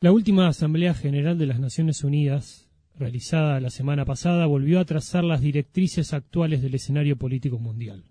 La última Asamblea General de las Naciones Unidas, realizada la semana pasada, volvió a trazar las directrices actuales del escenario político mundial.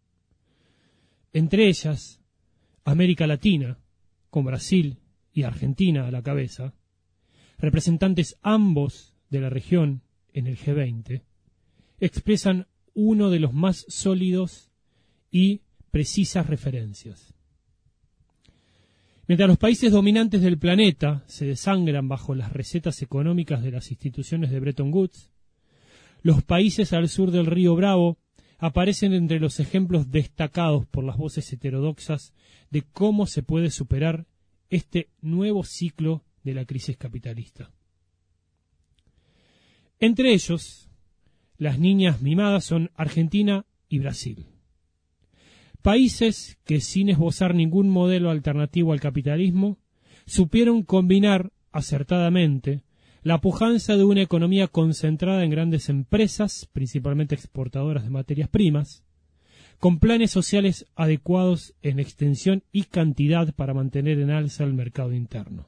Entre ellas, América Latina, con Brasil y Argentina a la cabeza, representantes ambos de la región en el G20, expresan uno de los más sólidos y precisas referencias. Mientras los países dominantes del planeta se desangran bajo las recetas económicas de las instituciones de Bretton Woods, los países al sur del río Bravo aparecen entre los ejemplos destacados por las voces heterodoxas de cómo se puede superar este nuevo ciclo de la crisis capitalista. Entre ellos, las niñas mimadas son Argentina y Brasil. Países que, sin esbozar ningún modelo alternativo al capitalismo, supieron combinar acertadamente la pujanza de una economía concentrada en grandes empresas, principalmente exportadoras de materias primas, con planes sociales adecuados en extensión y cantidad para mantener en alza el mercado interno.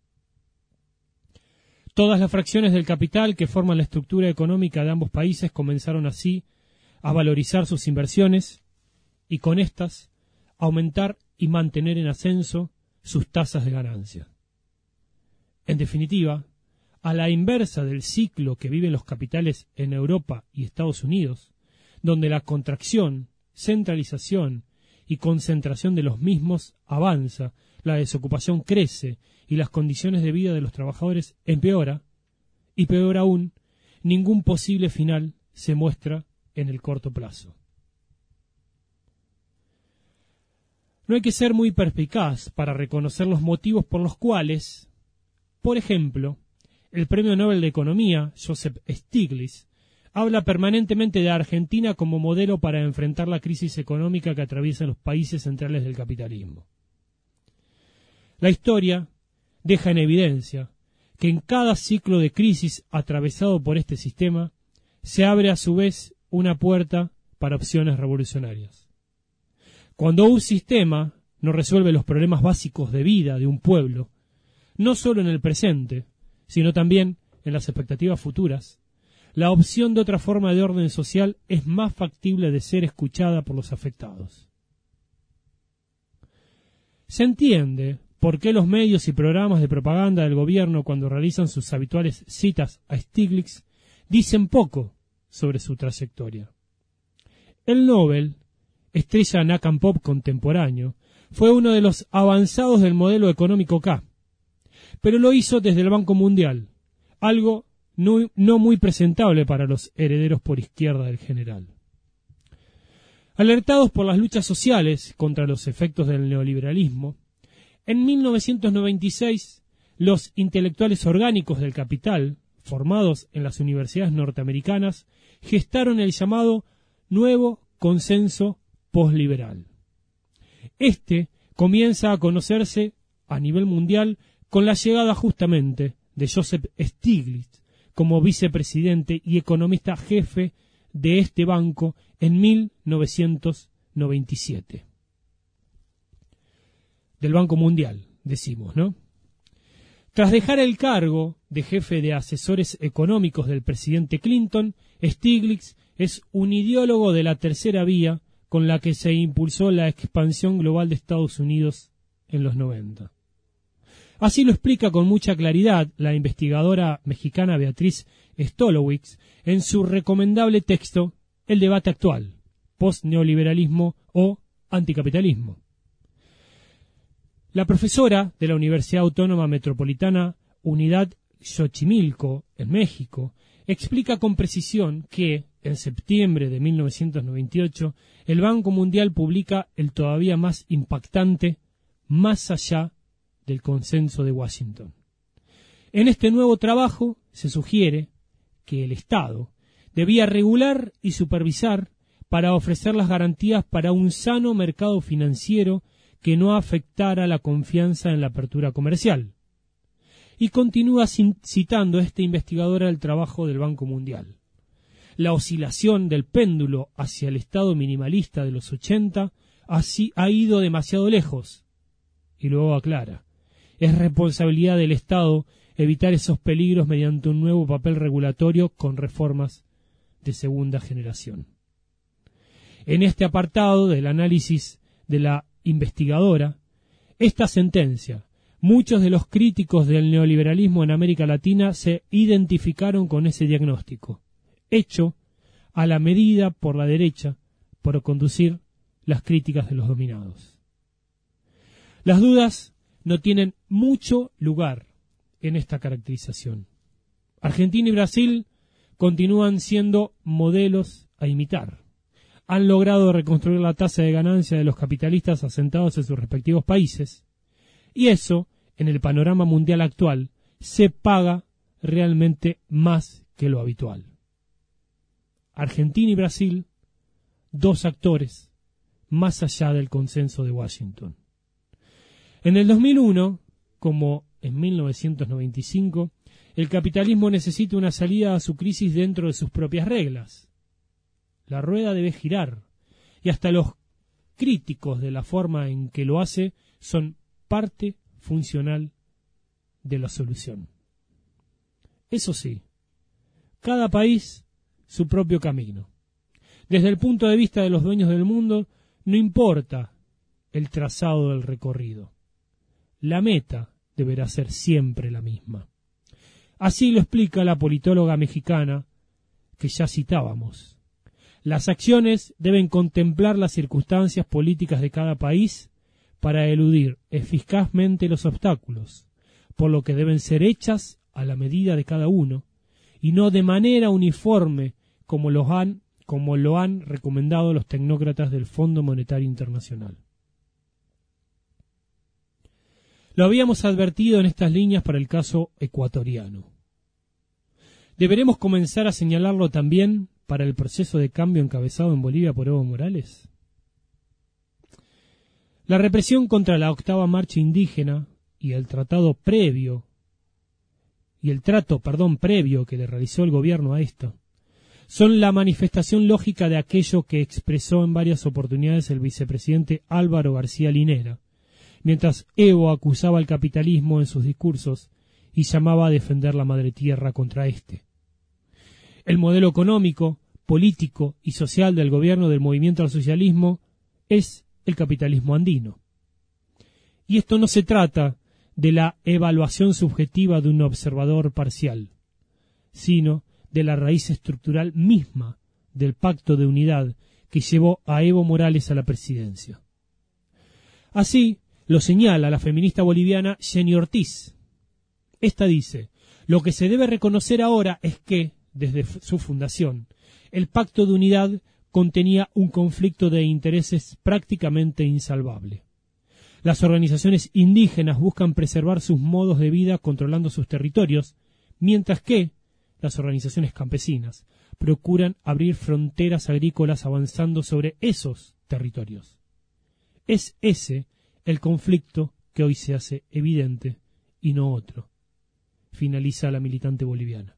Todas las fracciones del capital que forman la estructura económica de ambos países comenzaron así a valorizar sus inversiones y con estas aumentar y mantener en ascenso sus tasas de ganancia. En definitiva, a la inversa del ciclo que viven los capitales en Europa y Estados Unidos, donde la contracción, centralización y concentración de los mismos avanza, la desocupación crece y las condiciones de vida de los trabajadores empeora, y peor aún, ningún posible final se muestra en el corto plazo. No hay que ser muy perspicaz para reconocer los motivos por los cuales, por ejemplo, el Premio Nobel de Economía, Joseph Stiglitz, habla permanentemente de Argentina como modelo para enfrentar la crisis económica que atraviesan los países centrales del capitalismo. La historia deja en evidencia que en cada ciclo de crisis atravesado por este sistema se abre a su vez una puerta para opciones revolucionarias. Cuando un sistema no resuelve los problemas básicos de vida de un pueblo, no solo en el presente, sino también en las expectativas futuras, la opción de otra forma de orden social es más factible de ser escuchada por los afectados. Se entiende por qué los medios y programas de propaganda del gobierno, cuando realizan sus habituales citas a Stiglitz, dicen poco sobre su trayectoria. El Nobel, estrella NACAM Pop contemporáneo, fue uno de los avanzados del modelo económico K, pero lo hizo desde el Banco Mundial, algo no muy presentable para los herederos por izquierda del general. Alertados por las luchas sociales contra los efectos del neoliberalismo, en 1996 los intelectuales orgánicos del capital, formados en las universidades norteamericanas, gestaron el llamado Nuevo Consenso Postliberal. Este comienza a conocerse a nivel mundial con la llegada justamente de Joseph Stiglitz como vicepresidente y economista jefe de este banco en 1997. Del Banco Mundial, decimos, ¿no? Tras dejar el cargo de jefe de asesores económicos del presidente Clinton, Stiglitz es un ideólogo de la tercera vía con la que se impulsó la expansión global de Estados Unidos en los 90. Así lo explica con mucha claridad la investigadora mexicana Beatriz Stolowitz en su recomendable texto El debate actual, post-neoliberalismo o anticapitalismo. La profesora de la Universidad Autónoma Metropolitana Unidad Xochimilco, en México, explica con precisión que, en septiembre de 1998, el Banco Mundial publica el todavía más impactante Más allá del consenso de Washington. En este nuevo trabajo se sugiere que el Estado debía regular y supervisar para ofrecer las garantías para un sano mercado financiero que no afectara la confianza en la apertura comercial. Y continúa citando esta investigadora el trabajo del Banco Mundial. La oscilación del péndulo hacia el estado minimalista de los 80 así ha ido demasiado lejos. Y luego aclara, es responsabilidad del Estado evitar esos peligros mediante un nuevo papel regulatorio con reformas de segunda generación. En este apartado del análisis de la investigadora, esta sentencia, muchos de los críticos del neoliberalismo en América Latina se identificaron con ese diagnóstico, hecho a la medida por la derecha por conducir las críticas de los dominados. Las dudas no tienen mucho lugar en esta caracterización. Argentina y Brasil continúan siendo modelos a imitar. Han logrado reconstruir la tasa de ganancia de los capitalistas asentados en sus respectivos países, y eso, en el panorama mundial actual, se paga realmente más que lo habitual. Argentina y Brasil, dos actores más allá del consenso de Washington. En el 2001, como en 1995, el capitalismo necesita una salida a su crisis dentro de sus propias reglas. La rueda debe girar, y hasta los críticos de la forma en que lo hace son parte funcional de la solución. Eso sí, cada país su propio camino. Desde el punto de vista de los dueños del mundo, no importa el trazado del recorrido. La meta deberá ser siempre la misma. Así lo explica la politóloga mexicana que ya citábamos. Las acciones deben contemplar las circunstancias políticas de cada país para eludir eficazmente los obstáculos, por lo que deben ser hechas a la medida de cada uno, y no de manera uniforme como lo han recomendado los tecnócratas del Fondo Monetario Internacional. Lo habíamos advertido en estas líneas para el caso ecuatoriano. ¿Deberemos comenzar a señalarlo también para el proceso de cambio encabezado en Bolivia por Evo Morales? La represión contra la octava marcha indígena y el trato previo que le realizó el gobierno a esta son la manifestación lógica de aquello que expresó en varias oportunidades el vicepresidente Álvaro García Linera, mientras Evo acusaba al capitalismo en sus discursos y llamaba a defender la madre tierra contra éste. El modelo económico, político y social del gobierno del movimiento al socialismo es el capitalismo andino. Y esto no se trata de la evaluación subjetiva de un observador parcial, sino de la raíz estructural misma del pacto de unidad que llevó a Evo Morales a la presidencia. Así lo señala la feminista boliviana Jenny Ortiz. Esta dice: lo que se debe reconocer ahora es que, desde su fundación, el pacto de unidad contenía un conflicto de intereses prácticamente insalvable. Las organizaciones indígenas buscan preservar sus modos de vida controlando sus territorios, mientras que las organizaciones campesinas procuran abrir fronteras agrícolas avanzando sobre esos territorios. Es ese el conflicto que hoy se hace evidente y no otro, finaliza la militante boliviana.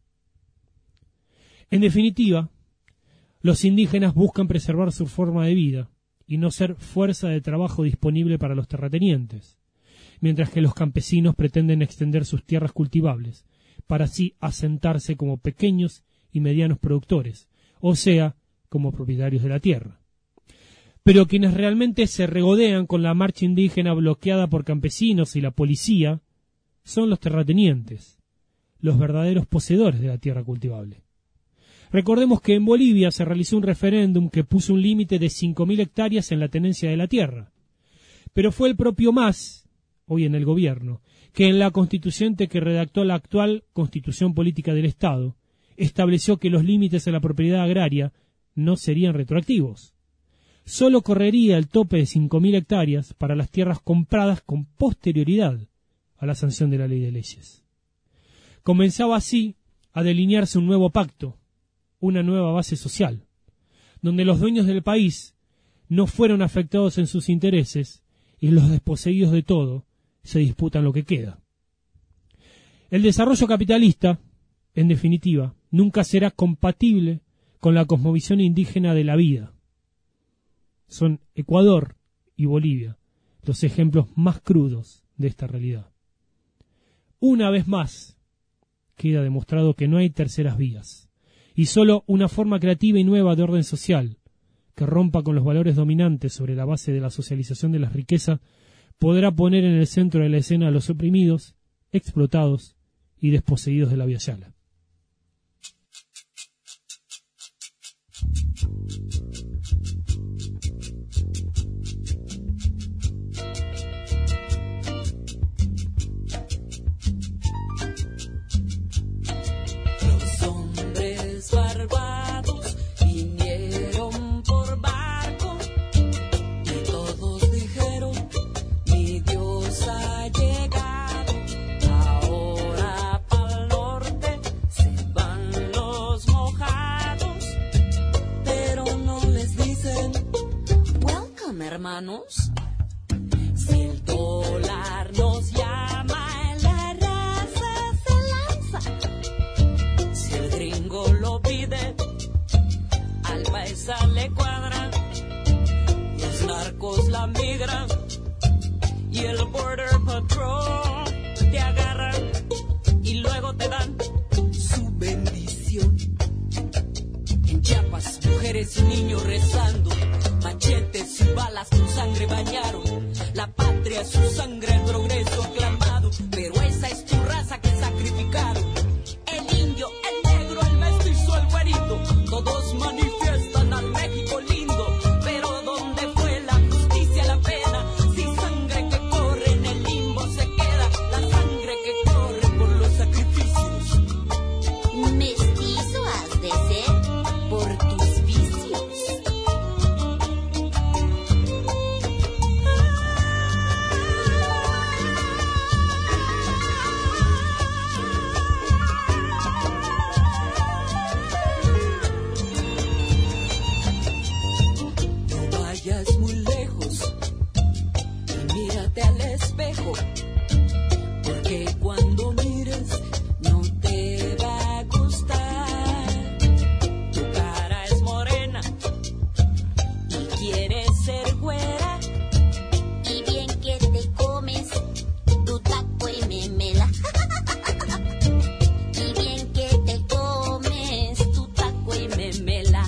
En definitiva, los indígenas buscan preservar su forma de vida y no ser fuerza de trabajo disponible para los terratenientes, mientras que los campesinos pretenden extender sus tierras cultivables para así asentarse como pequeños y medianos productores, o sea, como propietarios de la tierra. Pero quienes realmente se regodean con la marcha indígena bloqueada por campesinos y la policía son los terratenientes, los verdaderos poseedores de la tierra cultivable. Recordemos que en Bolivia se realizó un referéndum que puso un límite de 5.000 hectáreas en la tenencia de la tierra. Pero fue el propio MAS, hoy en el gobierno, que en la constituyente que redactó la actual Constitución Política del Estado, estableció que los límites a la propiedad agraria no serían retroactivos. Solo correría el tope de 5.000 hectáreas para las tierras compradas con posterioridad a la sanción de la ley de leyes. Comenzaba así a delinearse un nuevo pacto, una nueva base social, donde los dueños del país no fueron afectados en sus intereses y los desposeídos de todo se disputan lo que queda. El desarrollo capitalista, en definitiva, nunca será compatible con la cosmovisión indígena de la vida. Son Ecuador y Bolivia los ejemplos más crudos de esta realidad. Una vez más, queda demostrado que no hay terceras vías, y solo una forma creativa y nueva de orden social, que rompa con los valores dominantes sobre la base de la socialización de la riqueza, podrá poner en el centro de la escena a los oprimidos, explotados y desposeídos de la Via Yala. Hermanos, si el dólar nos llama, la raza se lanza. Si el gringo lo pide, al paisa le cuadra. Los narcos la migran y el Border Patrol te agarran y luego te dan su bendición. En Chiapas, mujeres y niños rezando. Machetes y balas con sangre bañaron. La patria, su sangre, el progreso aclamado. Pero esa es tu raza que sacrificaron. El indio, el negro, el mestizo, el güerito. Todos manifiestan al México lindo. Pero ¿dónde fue la justicia, la pena? Si sangre que corre en el limbo se queda. La sangre que corre por los sacrificios. Mestizo has de ser por tus vicios. Al espejo, porque cuando mires no te va a gustar. Tu cara es morena y quieres ser güera, y bien que te comes tu taco y memela. Y bien que te comes tu taco y memela.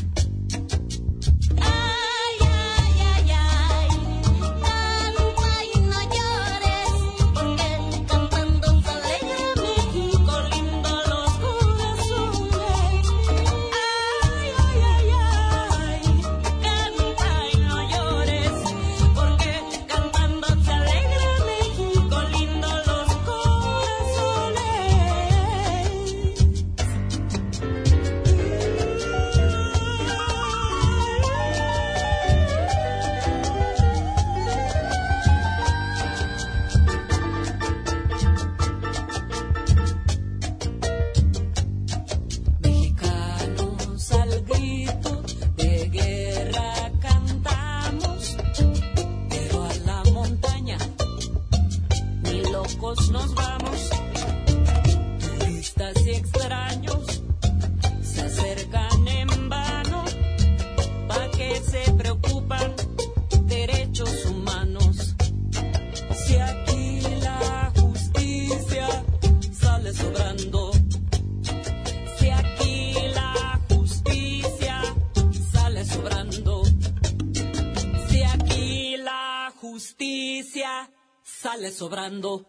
Nos vamos, turistas y extraños se acercan en vano, pa' que se preocupan derechos humanos. Si aquí la justicia sale sobrando, si aquí la justicia sale sobrando, si aquí la justicia sale sobrando.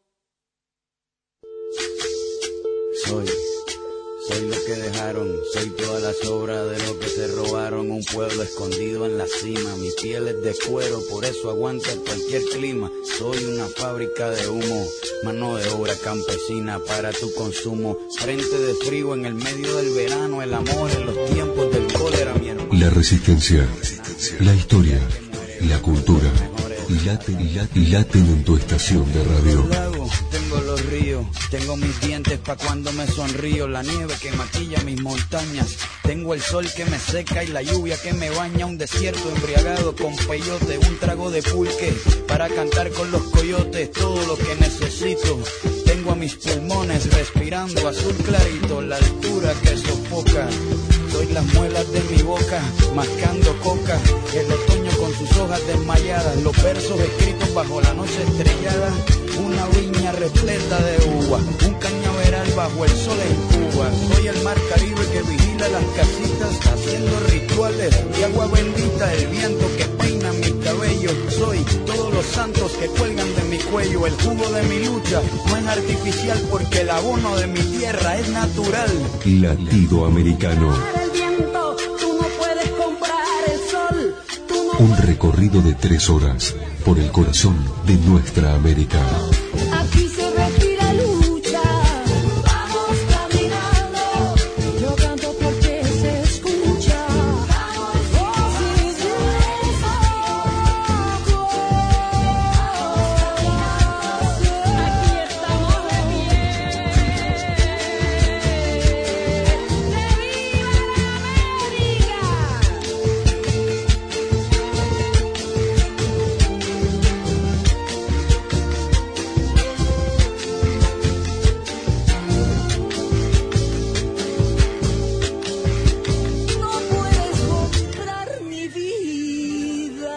Soy lo que dejaron, soy toda la sobra de lo que se robaron. Un pueblo escondido en la cima, mi piel es de cuero, por eso aguanta cualquier clima. Soy una fábrica de humo, mano de obra campesina para tu consumo. Frente de frío en el medio del verano, el amor en los tiempos del cólera, mi hermano. La resistencia, la historia, la cultura, laten en tu estación de radio. Tengo los ríos, tengo mis dientes pa' cuando me sonrío, la nieve que maquilla mis montañas, tengo el sol que me seca y la lluvia que me baña, un desierto embriagado con peyote, un trago de pulque para cantar con los coyotes, todo lo que necesito, tengo a mis pulmones respirando azul clarito, la altura que sofoca, Soy las muelas de mi boca, mascando coca. El otoño con sus hojas desmayadas, los versos escritos bajo la noche estrellada. Una viña repleta de uva, un cañaveral bajo el sol en Cuba. Soy el mar Caribe que vigila las casitas, haciendo rituales de agua bendita. El viento que peina mi cabello. Soy todos los santos que cuelgan de mi cuello. El jugo de mi lucha no es artificial, porque el abono de mi tierra es natural. Latido Americano. Para el viento, tú no puedes comprar el sol. Un recorrido de 3 horas por el corazón de nuestra América. Aquí se respira lucha. Vamos caminando. Yo canto porque se escucha. Vamos, si tienes ojos. Aquí estamos de pie. ¡Que viva la No puedes comprar mi vida.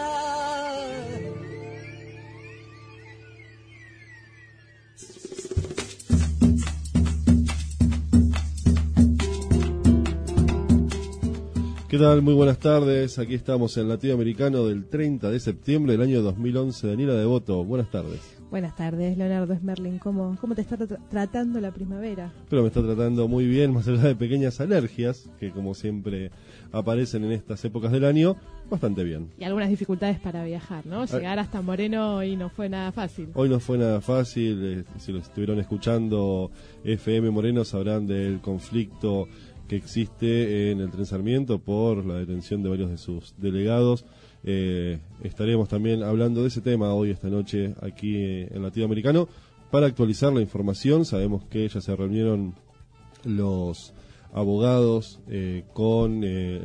¿Qué tal? Muy buenas tardes. Aquí estamos en Latido Americano del 30 de septiembre del año 2011. Daniela Devoto, buenas tardes. Buenas tardes, Leonardo Smerling. ¿Cómo te está tratando la primavera? Pero me está tratando muy bien, más allá de pequeñas alergias, que como siempre aparecen en estas épocas del año, bastante bien. Y algunas dificultades para viajar, ¿no? Llegar hasta Moreno y no fue nada fácil. Hoy no fue nada fácil, si lo estuvieron escuchando FM Moreno sabrán del conflicto que existe en el Tren Sarmiento por la detención de varios de sus delegados. Estaremos también hablando de ese tema hoy, esta noche, aquí en Latido Americano, para actualizar la información. Sabemos que ya se reunieron los abogados con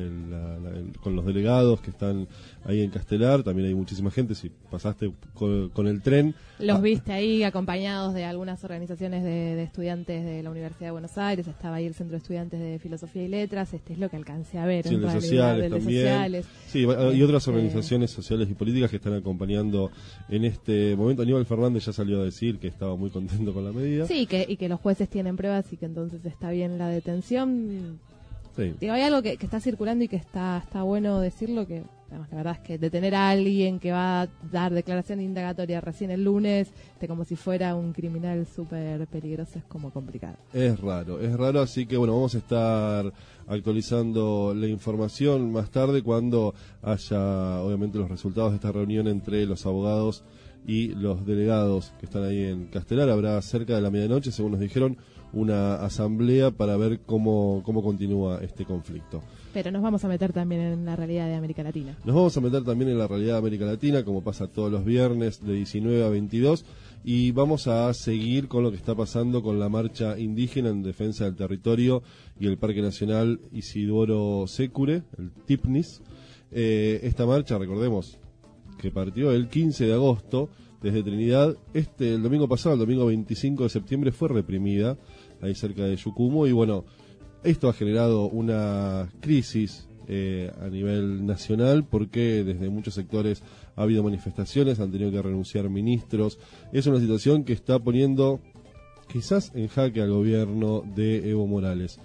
los delegados que están ahí en Castelar. También hay muchísima gente, si pasaste con el tren. Los viste ahí acompañados de algunas organizaciones de estudiantes de la Universidad de Buenos Aires. Estaba ahí el Centro de Estudiantes de Filosofía y Letras. Es lo que alcancé a ver. Sí, en de realidad, sociales de también. Sociales. Sí, y otras organizaciones sociales y políticas que están acompañando en este momento. Aníbal Fernández ya salió a decir que estaba muy contento con la medida. Sí, y que los jueces tienen pruebas y que entonces está bien la detención. Sí. Digo, hay algo que está circulando y que está bueno decirlo, que digamos, la verdad es que detener a alguien que va a dar declaración indagatoria recién el lunes, como si fuera un criminal súper peligroso, es como complicado. Es raro, así que bueno, vamos a estar actualizando la información más tarde cuando haya obviamente los resultados de esta reunión entre los abogados y los delegados que están ahí en Castelar. Habrá cerca de la medianoche, según nos dijeron, una asamblea para ver cómo continúa este conflicto. Pero nos vamos a meter también en la realidad de América Latina. Nos vamos a meter también en la realidad de América Latina, como pasa todos los viernes de 19 a 22, y vamos a seguir con lo que está pasando con la marcha indígena en defensa del territorio y el Parque Nacional Isidoro Secure, el TIPNIS. Esta marcha, recordemos, que partió el 15 de agosto desde Trinidad. El domingo pasado, el domingo 25 de septiembre, fue reprimida ahí cerca de Yucumo, y bueno, esto ha generado una crisis a nivel nacional, porque desde muchos sectores ha habido manifestaciones, han tenido que renunciar ministros. Es una situación que está poniendo quizás en jaque al gobierno de Evo Morales.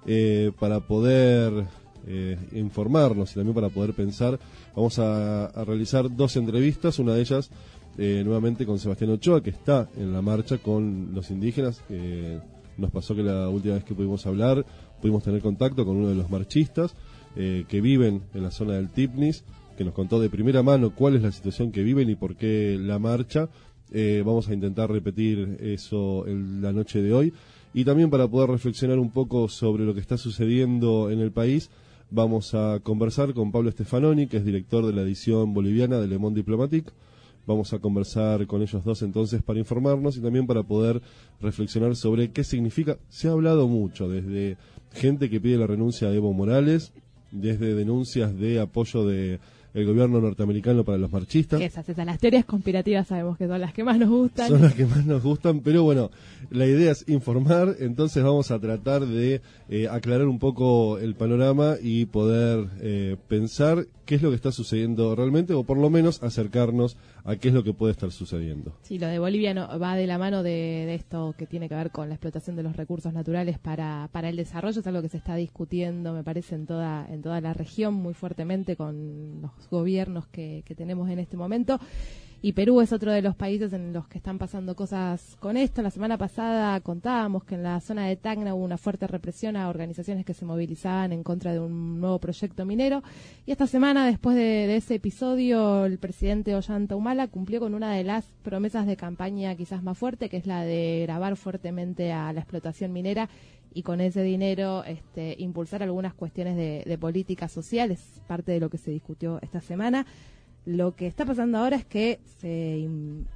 Para poder informarnos y también para poder pensar, vamos a realizar 2 entrevistas, una de ellas nuevamente con Sebastián Ochoa, que está en la marcha con los indígenas. Nos pasó que la última vez que pudimos hablar, pudimos tener contacto con uno de los marchistas que viven en la zona del TIPNIS, que nos contó de primera mano cuál es la situación que viven y por qué la marcha. Vamos a intentar repetir eso la noche de hoy. Y también para poder reflexionar un poco sobre lo que está sucediendo en el país, vamos a conversar con Pablo Stefanoni, que es director de la edición boliviana de Le Monde Diplomatique. Vamos a conversar con ellos dos entonces para informarnos y también para poder reflexionar sobre qué significa. Se ha hablado mucho, desde gente que pide la renuncia de Evo Morales, desde denuncias de apoyo de el gobierno norteamericano para los marchistas. Esas, las teorías conspirativas sabemos que son las que más nos gustan. Son las que más nos gustan, pero bueno, la idea es informar, entonces vamos a tratar de aclarar un poco el panorama y poder pensar qué es lo que está sucediendo realmente, o por lo menos acercarnos a qué es lo que puede estar sucediendo. Sí, lo de Bolivia va de la mano de esto que tiene que ver con la explotación de los recursos naturales para el desarrollo. Es algo que se está discutiendo, me parece, en toda la región muy fuertemente con los gobiernos que tenemos en este momento. Y Perú es otro de los países en los que están pasando cosas con esto. La semana pasada contábamos que en la zona de Tacna hubo una fuerte represión a organizaciones que se movilizaban en contra de un nuevo proyecto minero. Y esta semana, después de ese episodio, el presidente Ollanta Humala cumplió con una de las promesas de campaña quizás más fuerte, que es la de grabar fuertemente a la explotación minera y con ese dinero impulsar algunas cuestiones de políticas sociales, parte de lo que se discutió esta semana. Lo que está pasando ahora es que se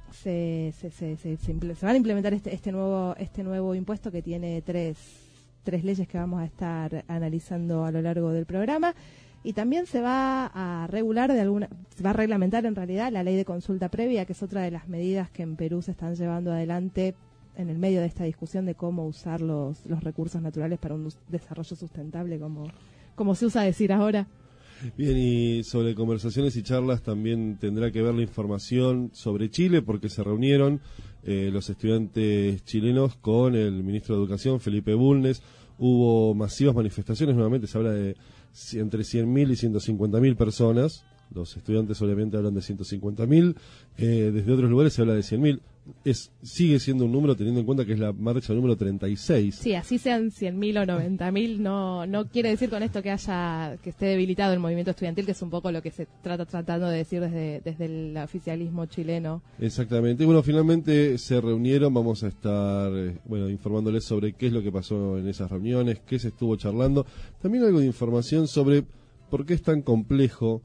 van a implementar este nuevo impuesto que tiene tres leyes que vamos a estar analizando a lo largo del programa, y también se va a reglamentar en realidad la ley de consulta previa, que es otra de las medidas que en Perú se están llevando adelante en el medio de esta discusión de cómo usar los recursos naturales para un desarrollo sustentable, como se usa decir ahora. Bien, y sobre conversaciones y charlas también tendrá que ver la información sobre Chile, porque se reunieron los estudiantes chilenos con el ministro de Educación, Felipe Bulnes. Hubo masivas manifestaciones, nuevamente se habla de entre 100.000 y 150.000 personas. Los estudiantes obviamente hablan de 150.000, desde otros lugares se habla de 100.000. Sigue siendo un número teniendo en cuenta que es la marcha número 36. Sí, así sean 100.000 o 90.000, no quiere decir con esto que esté debilitado el movimiento estudiantil, que es un poco lo que se tratando de decir desde el oficialismo chileno. Exactamente. Y bueno, finalmente se reunieron, vamos a estar informándoles sobre qué es lo que pasó en esas reuniones, qué se estuvo charlando, también algo de información sobre por qué es tan complejo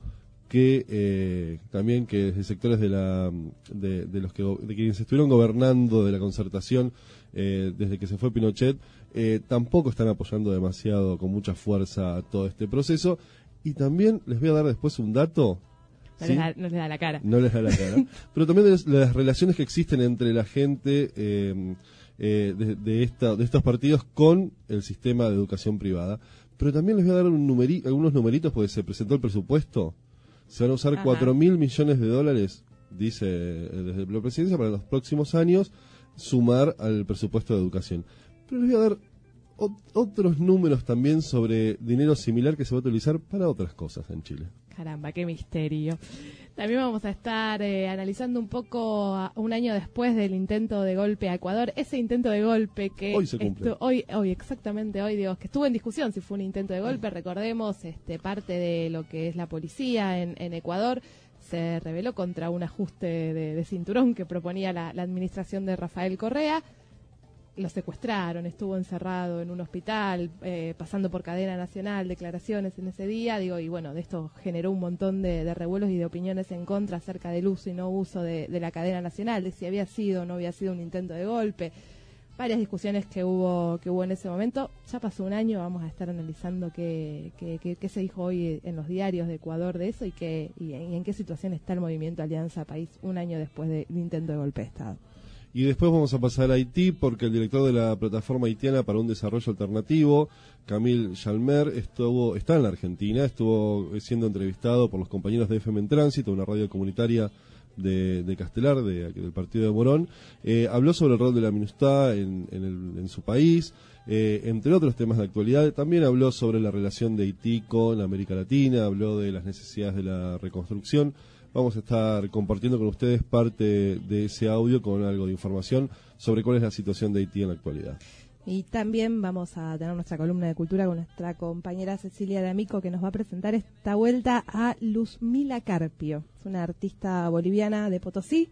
que también que desde sectores de quienes estuvieron gobernando de la concertación desde que se fue Pinochet tampoco están apoyando demasiado con mucha fuerza todo este proceso. Y también les voy a dar después un dato. No les da la cara. No les da la cara. Pero también de las relaciones que existen entre la gente de estos partidos con el sistema de educación privada. Pero también les voy a dar algunos numeritos, porque se presentó el presupuesto. Se van a usar 4.000 millones de dólares, dice desde la presidencia, para los próximos años, sumar al presupuesto de educación. Pero les voy a dar otros números también sobre dinero similar que se va a utilizar para otras cosas en Chile. Caramba, qué misterio. También vamos a estar analizando un poco un año después del intento de golpe a Ecuador. Ese intento de golpe que hoy se cumple. Hoy, exactamente hoy, digo, que estuvo en discusión si fue un intento de golpe. Recordemos, parte de lo que es la policía en Ecuador se rebeló contra un ajuste de cinturón que proponía la administración de Rafael Correa. Lo secuestraron, estuvo encerrado en un hospital, pasando por cadena nacional, declaraciones en ese día, y bueno, de esto generó un montón de revuelos y de opiniones en contra acerca del uso y no uso de la cadena nacional, de si había sido o no había sido un intento de golpe, varias discusiones que hubo en ese momento. Ya pasó un año, vamos a estar analizando qué se dijo hoy en los diarios de Ecuador de eso y en qué situación está el movimiento Alianza País un año después del intento de golpe de Estado. Y después vamos a pasar a Haití, porque el director de la Plataforma Haitiana para un Desarrollo Alternativo, Camille Chalmer, está en la Argentina, estuvo siendo entrevistado por los compañeros de FM en Tránsito, una radio comunitaria de Castelar, del partido de Morón. Habló sobre el rol de la MINUSTAH en su país, entre otros temas de actualidad. También habló sobre la relación de Haití con América Latina, habló de las necesidades de la reconstrucción. Vamos a estar compartiendo con ustedes parte de ese audio con algo de información sobre cuál es la situación de Haití en la actualidad. Y también vamos a tener nuestra columna de cultura con nuestra compañera Cecilia D'Amico, que nos va a presentar esta vuelta a Luzmila Carpio. Es una artista boliviana de Potosí.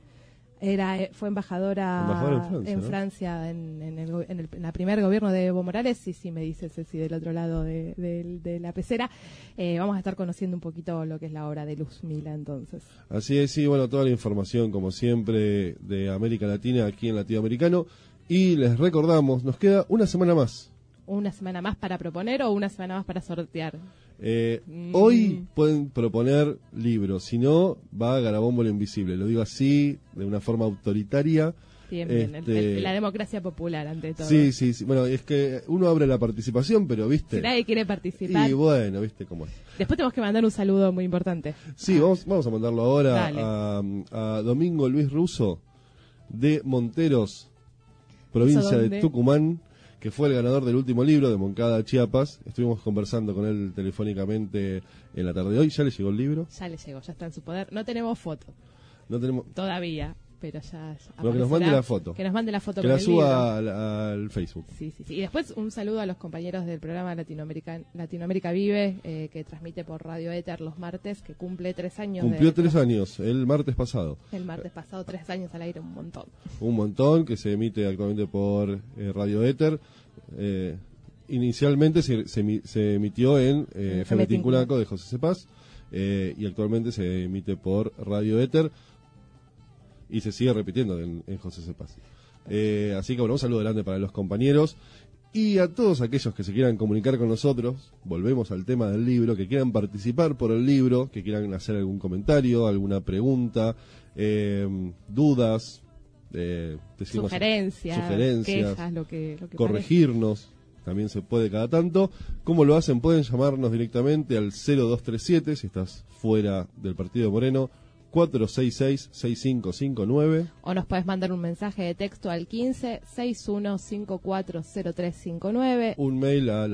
Fue embajadora en Francia, en la primer gobierno de Evo Morales. Sí, me dice Ceci del otro lado de la pecera. Vamos a estar conociendo un poquito lo que es la obra de Luzmila entonces. Así es, sí, bueno, toda la información como siempre de América Latina aquí en Latinoamericano. Y les recordamos, nos queda una semana más una semana más para proponer o una semana más para sortear? Hoy pueden proponer libros, si no, va a Garabómbolo Invisible. Lo digo así, de una forma autoritaria. Bien, la democracia popular ante todo. Sí. Bueno, es que uno abre la participación, pero viste. Si nadie quiere participar. Y bueno, viste cómo es. Después tenemos que mandar un saludo muy importante. Sí, vamos a mandarlo ahora a Domingo Luis Russo de Monteros, provincia de Tucumán, que fue el ganador del último libro de Moncada, Chiapas. Estuvimos conversando con él telefónicamente en la tarde de hoy. ¿Ya le llegó el libro? Ya le llegó, ya está en su poder. No tenemos foto. No tenemos todavía, pero ya bueno, que nos mande la foto. Que nos mande la foto. Que con la el suba libro. al Facebook. Sí. Y después un saludo a los compañeros del programa Latinoamérica Vive, que transmite por Radio Éter los martes, que cumple 3 años. Cumplió 3 años, el martes pasado. El martes pasado, 3 años al aire, un montón. Un montón, que se emite actualmente por Radio Éter. Inicialmente se emitió en FM Tincunaco de José Cepaz, y actualmente se emite por Radio Éter y se sigue repitiendo en José Cepaz. Así que bueno, un saludo grande para los compañeros y a todos aquellos que se quieran comunicar con nosotros. Volvemos al tema del libro, que quieran participar por el libro, que quieran hacer algún comentario, alguna pregunta, dudas, sugerencias, quejas, lo que corregirnos, también se puede cada tanto. ¿Cómo lo hacen? Pueden llamarnos directamente al 0237, si estás fuera del partido de Moreno, 466-6559. O nos puedes mandar un mensaje de texto al 15-61540359. Un mail a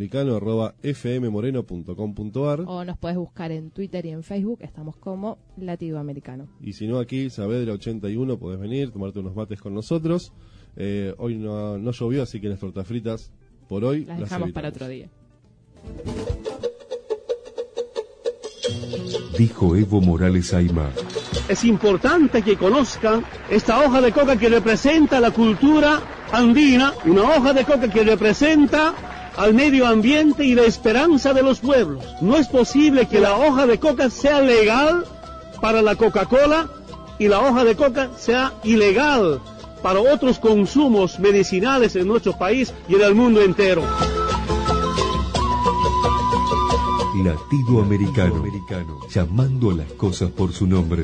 latidoamericano@fmmoreno.com.ar. O nos puedes buscar en Twitter y en Facebook, estamos como Latido Americano. Y si no, aquí, Saavedra 81, podés venir, tomarte unos mates con nosotros. Hoy no llovió, así que las tortas fritas, por hoy, las dejamos para otro día. Dijo Evo Morales Aymar. Es importante que conozcan esta hoja de coca que representa la cultura andina, una hoja de coca que representa al medio ambiente y la esperanza de los pueblos. No es posible que la hoja de coca sea legal para la Coca-Cola y la hoja de coca sea ilegal para otros consumos medicinales en nuestro país y en el mundo entero. Latido Americano, llamando a las cosas por su nombre.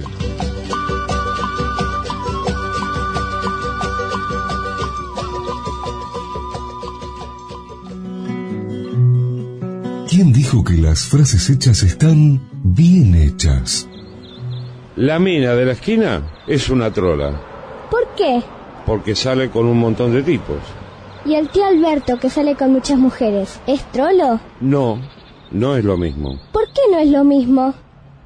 ¿Quién dijo que las frases hechas están bien hechas? La mina de la esquina es una trola. ¿Por qué? Porque sale con un montón de tipos. ¿Y el tío Alberto, que sale con muchas mujeres, es trolo? No es lo mismo. ¿Por qué no es lo mismo?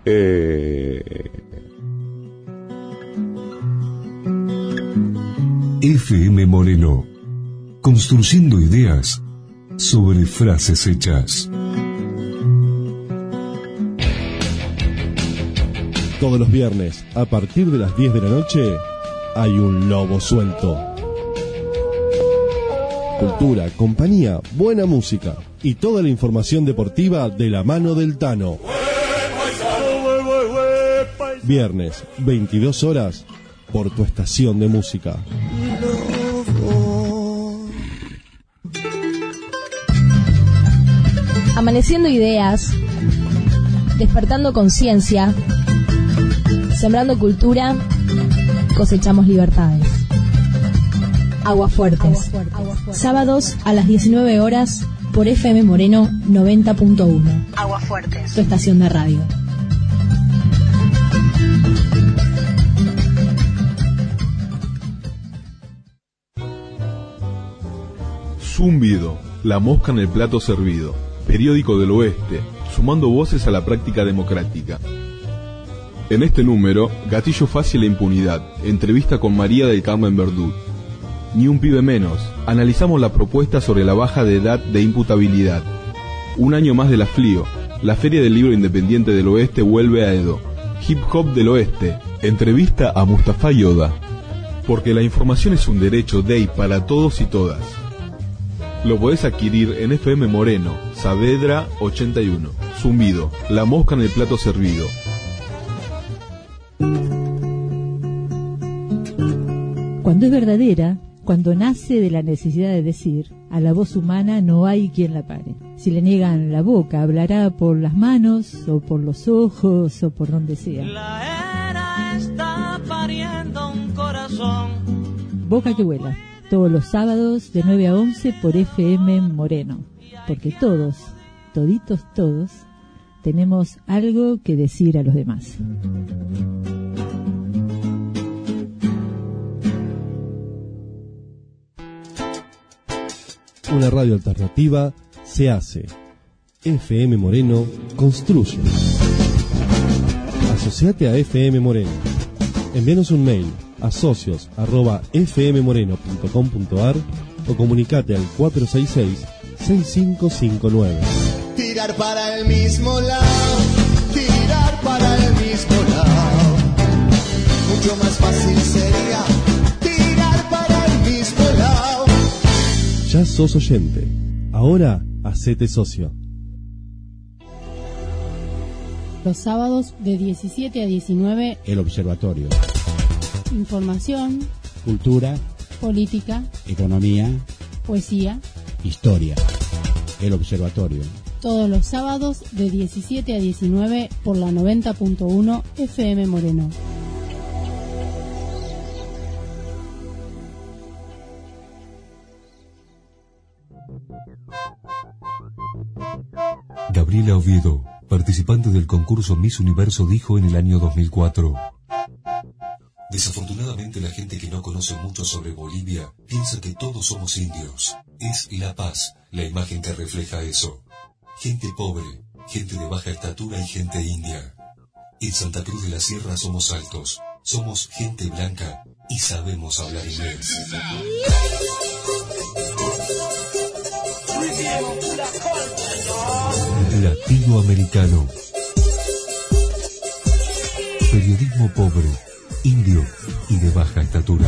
FM Moreno, construyendo ideas sobre frases hechas. Todos los viernes, a partir de las 10 de la noche, hay un lobo suelto. Cultura, compañía, buena música y toda la información deportiva de la mano del Tano. Viernes, 22 horas, por tu estación de música. Amaneciendo ideas, despertando conciencia, sembrando cultura, cosechamos libertades. Aguafuertes. Sábados a las 19 horas por FM Moreno 90.1. Aguafuertes. Tu estación de radio. Zumbido, la mosca en el plato servido. Periódico del Oeste, sumando voces a la práctica democrática. En este número, gatillo fácil e impunidad. Entrevista con María del Carmen Verdú. Ni un pibe menos. Analizamos la propuesta sobre la baja de edad de imputabilidad. Un año más de la FLIO. La Feria del Libro Independiente del Oeste vuelve a Edo. Hip Hop del Oeste. Entrevista a Mustafa Yoda. Porque la información es un derecho de y para todos y todas. Lo podés adquirir en FM Moreno, Saavedra 81. Zumbido, la mosca en el plato servido. Cuando es verdadera, cuando nace de la necesidad de decir, a la voz humana no hay quien la pare. Si le niegan la boca, hablará por las manos, o por los ojos, o por donde sea. La era está pariendo un corazón. Boca que vuela, todos los sábados de 9 a 11 por FM Moreno. Porque todos, toditos todos, tenemos algo que decir a los demás. Una radio alternativa se hace. FM Moreno construye. Asociate a FM Moreno. Envíanos un mail a socios@fmmoreno.com.ar o comunicate al 466-6559. Tirar para el mismo lado, tirar para el mismo lado. Mucho más fácil sería tirar para el mismo lado. Ya sos oyente. Ahora hacete socio. Los sábados de 17 a 19. El Observatorio. Información. Cultura. Política. Economía. Poesía. Historia. El Observatorio. Todos los sábados de 17 a 19 por la 90.1 FM Moreno. Gabriela Oviedo, participante del concurso Miss Universo, dijo en el año 2004: desafortunadamente la gente que no conoce mucho sobre Bolivia piensa que todos somos indios. Es La Paz la imagen que refleja eso. Gente pobre, gente de baja estatura y gente india. En Santa Cruz de la Sierra somos altos, somos gente blanca y sabemos hablar inglés. Latinoamericano. Periodismo pobre, indio y de baja estatura.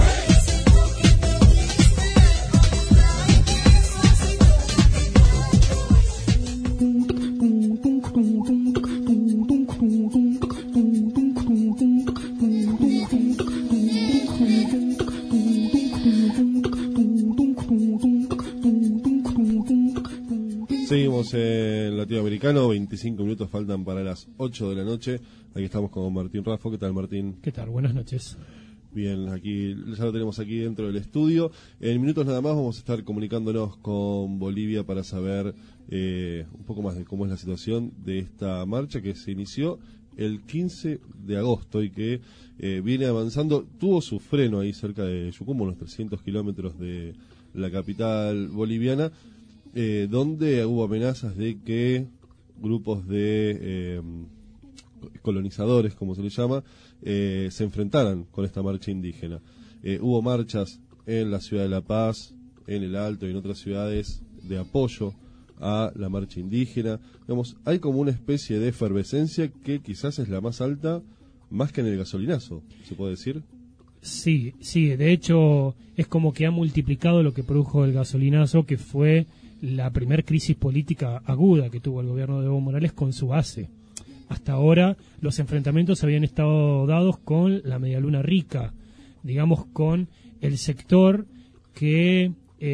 Seguimos en Latinoamericano, 25 minutos faltan para las 8 de la noche. Aquí estamos con Martín Raffo. ¿Qué tal, Martín? ¿Qué tal? Buenas noches. Bien, aquí ya lo tenemos aquí dentro del estudio. En minutos nada más vamos a estar comunicándonos con Bolivia para saber un poco más de cómo es la situación de esta marcha que se inició el 15 de agosto y que viene avanzando. Tuvo su freno ahí cerca de Yucumbo, unos 300 kilómetros de la capital boliviana, donde hubo amenazas de que grupos de colonizadores, como se les llama, se enfrentaran con esta marcha indígena. Hubo marchas en la ciudad de La Paz, en el Alto y en otras ciudades de apoyo a la marcha indígena. Digamos, hay como una especie de efervescencia que quizás es la más alta, más que en el gasolinazo, ¿se puede decir? Sí, de hecho es como que ha multiplicado lo que produjo el gasolinazo, que fue la primer crisis política aguda que tuvo el gobierno de Evo Morales con su base. Hasta ahora los enfrentamientos habían estado dados con la Medialuna Rica, digamos con el sector que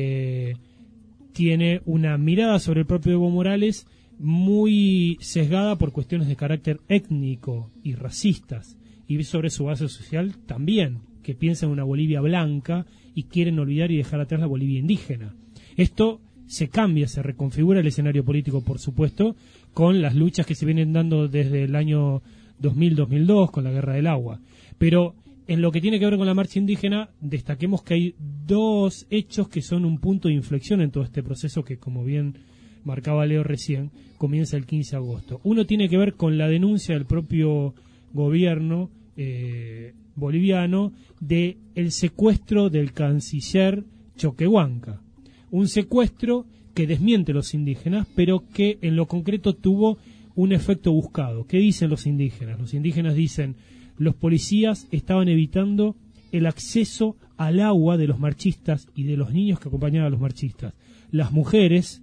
tiene una mirada sobre el propio Evo Morales muy sesgada por cuestiones de carácter étnico y racistas, y sobre su base social también, que piensa en una Bolivia blanca y quieren olvidar y dejar atrás la Bolivia indígena. Esto se cambia, se reconfigura el escenario político, por supuesto, con las luchas que se vienen dando desde el año 2000-2002, con la Guerra del Agua. Pero en lo que tiene que ver con la marcha indígena, destaquemos que hay dos hechos que son un punto de inflexión en todo este proceso que, como bien marcaba Leo recién, comienza el 15 de agosto. Uno tiene que ver con la denuncia del propio gobierno boliviano de el secuestro del canciller Choquehuanca. Un secuestro que desmiente a los indígenas, pero que en lo concreto tuvo un efecto buscado. ¿Qué dicen los indígenas? Los indígenas dicen: los policías estaban evitando el acceso al agua de los marchistas y de los niños que acompañaban a los marchistas. Las mujeres,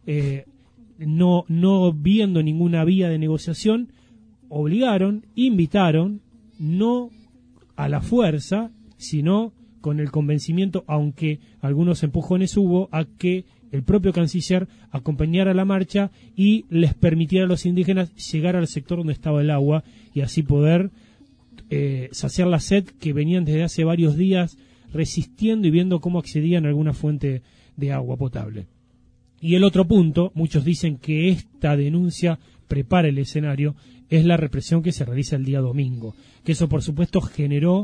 no viendo ninguna vía de negociación, invitaron, no a la fuerza, sino con el convencimiento, aunque algunos empujones hubo, a que el propio canciller acompañara la marcha y les permitiera a los indígenas llegar al sector donde estaba el agua y así poder saciar la sed que venían desde hace varios días resistiendo y viendo cómo accedían a alguna fuente de agua potable. Y el otro punto, muchos dicen que esta denuncia prepara el escenario, es la represión que se realiza el día domingo, que eso por supuesto generó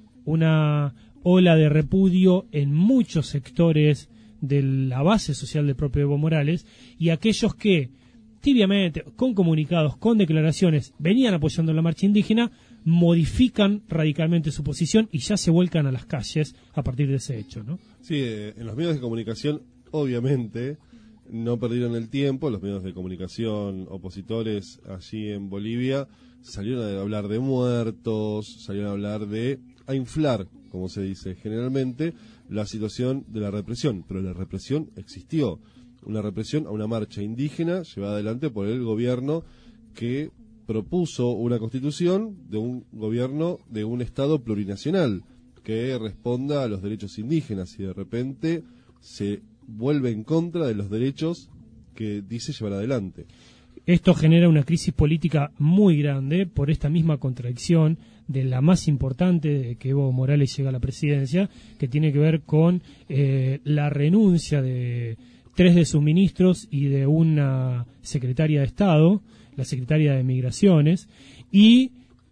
una ola de repudio en muchos sectores de la base social del propio Evo Morales, y aquellos que tibiamente, con comunicados, con declaraciones, venían apoyando la marcha indígena, modifican radicalmente su posición y ya se vuelcan a las calles a partir de ese hecho, ¿no? Sí, en los medios de comunicación, obviamente, no perdieron el tiempo. Los medios de comunicación opositores allí en Bolivia salieron a hablar de muertos, salieron a hablar a inflar, como se dice generalmente, la situación de la represión. Pero la represión existió. Una represión a una marcha indígena llevada adelante por el gobierno que propuso una constitución de un gobierno de un Estado plurinacional que responda a los derechos indígenas, y de repente se vuelve en contra de los derechos que dice llevar adelante. Esto genera una crisis política muy grande por esta misma contradicción de la más importante de que Evo Morales llega a la presidencia, que tiene que ver con la renuncia de 3 de sus ministros y de una secretaria de Estado, la secretaria de Migraciones, y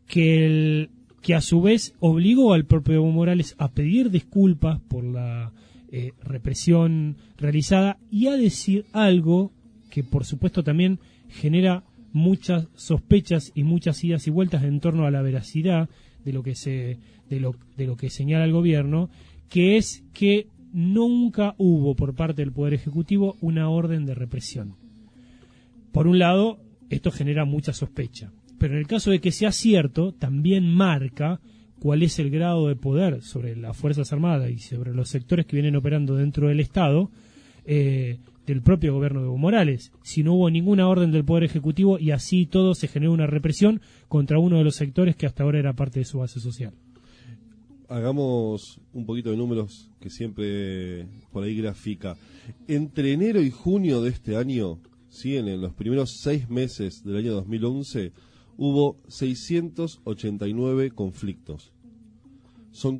que a su vez obligó al propio Evo Morales a pedir disculpas por la represión realizada y a decir algo que por supuesto también genera muchas sospechas y muchas idas y vueltas en torno a la veracidad de lo que de lo que señala el gobierno, que es que nunca hubo por parte del Poder Ejecutivo una orden de represión. Por un lado, esto genera mucha sospecha, pero en el caso de que sea cierto, también marca cuál es el grado de poder sobre las Fuerzas Armadas y sobre los sectores que vienen operando dentro del Estado del propio gobierno de Evo Morales. Si no hubo ninguna orden del Poder Ejecutivo y así todo se generó una represión contra uno de los sectores que hasta ahora era parte de su base social. Hagamos un poquito de números que siempre por ahí grafica. Entre enero y junio de este año, ¿sí? En los primeros 6 meses del año 2011, hubo 689 conflictos. Son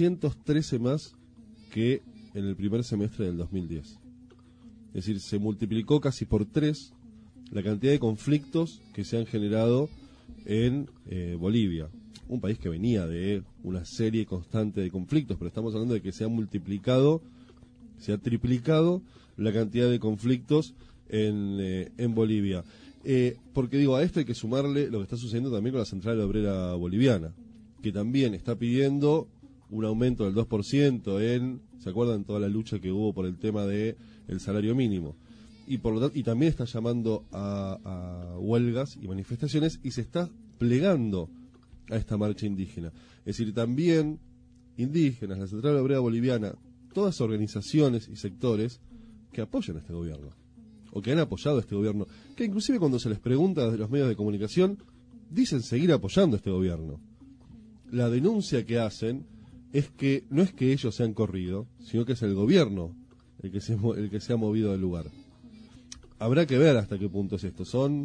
413 más que en el primer semestre del 2010. Es decir, se multiplicó casi por 3 la cantidad de conflictos que se han generado en Bolivia. Un país que venía de una serie constante de conflictos, pero estamos hablando de que se ha multiplicado, se ha triplicado la cantidad de conflictos en Bolivia. Porque digo, a esto hay que sumarle lo que está sucediendo también con la Central Obrera Boliviana, que también está pidiendo un aumento del 2% ¿se acuerdan toda la lucha que hubo por el tema de el salario mínimo? Y por lo tanto, y también está llamando a huelgas y manifestaciones y se está plegando a esta marcha indígena. Es decir, también indígenas, la Central Obrera Boliviana, todas organizaciones y sectores que apoyan a este gobierno, o que han apoyado a este gobierno, que inclusive cuando se les pregunta desde los medios de comunicación, dicen seguir apoyando a este gobierno. La denuncia que hacen es que no es que ellos se han corrido, sino que es el gobierno el que se ha movido del lugar. Habrá que ver hasta qué punto es esto.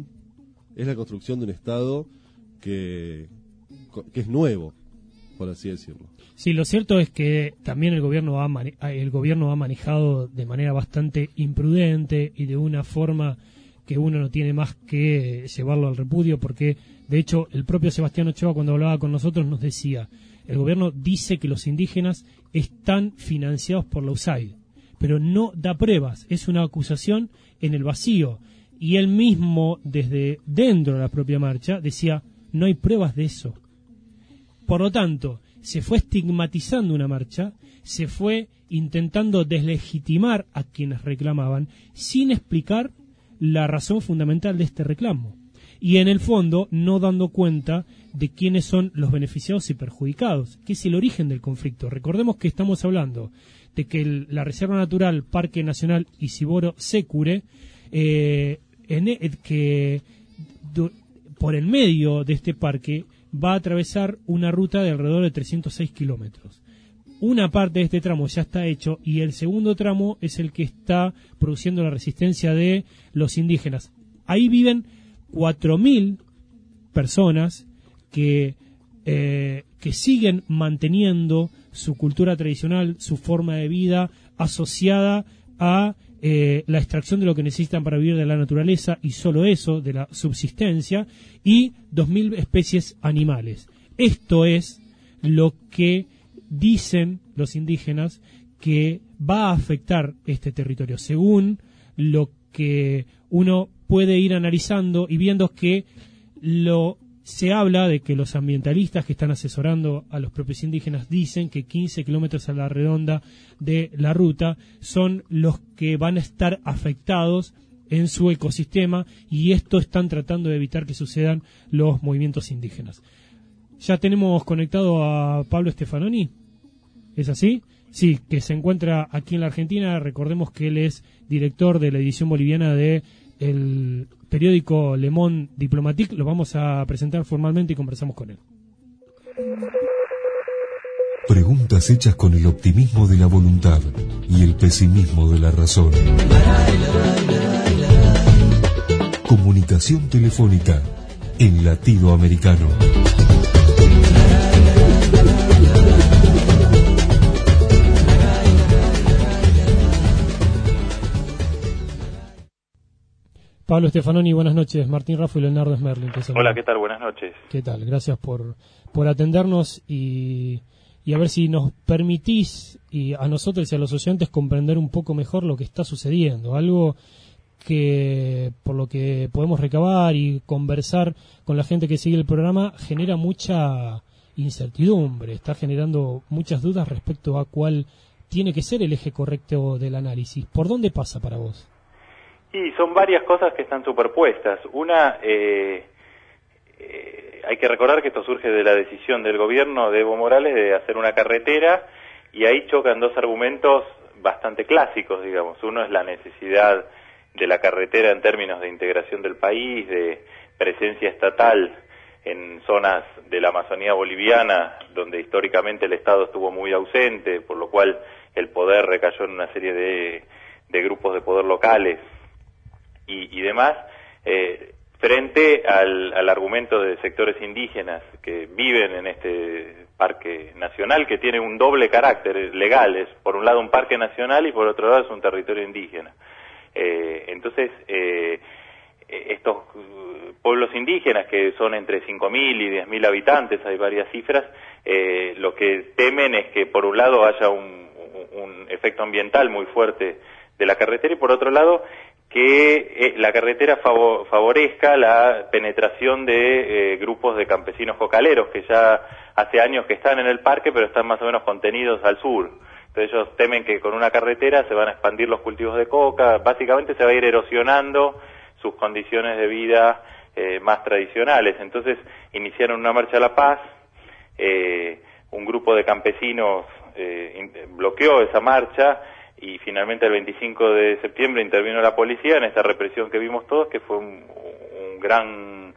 Es la construcción de un Estado que es nuevo, por así decirlo. Sí, lo cierto es que también el gobierno ha manejado de manera bastante imprudente y de una forma que uno no tiene más que llevarlo al repudio, porque de hecho el propio Sebastián Ochoa, cuando hablaba con nosotros, nos decía: el gobierno dice que los indígenas están financiados por la USAID, pero no da pruebas, es una acusación en el vacío, y él mismo desde dentro de la propia marcha decía: no hay pruebas de eso. Por lo tanto, se fue estigmatizando una marcha, se fue intentando deslegitimar a quienes reclamaban sin explicar la razón fundamental de este reclamo. Y en el fondo no dando cuenta de quiénes son los beneficiados y perjudicados, que es el origen del conflicto. Recordemos que estamos hablando de que la Reserva Natural Parque Nacional Isiboro-Sécure, que por el medio de este parque va a atravesar una ruta de alrededor de 306 kilómetros. una parte de este tramo ya está hecho y el segundo tramo es el que está produciendo la resistencia de los indígenas. Ahí viven 4.000 personas que siguen manteniendo su cultura tradicional, su forma de vida asociada a la extracción de lo que necesitan para vivir de la naturaleza y solo eso, de la subsistencia, y 2.000 especies animales. Esto es lo que dicen los indígenas que va a afectar este territorio, según lo que uno puede ir analizando y viendo que se habla de que los ambientalistas que están asesorando a los propios indígenas dicen que 15 kilómetros a la redonda de la ruta son los que van a estar afectados en su ecosistema, y esto están tratando de evitar que sucedan los movimientos indígenas. Ya tenemos conectado a Pablo Stefanoni, ¿es así? Sí, que se encuentra aquí en la Argentina. Recordemos que él es director de la edición boliviana de el periódico Le Monde Diplomatique. Lo vamos a presentar formalmente y conversamos con él. Preguntas hechas con el optimismo de la voluntad y el pesimismo de la razón. Comunicación telefónica en latido americano. Pablo Stefanoni, buenas noches. Martín Raffo y Leonardo Smerling. Hola, ¿qué tal? Buenas noches. ¿Qué tal? Gracias por atendernos y a ver si nos permitís y a nosotros y a los oyentes comprender un poco mejor lo que está sucediendo. Algo que, por lo que podemos recabar y conversar con la gente que sigue el programa, genera mucha incertidumbre, está generando muchas dudas respecto a cuál tiene que ser el eje correcto del análisis. ¿Por dónde pasa para vos? Y son varias cosas que están superpuestas. Una, hay que recordar que esto surge de la decisión del gobierno de Evo Morales de hacer una carretera, y ahí chocan dos argumentos bastante clásicos, digamos. Uno es la necesidad de la carretera en términos de integración del país, de presencia estatal en zonas de la Amazonía boliviana, donde históricamente el Estado estuvo muy ausente, por lo cual el poder recayó en una serie de grupos de poder locales y demás, frente al argumento de sectores indígenas que viven en este parque nacional, que tiene un doble carácter legal. Es por un lado un parque nacional y por otro lado es un territorio indígena. Entonces, estos pueblos indígenas, que son entre 5.000 y 10.000 habitantes, hay varias cifras, lo que temen es que por un lado haya un efecto ambiental muy fuerte de la carretera, y por otro lado que la carretera favorezca la penetración de grupos de campesinos cocaleros que ya hace años que están en el parque, pero están más o menos contenidos al sur. Entonces ellos temen que con una carretera se van a expandir los cultivos de coca, básicamente se va a ir erosionando sus condiciones de vida más tradicionales. Entonces iniciaron una marcha a la paz, un grupo de campesinos bloqueó esa marcha, y finalmente el 25 de septiembre intervino la policía en esta represión que vimos todos, que fue un gran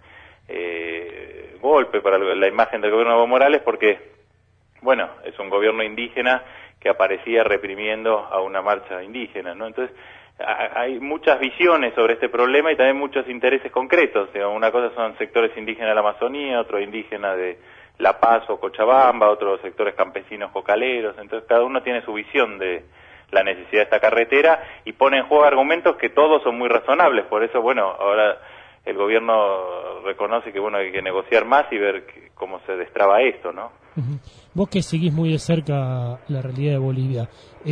golpe para la imagen del gobierno de Evo Morales, porque, bueno, es un gobierno indígena que aparecía reprimiendo a una marcha indígena, ¿no? Entonces, hay muchas visiones sobre este problema y también muchos intereses concretos. Una cosa son sectores indígenas de la Amazonía, otro indígena de La Paz o Cochabamba, otros sectores campesinos cocaleros. Entonces, cada uno tiene su visión de la necesidad de esta carretera y pone en juego argumentos que todos son muy razonables. Por eso, bueno, ahora el gobierno reconoce que, bueno, hay que negociar más y ver cómo se destraba esto, ¿no? Uh-huh. Vos que seguís muy de cerca la realidad de Bolivia,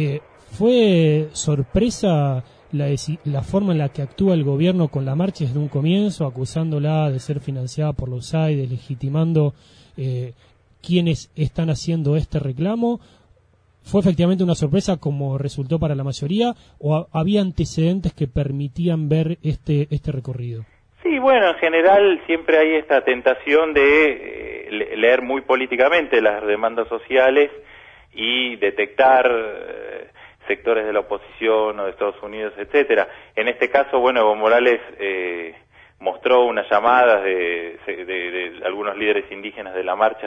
¿fue sorpresa la forma en la que actúa el gobierno con la marcha desde un comienzo, acusándola de ser financiada por la USAID, deslegitimando quienes están haciendo este reclamo? ¿Fue efectivamente una sorpresa como resultó para la mayoría, o había antecedentes que permitían ver este recorrido? Sí, bueno, en general siempre hay esta tentación de leer muy políticamente las demandas sociales y detectar sectores de la oposición o de Estados Unidos, etcétera. En este caso, bueno, Evo Morales mostró unas llamadas de algunos líderes indígenas de la marcha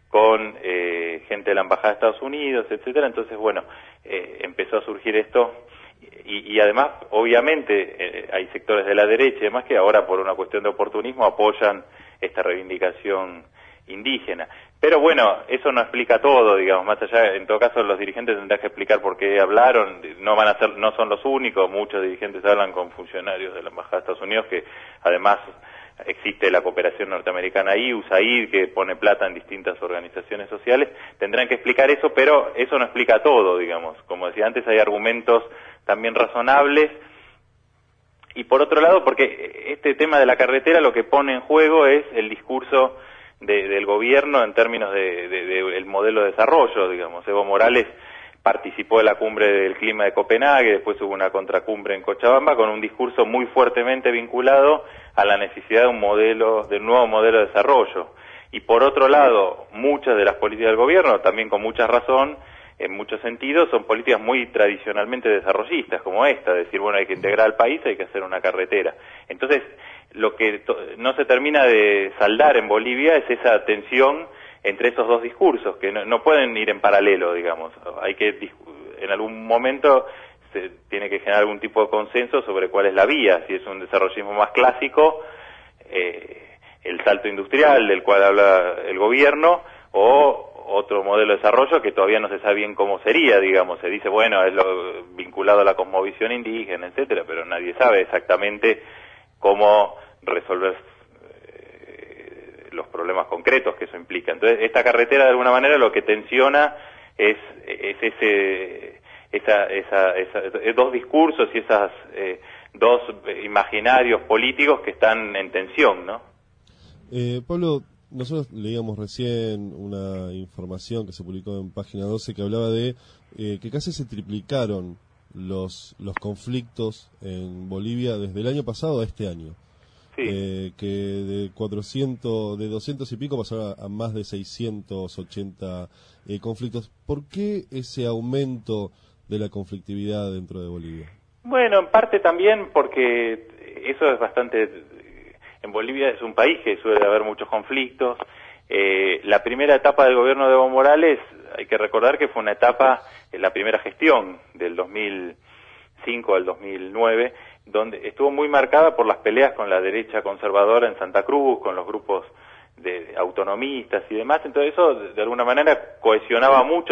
con gente de la Embajada de Estados Unidos, etcétera. Entonces, bueno, empezó a surgir esto y además, obviamente, hay sectores de la derecha y demás que ahora por una cuestión de oportunismo apoyan esta reivindicación indígena. Pero bueno, eso no explica todo, digamos, más allá, en todo caso los dirigentes tendrán que explicar por qué hablaron, no son los únicos, muchos dirigentes hablan con funcionarios de la Embajada de Estados Unidos, que además existe la cooperación norteamericana ahí, USAID, que pone plata en distintas organizaciones sociales, tendrán que explicar eso, pero eso no explica todo, digamos. Como decía antes, hay argumentos también razonables. Y por otro lado, porque este tema de la carretera lo que pone en juego es el discurso del gobierno en términos del modelo de desarrollo, digamos. Evo Morales participó de la cumbre del clima de Copenhague, después hubo una contracumbre en Cochabamba con un discurso muy fuertemente vinculado a la necesidad de un nuevo modelo de desarrollo. Y por otro lado, muchas de las políticas del gobierno, también con mucha razón, en muchos sentidos, son políticas muy tradicionalmente desarrollistas, como esta, de decir, bueno, hay que integrar al país, hay que hacer una carretera. Entonces, lo que no se termina de saldar en Bolivia es esa tensión entre esos dos discursos, que no pueden ir en paralelo, digamos. Hay que, en algún momento, se tiene que generar algún tipo de consenso sobre cuál es la vía, si es un desarrollismo más clásico, el salto industrial del cual habla el gobierno, o otro modelo de desarrollo que todavía no se sabe bien cómo sería, digamos. Se dice, bueno, es lo vinculado a la cosmovisión indígena, etcétera, pero nadie sabe exactamente cómo resolver los problemas concretos que eso implica. Entonces, esta carretera, de alguna manera, lo que tensiona es esos dos discursos y esas dos imaginarios políticos que están en tensión, ¿no? Pablo, nosotros leíamos recién una información que se publicó en Página 12 que hablaba de que casi se triplicaron los conflictos en Bolivia desde el año pasado a este año. Sí. Que de 200 y pico pasaron a más de 680 conflictos. ¿Por qué ese aumento de la conflictividad dentro de Bolivia? Bueno, en parte también porque eso es bastante... En Bolivia es un país que suele haber muchos conflictos. La primera etapa del gobierno de Evo Morales, hay que recordar que fue una etapa, la primera gestión del 2005 al 2009, donde estuvo muy marcada por las peleas con la derecha conservadora en Santa Cruz, con los grupos de autonomistas y demás. Entonces eso, de alguna manera, cohesionaba mucho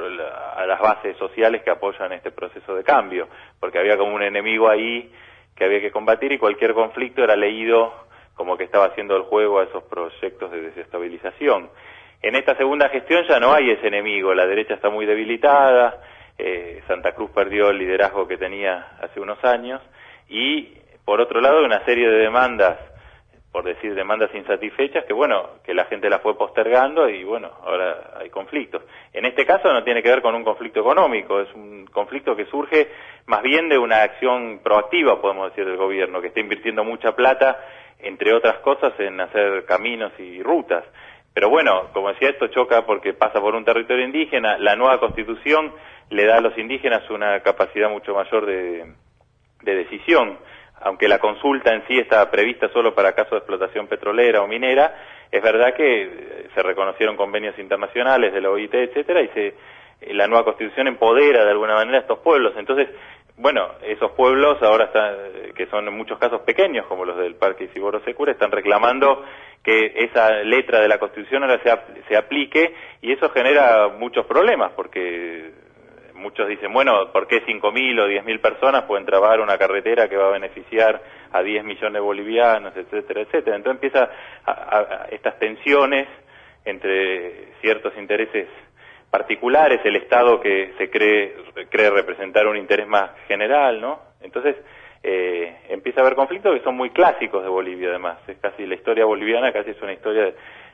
a las bases sociales que apoyan este proceso de cambio, porque había como un enemigo ahí que había que combatir y cualquier conflicto era leído como que estaba haciendo el juego a esos proyectos de desestabilización. En esta segunda gestión ya no hay ese enemigo, la derecha está muy debilitada, Santa Cruz perdió el liderazgo que tenía hace unos años, y por otro lado una serie de demandas, por decir demandas insatisfechas, que bueno, que la gente las fue postergando y bueno, ahora hay conflictos. En este caso no tiene que ver con un conflicto económico, es un conflicto que surge más bien de una acción proactiva, podemos decir, del gobierno, que está invirtiendo mucha plata, entre otras cosas, en hacer caminos y rutas. Pero bueno, como decía, esto choca porque pasa por un territorio indígena, la nueva constitución le da a los indígenas una capacidad mucho mayor de decisión, aunque la consulta en sí está prevista solo para casos de explotación petrolera o minera. Es verdad que se reconocieron convenios internacionales de la OIT, etcétera, y la nueva constitución empodera de alguna manera a estos pueblos. Entonces, bueno, esos pueblos ahora que son en muchos casos pequeños, como los del Parque Isidoro Secura, están reclamando que esa letra de la Constitución ahora se aplique, y eso genera muchos problemas, porque muchos dicen, bueno, ¿por qué 5.000 o 10.000 personas pueden trabar una carretera que va a beneficiar a 10 millones de bolivianos, etcétera, etcétera? Entonces empieza estas tensiones entre ciertos intereses particulares, el Estado que se cree representar un interés más general, ¿no? Entonces empieza a haber conflictos que son muy clásicos de Bolivia, además. Es casi la historia boliviana, casi es una historia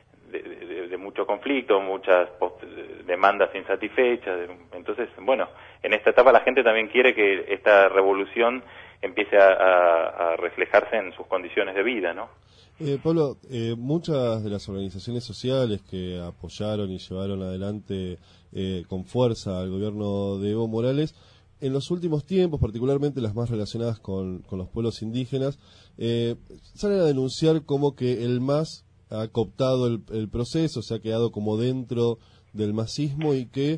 de mucho conflicto, muchas demandas insatisfechas. Entonces, bueno, en esta etapa la gente también quiere que esta revolución empiece a reflejarse en sus condiciones de vida, ¿no? Pablo, muchas de las organizaciones sociales que apoyaron y llevaron adelante con fuerza al gobierno de Evo Morales, en los últimos tiempos, particularmente las más relacionadas con los pueblos indígenas, salen a denunciar como que el MAS ha cooptado el proceso, se ha quedado como dentro del masismo y que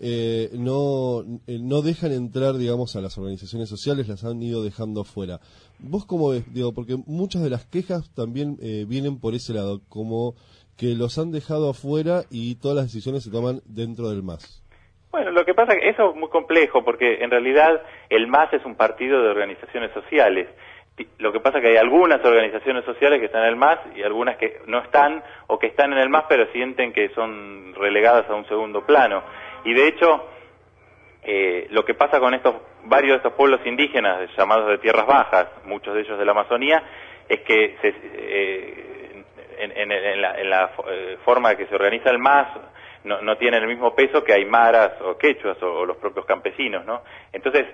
no dejan entrar, digamos, a las organizaciones sociales, las han ido dejando fuera. ¿Vos cómo ves? Digo, porque muchas de las quejas también vienen por ese lado, como que los han dejado afuera y todas las decisiones se toman dentro del MAS. Bueno, lo que pasa es que eso es muy complejo, porque en realidad el MAS es un partido de organizaciones sociales. Lo que pasa es que hay algunas organizaciones sociales que están en el MAS y algunas que no están, o que están en el MAS pero sienten que son relegadas a un segundo plano. Y de hecho, lo que pasa con varios de estos pueblos indígenas llamados de tierras bajas, muchos de ellos de la Amazonía, es que en la forma que se organiza el MAS no tienen el mismo peso que aymaras o quechuas o los propios campesinos, ¿no? Entonces,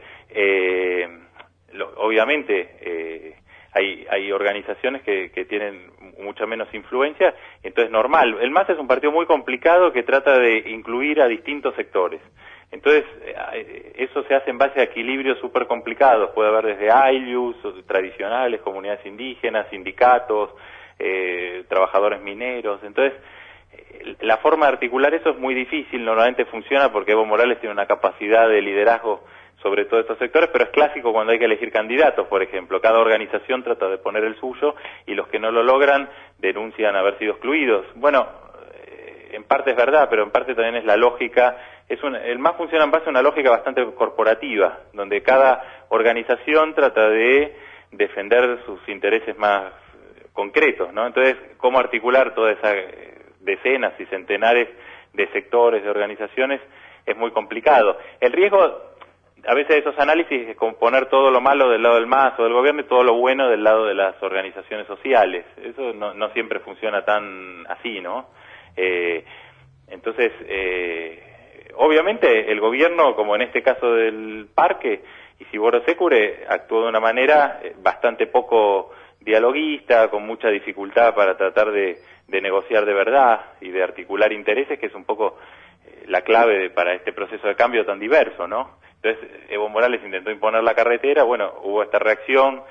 obviamente hay organizaciones que tienen mucha menos influencia, entonces normal. El MAS es un partido muy complicado que trata de incluir a distintos sectores. Entonces, eso se hace en base a equilibrios súper complicados. Puede haber desde AILUS, tradicionales, comunidades indígenas, sindicatos, trabajadores mineros. Entonces, la forma de articular eso es muy difícil. Normalmente funciona porque Evo Morales tiene una capacidad de liderazgo sobre todos estos sectores, pero es clásico cuando hay que elegir candidatos, por ejemplo. Cada organización trata de poner el suyo y los que no lo logran denuncian haber sido excluidos. Bueno, en parte es verdad, pero en parte también es la lógica. El MAS funciona en base a una lógica bastante corporativa, donde cada organización trata de defender sus intereses más concretos, ¿no? Entonces, ¿cómo articular todas esas decenas y centenares de sectores, de organizaciones? Es muy complicado. El riesgo a veces de esos análisis es poner todo lo malo del lado del MAS o del gobierno y todo lo bueno del lado de las organizaciones sociales. Eso no siempre funciona tan así, ¿no? Entonces, obviamente el gobierno, como en este caso del parque, Isidoro Secure, actuó de una manera bastante poco dialoguista, con mucha dificultad para tratar de negociar de verdad y de articular intereses, que es un poco la clave para este proceso de cambio tan diverso, ¿no? Entonces, Evo Morales intentó imponer la carretera, bueno, hubo esta reacción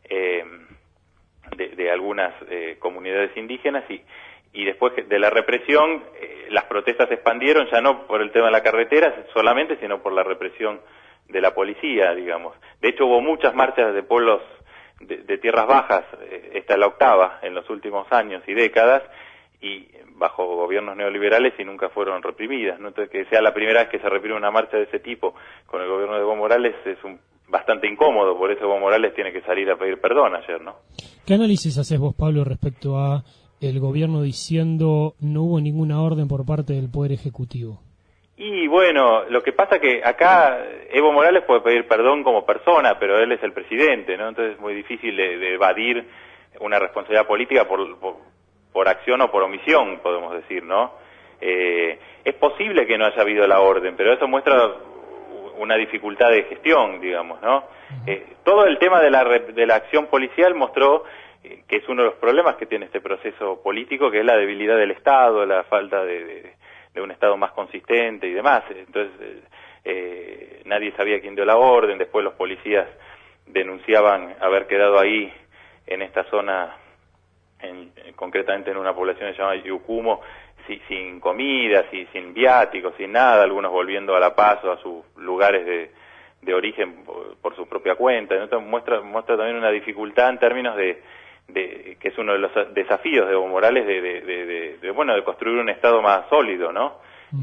de algunas comunidades indígenas y después de la represión, las protestas se expandieron ya no por el tema de la carretera solamente, sino por la represión de la policía, digamos. De hecho, hubo muchas marchas de pueblos de tierras bajas, esta es la octava en los últimos años y décadas, y bajo gobiernos neoliberales y nunca fueron reprimidas, ¿no? Entonces, que sea la primera vez que se reprime una marcha de ese tipo con el gobierno de Evo Morales es bastante incómodo, por eso Evo Morales tiene que salir a pedir perdón ayer, ¿no? ¿Qué análisis haces vos, Pablo, respecto a el gobierno diciendo no hubo ninguna orden por parte del Poder Ejecutivo? Y bueno, lo que pasa que acá Evo Morales puede pedir perdón como persona, pero él es el presidente, ¿no? Entonces es muy difícil de evadir una responsabilidad política por acción o por omisión, podemos decir, ¿no? Es posible que no haya habido la orden, pero eso muestra una dificultad de gestión, digamos, ¿no? Todo el tema de la acción policial mostró que es uno de los problemas que tiene este proceso político, que es la debilidad del Estado, la falta de un Estado más consistente y demás. Entonces, nadie sabía quién dio la orden, después los policías denunciaban haber quedado ahí en esta zona, concretamente en una población que se llama Yucumo, sin comida, sin viáticos, sin nada, algunos volviendo a La Paz o a sus lugares de origen por su propia cuenta. Entonces muestra también una dificultad en términos de que es uno de los desafíos de Evo Morales de construir un Estado más sólido, ¿no?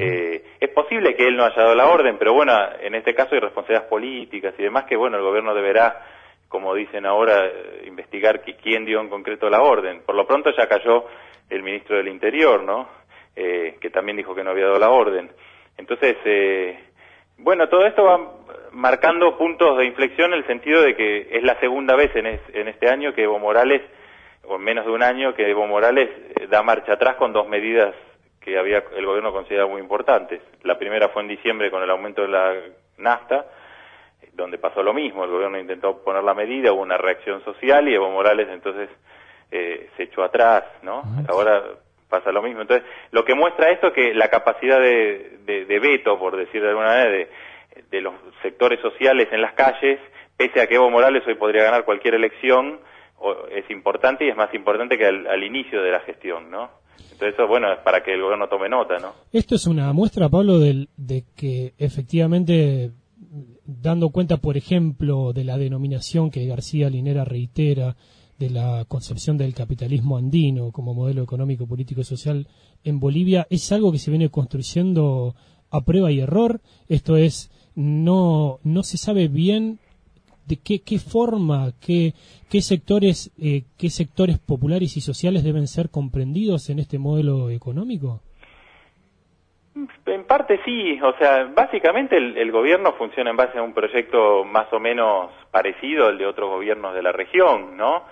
Es posible que él no haya dado la orden, pero bueno, en este caso hay responsabilidades políticas y demás que, bueno, el gobierno deberá, como dicen ahora, investigar quién dio en concreto la orden. Por lo pronto ya cayó el ministro del Interior, ¿no? Que también dijo que no había dado la orden. Entonces, bueno, todo esto va marcando puntos de inflexión en el sentido de que es la segunda vez en este año que Evo Morales, o en menos de un año, que Evo Morales da marcha atrás con dos medidas que el gobierno consideraba muy importantes. La primera fue en diciembre con el aumento de la nafta, donde pasó lo mismo, el gobierno intentó poner la medida, hubo una reacción social y Evo Morales entonces se echó atrás, ¿no? Ahora pasa lo mismo. Entonces, lo que muestra esto es que la capacidad de veto, por decir de alguna manera, de los sectores sociales en las calles, pese a que Evo Morales hoy podría ganar cualquier elección es importante y es más importante que al inicio de la gestión, ¿no? Entonces eso, bueno, es para que el gobierno tome nota, ¿no? Esto es una muestra, Pablo, de que efectivamente, dando cuenta, por ejemplo, de la denominación que García Linera reitera, de la concepción del capitalismo andino como modelo económico, político y social en Bolivia, es algo que se viene construyendo a prueba y error. Esto es, no se sabe bien de qué forma, qué sectores populares y sociales deben ser comprendidos en este modelo económico. En parte sí, o sea, básicamente el gobierno funciona en base a un proyecto más o menos parecido al de otros gobiernos de la región, ¿no?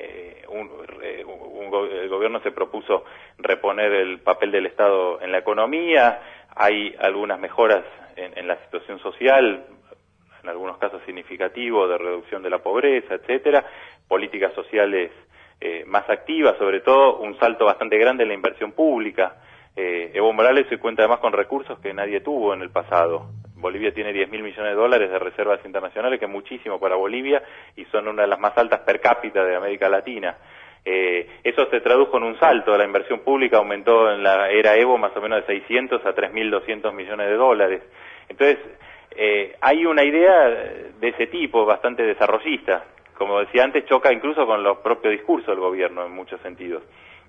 El gobierno se propuso reponer el papel del Estado en la economía, hay algunas mejoras en la situación social, en algunos casos significativos, de reducción de la pobreza, etcétera, políticas sociales más activas, sobre todo un salto bastante grande en la inversión pública. Evo Morales se cuenta además con recursos que nadie tuvo en el pasado. Bolivia tiene 10.000 millones de dólares de reservas internacionales, que es muchísimo para Bolivia, y son una de las más altas per cápita de América Latina. Eso se tradujo en un salto. La inversión pública aumentó en la era Evo más o menos de 600 a 3.200 millones de dólares. Entonces, hay una idea de ese tipo, bastante desarrollista. Como decía antes, choca incluso con los propios discursos del gobierno en muchos sentidos.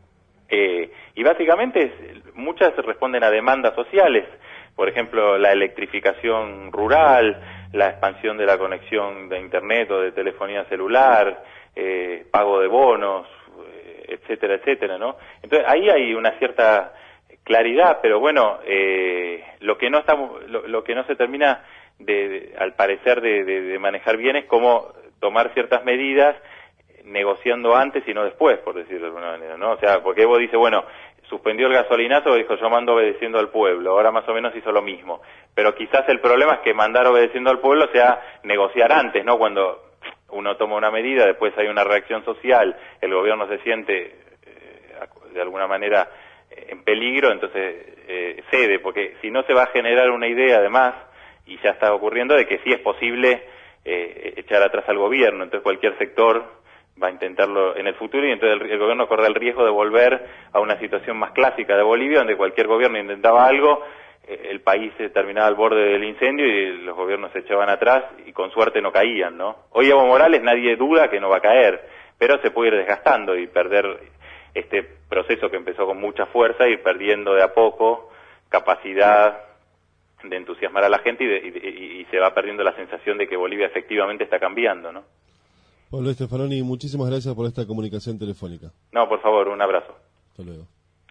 Y básicamente muchas responden a demandas sociales, por ejemplo la electrificación rural, la expansión de la conexión de internet o de telefonía celular, pago de bonos, etcétera, etcétera, ¿no? Entonces ahí hay una cierta claridad, pero bueno, lo que no se termina al parecer de manejar bien es cómo tomar ciertas medidas negociando antes y no después, por decirlo de alguna manera, ¿no? O sea, porque Evo dice, bueno, suspendió el gasolinazo, dijo, yo mando obedeciendo al pueblo, ahora más o menos hizo lo mismo. Pero quizás el problema es que mandar obedeciendo al pueblo sea negociar antes, ¿no? Cuando uno toma una medida, después hay una reacción social, el gobierno se siente de alguna manera en peligro, entonces cede, porque si no se va a generar una idea además, y ya está ocurriendo, de que sí es posible echar atrás al gobierno, entonces cualquier sector va a intentarlo en el futuro y entonces el gobierno corre el riesgo de volver a una situación más clásica de Bolivia, donde cualquier gobierno intentaba algo, el país terminaba al borde del incendio y los gobiernos se echaban atrás y con suerte no caían, ¿no? Hoy Evo Morales nadie duda que no va a caer, pero se puede ir desgastando y perder este proceso que empezó con mucha fuerza, ir perdiendo de a poco capacidad de entusiasmar a la gente y se va perdiendo la sensación de que Bolivia efectivamente está cambiando, ¿no? Pablo Stefanoni, muchísimas gracias por esta comunicación telefónica. No, por favor, un abrazo. Hasta luego.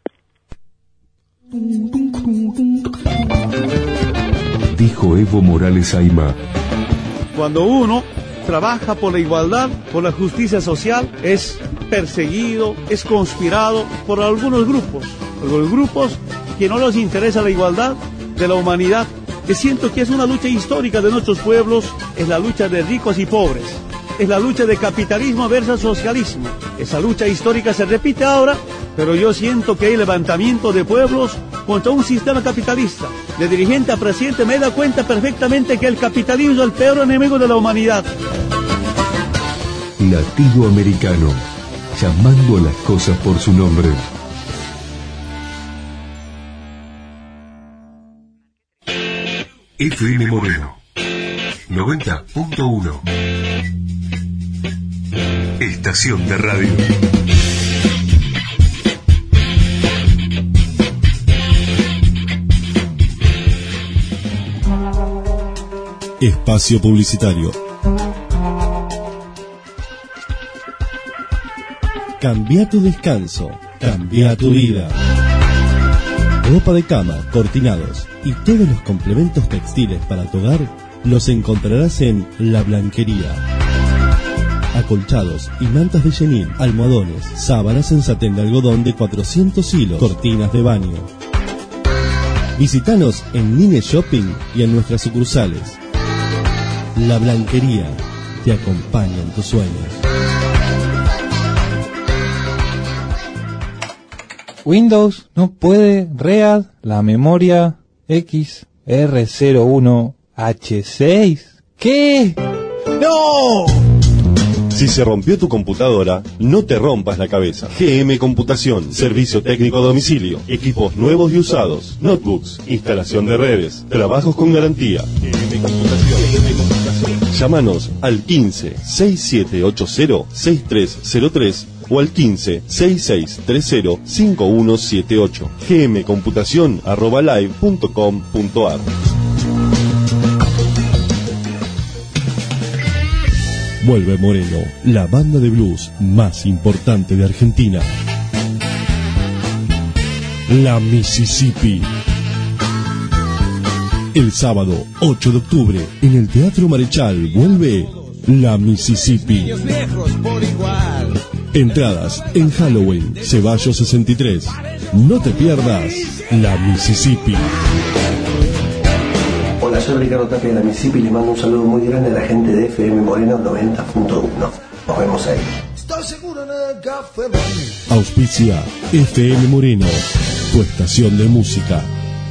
Dijo Evo Morales Aimá. Cuando uno trabaja por la igualdad, por la justicia social, es perseguido, es conspirado por algunos grupos que no les interesa la igualdad de la humanidad, que siento que es una lucha histórica de nuestros pueblos, es la lucha de ricos y pobres. Es la lucha de capitalismo versus socialismo. Esa lucha histórica se repite ahora, pero yo siento que hay levantamiento de pueblos contra un sistema capitalista. De dirigente a presidente me da cuenta perfectamente que el capitalismo es el peor enemigo de la humanidad. Nativo americano, llamando a las cosas por su nombre. FM Moreno 90.1. Estación de radio. Espacio publicitario. Cambia tu descanso, cambia tu vida. Ropa de cama, cortinados y todos los complementos textiles para tu hogar los encontrarás en La Blanquería. Acolchados y mantas de chenil, almohadones, sábanas en satén de algodón de 400 hilos, cortinas de baño. Visítanos en Nine Shopping y en nuestras sucursales. La Blanquería te acompaña en tus sueños. Windows no puede read la memoria XR01H6. ¿Qué? ¡No! Si se rompió tu computadora, no te rompas la cabeza. GM Computación, servicio técnico a domicilio, equipos nuevos y usados, notebooks, instalación de redes, trabajos con garantía. GM Computación. Llámanos al 15 6780 6303 o al 15 6630 5178. gmcomputacion@live.com.ar. Vuelve Moreno, la banda de blues más importante de Argentina. La Mississippi. El sábado 8 de octubre, en el Teatro Marechal, vuelve La Mississippi. Entradas en Halloween, Ceballos 63. No te pierdas La Mississippi. Hola, soy Ricardo Tapia de La Mississippi y le mando un saludo muy grande a la gente de FM Moreno 90.1. Nos vemos ahí. Auspicia FM Moreno, tu estación de música.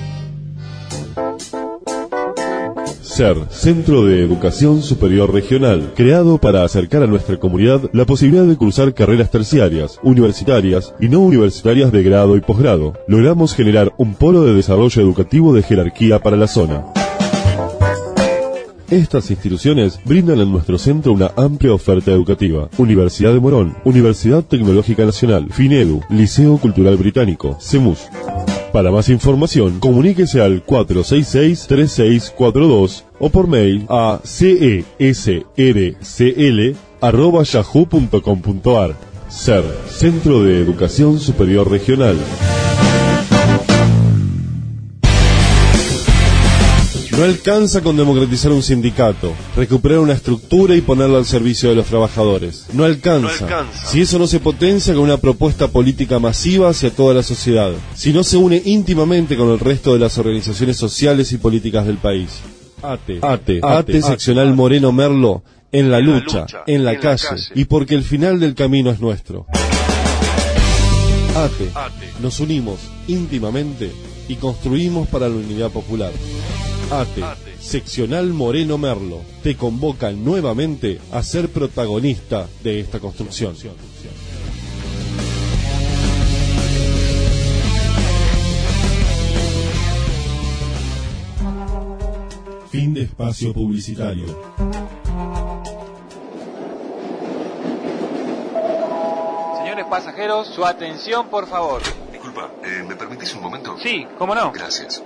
SER, Centro de Educación Superior Regional, creado para acercar a nuestra comunidad la posibilidad de cursar carreras terciarias, universitarias y no universitarias de grado y posgrado. Logramos generar un polo de desarrollo educativo de jerarquía para la zona. Estas instituciones brindan en nuestro centro una amplia oferta educativa. Universidad de Morón, Universidad Tecnológica Nacional, FINEDU, Liceo Cultural Británico, CEMUS. Para más información, comuníquese al 466-3642 o por mail a cesrcl@yahoo.com.ar. SER, Centro de Educación Superior Regional. No alcanza con democratizar un sindicato, recuperar una estructura y ponerla al servicio de los trabajadores. No alcanza. Si eso no se potencia con una propuesta política masiva hacia toda la sociedad. Si no se une íntimamente con el resto de las organizaciones sociales y políticas del país. ATE, seccional Moreno Merlo, en la lucha, en la calle, y porque el final del camino es nuestro. ATE, nos unimos íntimamente y construimos para la unidad popular. ATE, seccional Moreno Merlo, te convoca nuevamente a ser protagonista de esta construcción. Fin de espacio publicitario. Señores pasajeros, su atención, por favor. Disculpa, ¿me permitís un momento? Sí, ¿cómo no? Gracias.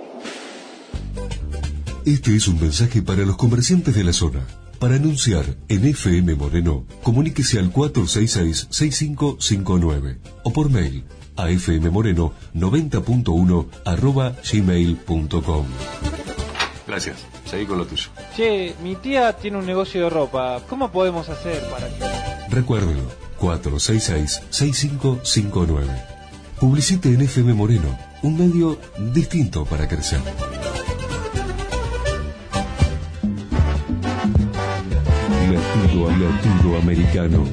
Este es un mensaje para los comerciantes de la zona. Para anunciar en FM Moreno, comuníquese al 466-6559 o por mail a fmmoreno90.1@gmail.com. Gracias. Seguí con lo tuyo. Che, mi tía tiene un negocio de ropa. ¿Cómo podemos hacer para que...? Recuérdelo, 466-6559. Publicite en FM Moreno, un medio distinto para crecer. Latido americano.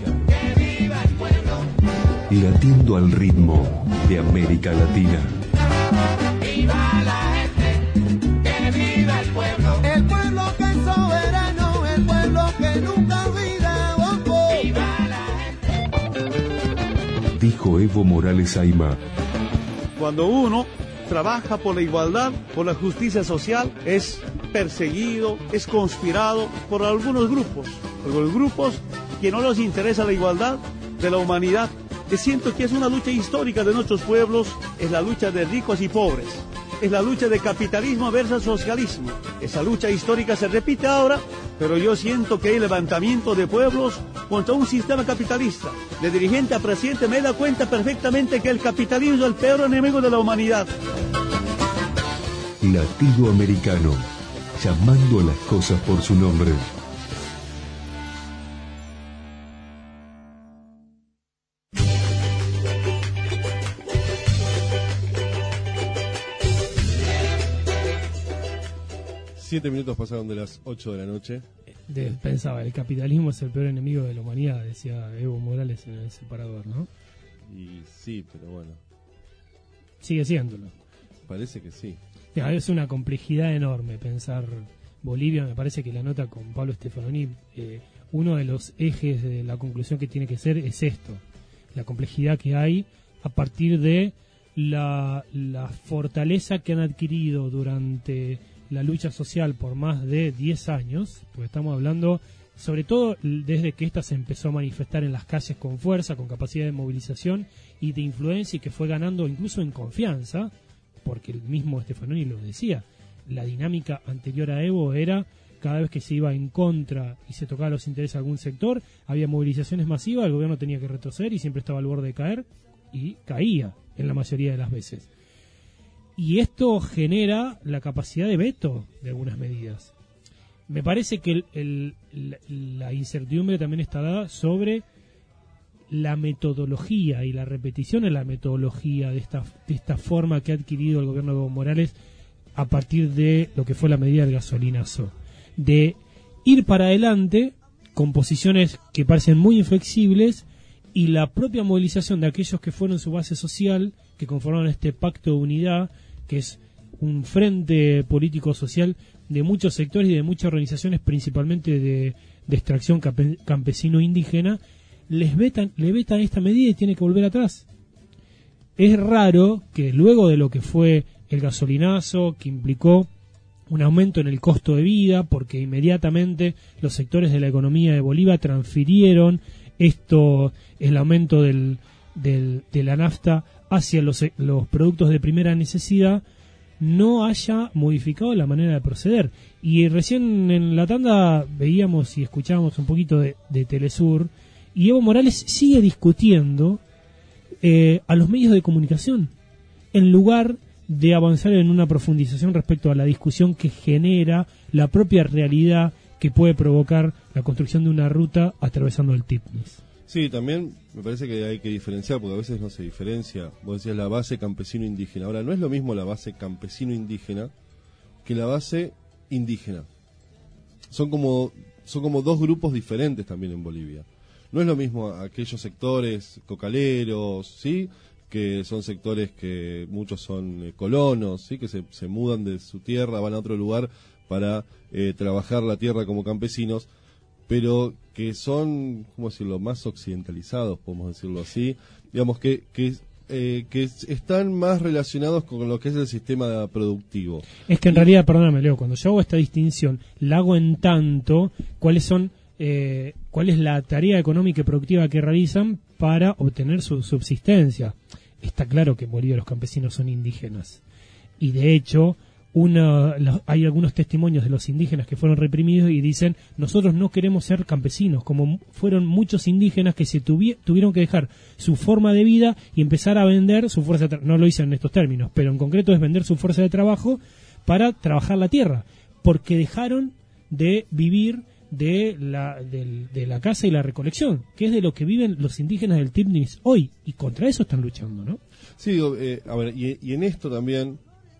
Latiendo al ritmo de América Latina. ¡Viva la gente! ¡Que viva el pueblo! El pueblo que es soberano, el pueblo que nunca olvida. ¡Viva la gente! Dijo Evo Morales Ayma. Cuando uno trabaja por la igualdad, por la justicia social, es perseguido, es conspirado por algunos grupos que no les interesa la igualdad de la humanidad. Que siento que es una lucha histórica de nuestros pueblos, es la lucha de ricos y pobres, es la lucha de capitalismo versus socialismo. Esa lucha histórica se repite ahora, pero yo siento que hay levantamiento de pueblos contra un sistema capitalista. De dirigente a presidente me da cuenta perfectamente que el capitalismo es el peor enemigo de la humanidad. Latido americano, llamando a las cosas por su nombre. Siete minutos pasaron de las 8 de la noche. Pensaba, el capitalismo es el peor enemigo de la humanidad, decía Evo Morales en el separador, ¿no? Y sí, pero bueno. Sigue siéndolo. Parece que sí. Es una complejidad enorme pensar Bolivia. Me parece que la nota con Pablo Stefanoni uno de los ejes de la conclusión que tiene que ser es esto, la complejidad que hay a partir de la fortaleza que han adquirido durante la lucha social por más de 10 años, porque estamos hablando sobre todo desde que ésta se empezó a manifestar en las calles con fuerza, con capacidad de movilización y de influencia, y que fue ganando incluso en confianza, porque el mismo Stefanoni lo decía, la dinámica anterior a Evo era cada vez que se iba en contra y se tocaba los intereses de algún sector, había movilizaciones masivas, el gobierno tenía que retroceder y siempre estaba al borde de caer, y caía en la mayoría de las veces. Y esto genera la capacidad de veto de algunas medidas. Me parece que la incertidumbre también está dada sobre la metodología y la repetición en la metodología de esta forma que ha adquirido el gobierno de Evo Morales a partir de lo que fue la medida del gasolinazo, de ir para adelante con posiciones que parecen muy inflexibles, y la propia movilización de aquellos que fueron su base social, que conformaron este pacto de unidad, que es un frente político social de muchos sectores y de muchas organizaciones, principalmente de extracción campesino-indígena, le vetan esta medida y tiene que volver atrás. Es raro que luego de lo que fue el gasolinazo, que implicó un aumento en el costo de vida, porque inmediatamente los sectores de la economía de Bolivia transfirieron el aumento de la nafta hacia los productos de primera necesidad, no haya modificado la manera de proceder. Y recién en la tanda veíamos y escuchábamos un poquito de Telesur, y Evo Morales sigue discutiendo a los medios de comunicación, en lugar de avanzar en una profundización respecto a la discusión que genera la propia realidad que puede provocar la construcción de una ruta atravesando el Tigris. Sí, también me parece que hay que diferenciar, porque a veces no se diferencia. Vos decías la base campesino-indígena. Ahora, no es lo mismo la base campesino-indígena que la base indígena. Son como dos grupos diferentes también en Bolivia. No es lo mismo aquellos sectores cocaleros, ¿sí?, que son sectores que muchos son colonos, ¿sí?, que se mudan de su tierra, van a otro lugar para trabajar la tierra como campesinos, pero que son, ¿cómo decirlo?, más occidentalizados, podemos decirlo así, digamos que están más relacionados con lo que es el sistema productivo. Es que en realidad, perdóname Leo, cuando yo hago esta distinción, la hago en tanto cuál es la tarea económica y productiva que realizan para obtener su subsistencia. Está claro que en Bolivia los campesinos son indígenas, y de hecho hay algunos testimonios de los indígenas que fueron reprimidos y dicen: nosotros no queremos ser campesinos, como fueron muchos indígenas que se tuvieron que dejar su forma de vida y empezar a vender su fuerza de trabajo. No lo dicen en estos términos, pero en concreto es vender su fuerza de trabajo para trabajar la tierra, porque dejaron de vivir de la caza y la recolección, que es de lo que viven los indígenas del Tigris hoy, y contra eso están luchando, ¿no? Sí, a ver, y en esto también,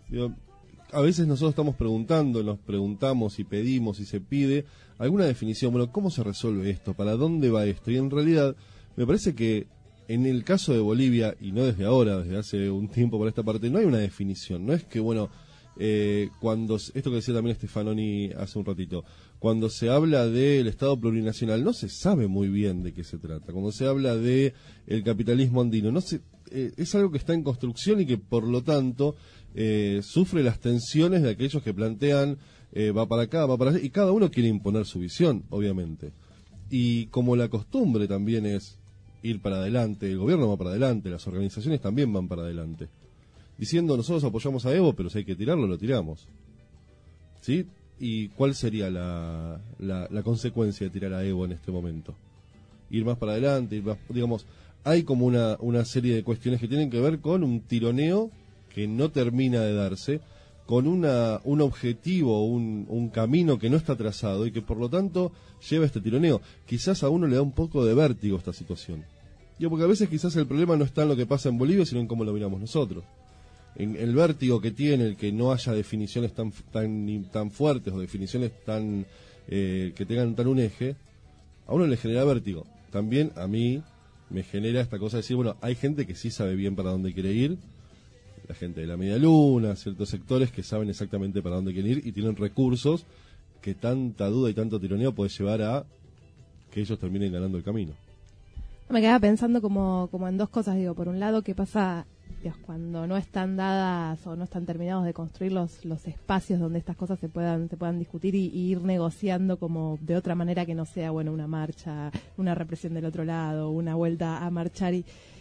a veces nosotros estamos nos preguntamos y pedimos y se pide alguna definición. Bueno, ¿cómo se resuelve esto? ¿Para dónde va esto? Y en realidad me parece que en el caso de Bolivia, y no desde ahora, desde hace un tiempo por esta parte, no hay una definición. No es que, bueno, cuando esto que decía también Stefanoni hace un ratito, cuando se habla del Estado plurinacional no se sabe muy bien de qué se trata. Cuando se habla de el capitalismo andino, es algo que está en construcción y que por lo tanto sufre las tensiones de aquellos que plantean va para acá, va para allá, y cada uno quiere imponer su visión, obviamente. Y como la costumbre también es ir para adelante, el gobierno va para adelante, las organizaciones también van para adelante, diciendo: nosotros apoyamos a Evo, pero si hay que tirarlo, lo tiramos, ¿sí? ¿Y cuál sería la consecuencia de tirar a Evo en este momento? Ir más para adelante, ir más, digamos, hay como una serie de cuestiones que tienen que ver con un tironeo que no termina de darse, con un objetivo, un camino que no está trazado y que por lo tanto lleva a este tironeo. Quizás a uno le da un poco de vértigo esta situación. Porque a veces quizás el problema no está en lo que pasa en Bolivia, sino en cómo lo miramos nosotros. En el vértigo que tiene el que no haya definiciones tan fuertes o definiciones tan que tengan tan un eje, a uno le genera vértigo. También a mí me genera esta cosa de decir, bueno, hay gente que sí sabe bien para dónde quiere ir, la gente de la media luna, ciertos sectores que saben exactamente para dónde quieren ir y tienen recursos que tanta duda y tanto tironeo puede llevar a que ellos terminen ganando el camino. Me quedaba pensando como en dos cosas, digo, por un lado, ¿qué pasa cuando no están dadas o no están terminados de construir los espacios donde estas cosas se puedan discutir y ir negociando como de otra manera que no sea, bueno, una marcha, una represión del otro lado, una vuelta a marchar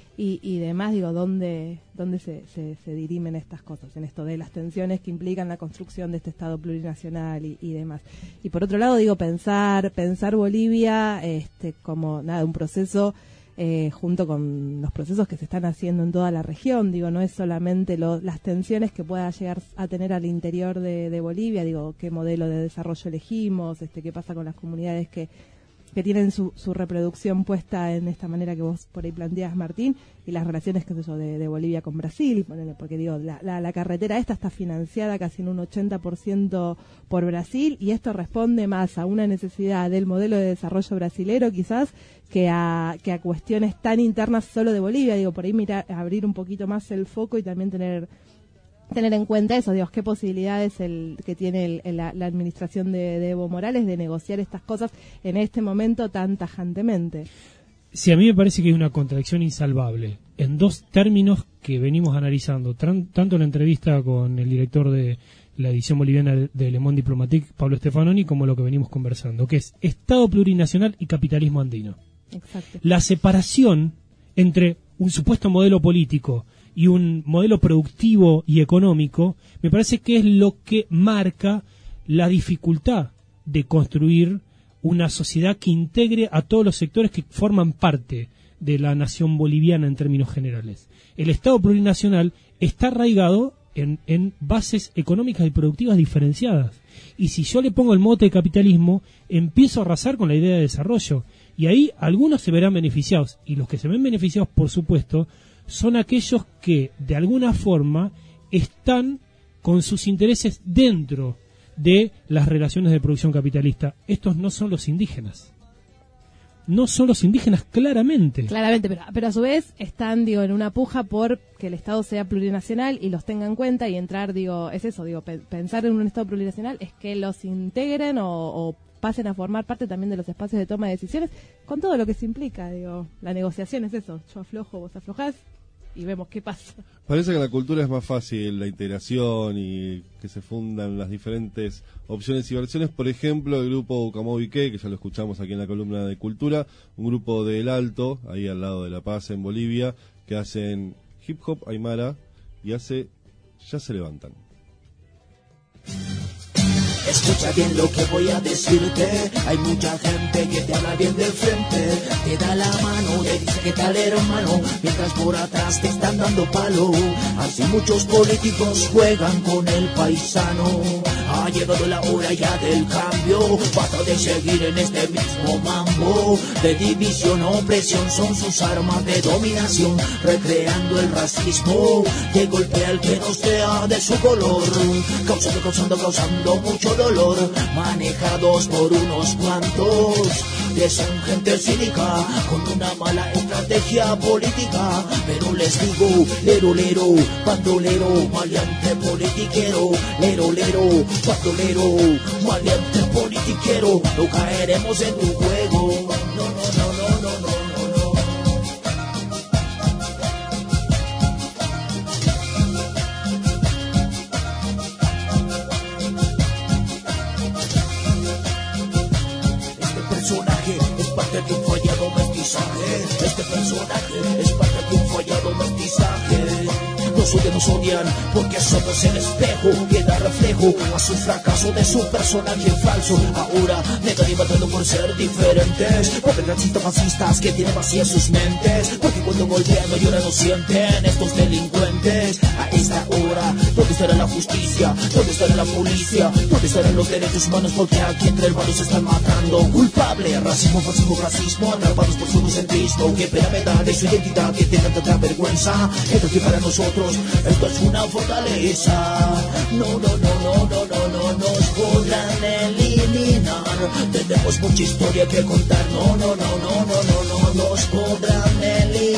y demás, digo, ¿dónde se dirimen estas cosas? En esto de las tensiones que implican la construcción de este Estado plurinacional y demás. Y por otro lado, digo, pensar Bolivia como nada, un proceso junto con los procesos que se están haciendo en toda la región, digo, no es solamente las tensiones que pueda llegar a tener al interior de Bolivia, digo, qué modelo de desarrollo elegimos, qué pasa con las comunidades que tienen su reproducción puesta en esta manera que vos por ahí planteas, Martín, y las relaciones, qué sé yo, de Bolivia con Brasil, porque digo, la carretera esta está financiada casi en un 80% por Brasil, y esto responde más a una necesidad del modelo de desarrollo brasilero quizás que a cuestiones tan internas solo de Bolivia, digo, por ahí abrir un poquito más el foco y también tener en cuenta eso, digo, qué posibilidades que tiene la administración de Evo Morales de negociar estas cosas en este momento tan tajantemente. Sí, a mí me parece que hay una contradicción insalvable en dos términos que venimos analizando, tanto en la entrevista con el director de la edición boliviana de Le Monde Diplomatique, Pablo Stefanoni, como lo que venimos conversando, que es Estado plurinacional y capitalismo andino. Exacto. La separación entre un supuesto modelo político y un modelo productivo y económico, me parece que es lo que marca la dificultad de construir una sociedad que integre a todos los sectores que forman parte de la nación boliviana en términos generales. El Estado plurinacional está arraigado en bases económicas y productivas diferenciadas. Y si yo le pongo el mote de capitalismo, empiezo a arrasar con la idea de desarrollo. Y ahí algunos se verán beneficiados. Y los que se ven beneficiados, por supuesto, son aquellos que de alguna forma están con sus intereses dentro de las relaciones de producción capitalista. Estos no son los indígenas. No son los indígenas claramente. Claramente, pero a su vez están, digo, en una puja por que el Estado sea plurinacional y los tenga en cuenta y entrar, digo, es eso, digo, pensar en un Estado plurinacional es que los integren o pasen a formar parte también de los espacios de toma de decisiones con todo lo que se implica, digo, la negociación es eso, yo aflojo, vos aflojás y vemos qué pasa. Parece que en la cultura es más fácil la integración y que se fundan las diferentes opciones y versiones. Por ejemplo, el grupo Ucamovique, que ya lo escuchamos aquí en la columna de Cultura, un grupo del Alto, ahí al lado de La Paz, en Bolivia, que hacen hip hop aymara y hace Ya se levantan. Escucha bien lo que voy a decirte. Hay mucha gente que te habla bien de frente, te da la mano, te dice que tal hermano, mientras por atrás te están dando palo. Así muchos políticos juegan con el paisano. Ha llegado la hora ya del cambio, basta de seguir en este mismo mambo. De división, opresión son sus armas de dominación, recreando el racismo que golpea al que no sea de su color, causando mucho dolor, manejados por unos cuantos que son gente cínica con una mala estrategia política. Pero les digo, lero, bandolero, maleante politiquero, lero, bandolero, maleante politiquero, no caeremos en tu juego, no. De un fallado mestizaje, este personaje es parte de un fallado mestizaje. Nos odian porque somos el espejo que da reflejo a su fracaso de su personaje falso. Ahora negan y matando por ser diferentes, porque racistas fascistas que tienen vacías sus mentes, porque cuando golpean no lloran, no sienten estos delincuentes. A esta hora, ¿dónde estará la justicia? ¿Dónde estará la policía? ¿Dónde estarán los derechos humanos? Porque aquí entre hermanos se están matando. Culpable, racismo, fascismo, racismo, atrapados por su egocentrismo. Qué pena me da de su identidad que tengan tanta vergüenza. Esto que para nosotros esto es una fortaleza. No nos podrán eliminar. Tenemos mucha historia que contar. No nos podrán eliminar.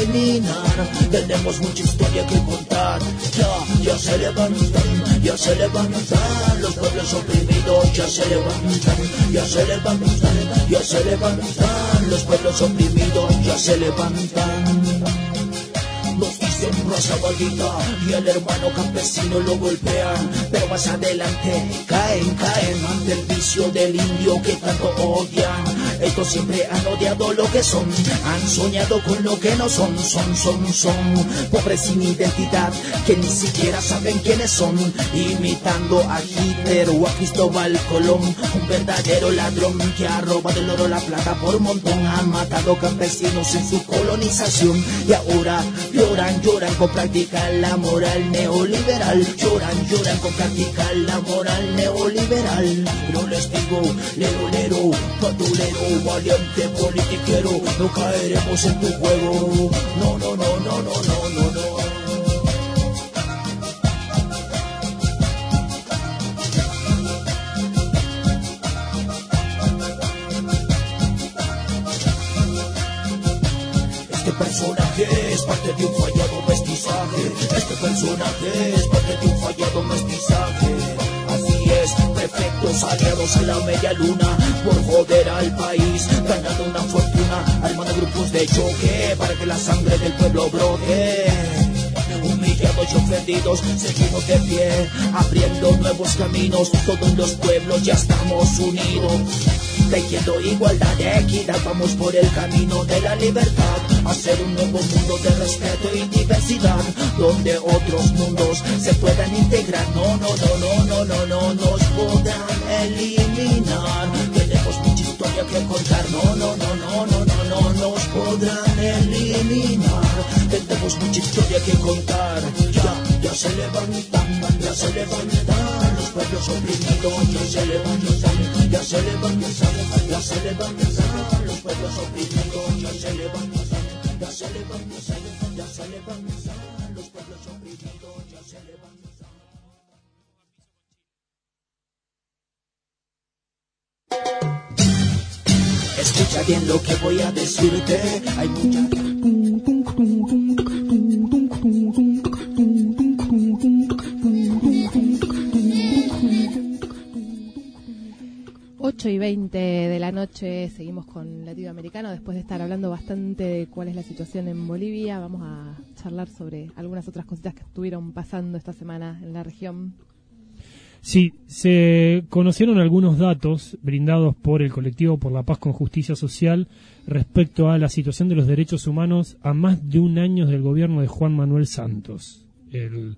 eliminar. Tenemos mucha historia que contar. Ya se levantan, ya se levantan. Los pueblos oprimidos ya se levantan, ya se levantan, ya se levantan. Los pueblos oprimidos ya se levantan. Nos dicen raza maldita y el hermano campesino lo golpean, pero más adelante caen ante el vicio del indio que tanto odian. Estos siempre han odiado lo que son, han soñado con lo que no son. Pobres sin identidad que ni siquiera saben quiénes son, imitando a Hitler o a Cristóbal Colón, un verdadero ladrón que ha robado el oro, la plata por montón. Han matado campesinos en su colonización y ahora lloran con practicar la moral neoliberal. Lloran con practicar la moral neoliberal. Pero les digo, lero, patulero, valiente politiquero, no caeremos en tu juego. No. Este personaje es parte de un fallado mestizaje. Este personaje es parte de un fallado mestizaje. Así es, perfectos aliados a la media luna por joder al país, ganando una fortuna, armando grupos de choque para que la sangre del pueblo brote. Humillados y ofendidos, seguimos de pie, abriendo nuevos caminos. Todos los pueblos ya estamos unidos, tejiendo igualdad y equidad. Vamos por el camino de la libertad, hacer un nuevo mundo de respeto y diversidad, donde otros mundos se puedan integrar. No nos podrán eliminar. Tenemos mucha historia que contar. No nos podrán eliminar. Tenemos mucha historia que contar. Ya se levantan, los pueblos oprimidos ya se levantan, ya se levantan, los pueblos oprimidos ya se levantan, ya se levantan, los pueblos oprimidos ya se levantan. Escucha bien lo que voy a decirte. Hay mucha 8:20 de la noche, seguimos con Latinoamericano. Después de estar hablando bastante de cuál es la situación en Bolivia, vamos a charlar sobre algunas otras cositas que estuvieron pasando esta semana en la región. Sí, se conocieron algunos datos brindados por el colectivo Por la Paz con Justicia Social respecto a la situación de los derechos humanos a más de un año del gobierno de Juan Manuel Santos, el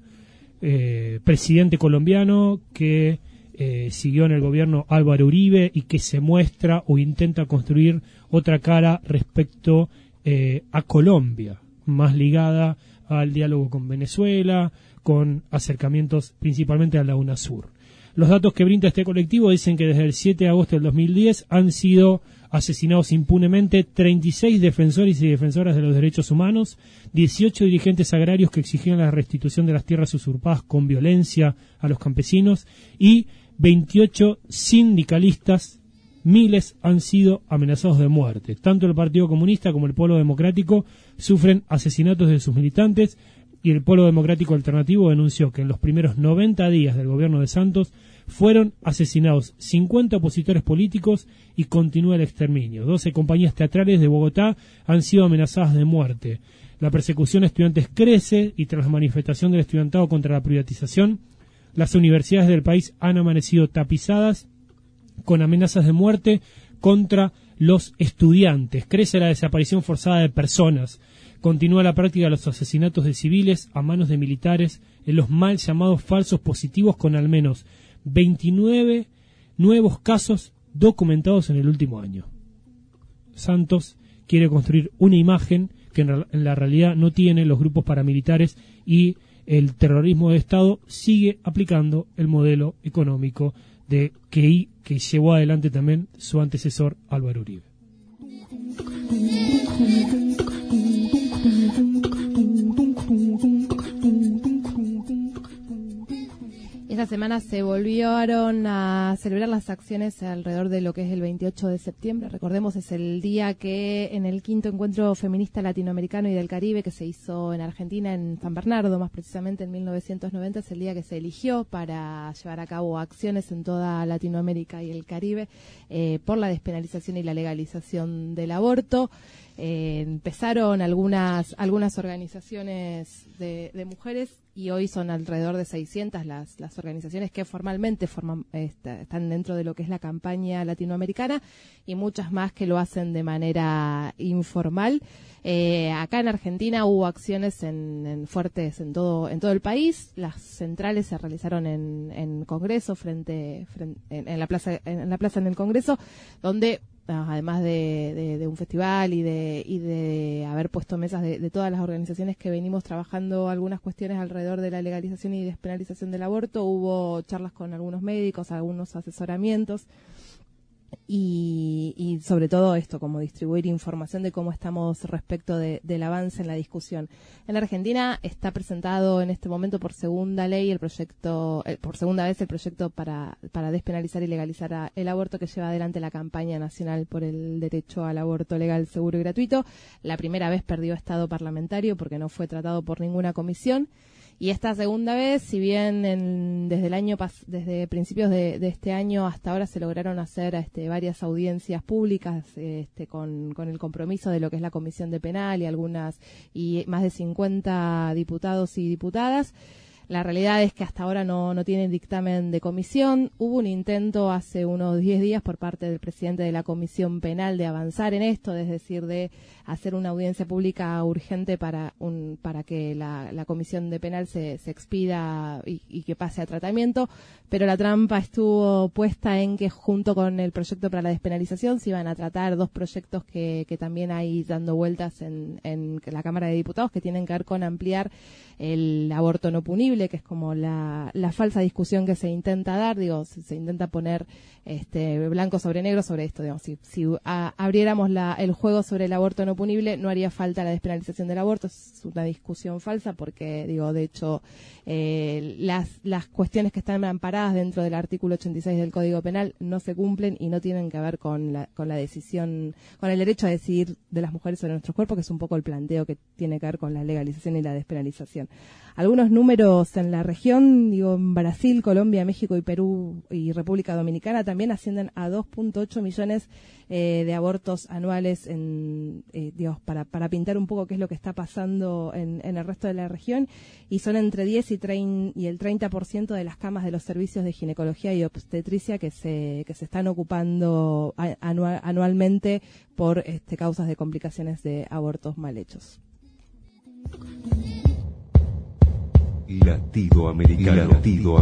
presidente colombiano que siguió en el gobierno Álvaro Uribe y que se muestra o intenta construir otra cara respecto a Colombia, más ligada al diálogo con Venezuela, con acercamientos principalmente a la UNASUR. Los datos que brinda este colectivo dicen que desde el 7 de agosto del 2010 han sido asesinados impunemente 36 defensores y defensoras de los derechos humanos, 18 dirigentes agrarios que exigían la restitución de las tierras usurpadas con violencia a los campesinos y 28 sindicalistas. Miles han sido amenazados de muerte. Tanto el Partido Comunista como el Polo Democrático sufren asesinatos de sus militantes, y el Polo Democrático Alternativo denunció que en los primeros 90 días del gobierno de Santos fueron asesinados 50 opositores políticos y continúa el exterminio. 12 compañías teatrales de Bogotá han sido amenazadas de muerte. La persecución a estudiantes crece y tras la manifestación del estudiantado contra la privatización, las universidades del país han amanecido tapizadas con amenazas de muerte contra los estudiantes. Crece la desaparición forzada de personas. Continúa la práctica de los asesinatos de civiles a manos de militares en los mal llamados falsos positivos, con al menos 29 nuevos casos documentados en el último año. Santos quiere construir una imagen que en la realidad no tienen los grupos paramilitares, y el terrorismo de Estado sigue aplicando el modelo económico de que llevó adelante también su antecesor Álvaro Uribe. Esta esta semana se volvieron a celebrar las acciones alrededor de lo que es el 28 de septiembre. Recordemos, es el día que en el 5º encuentro feminista latinoamericano y del Caribe que se hizo en Argentina, en San Bernardo, más precisamente en 1990, es el día que se eligió para llevar a cabo acciones en toda Latinoamérica y el Caribe por la despenalización y la legalización del aborto. Empezaron algunas organizaciones de mujeres y hoy son alrededor de 600 las organizaciones que formalmente están dentro de lo que es la campaña latinoamericana y muchas más que lo hacen de manera informal. Acá en Argentina hubo acciones fuertes en todo el país. Las centrales se realizaron en Congreso, en la plaza en el Congreso, donde además de un festival y de haber puesto mesas de todas las organizaciones que venimos trabajando algunas cuestiones alrededor de la legalización y despenalización del aborto, hubo charlas con algunos médicos, algunos asesoramientos y sobre todo esto, como distribuir información de cómo estamos respecto del avance en la discusión. En Argentina está presentado en este momento por segunda vez el proyecto para despenalizar y legalizar el aborto que lleva adelante la campaña nacional por el derecho al aborto legal, seguro y gratuito. La primera vez perdió estado parlamentario porque no fue tratado por ninguna comisión. Y esta segunda vez, si bien desde principios de este año hasta ahora se lograron hacer varias audiencias públicas con el compromiso de lo que es la Comisión de Penal y más de 50 diputados y diputadas, la realidad es que hasta ahora no tienen dictamen de comisión. Hubo un intento hace unos 10 días por parte del presidente de la Comisión Penal de avanzar en esto, es decir, de hacer una audiencia pública urgente para que la Comisión de Penal se expida y que pase a tratamiento, pero la trampa estuvo puesta en que junto con el proyecto para la despenalización se iban a tratar dos proyectos que también hay dando vueltas en la Cámara de Diputados, que tienen que ver con ampliar el aborto no punible, que es como la falsa discusión que se intenta dar, se intenta poner blanco sobre negro sobre esto, si abriéramos el juego sobre el aborto no punible, no haría falta la despenalización del aborto. Es una discusión falsa porque, de hecho, las cuestiones que están amparadas dentro del artículo 86 del Código Penal no se cumplen y no tienen que ver con la decisión, con el derecho a decidir de las mujeres sobre nuestros cuerpos, que es un poco el planteo que tiene que ver con la legalización y la despenalización. Algunos números en la región, en Brasil, Colombia, México y Perú y República Dominicana también ascienden a 2.8 millones de abortos anuales para pintar un poco qué es lo que está pasando en el resto de la región, y son entre 10 y el 30% de las camas de los servicios de ginecología y obstetricia que se están ocupando anualmente por causas de complicaciones de abortos mal hechos. Latido americano.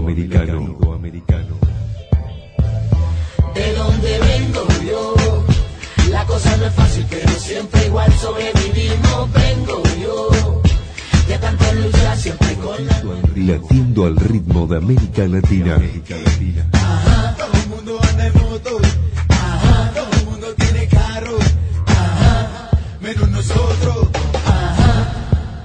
De donde vengo yo, la cosa no es fácil, pero siempre igual sobrevivimos. Vengo yo, de tanto luchar siempre con latiendo al ritmo de América Latina. Ajá, todo el mundo anda en moto. Ajá, todo el mundo tiene carro. Ajá, menos nosotros. Ajá.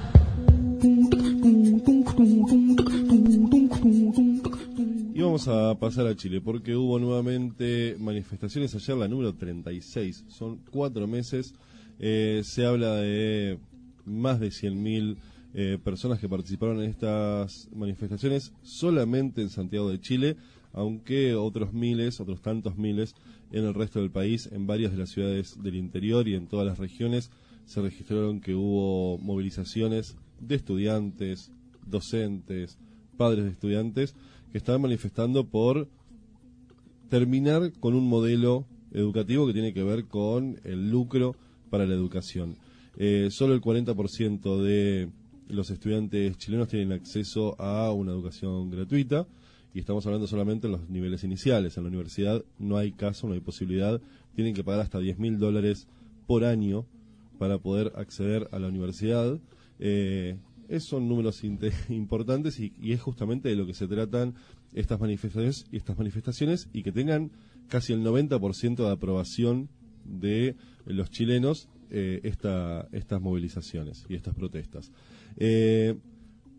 Y vamos a pasar a Chile, porque hubo nuevamente manifestaciones ayer, la número 36, son 4 meses, se habla de más de 100.000 personas que participaron en estas manifestaciones solamente en Santiago de Chile, aunque otros tantos miles en el resto del país, en varias de las ciudades del interior y en todas las regiones se registraron que hubo movilizaciones de estudiantes, docentes, padres de estudiantes, que estaban manifestando por terminar con un modelo educativo que tiene que ver con el lucro para la educación. Solo el 40% de los estudiantes chilenos tienen acceso a una educación gratuita, y estamos hablando solamente en los niveles iniciales. En la universidad no hay caso, no hay posibilidad, tienen que pagar hasta $10.000 por año para poder acceder a la universidad. Son números importantes y es justamente de lo que se tratan estas manifestaciones y que tengan casi el 90% de aprobación de los chilenos estas movilizaciones y estas protestas.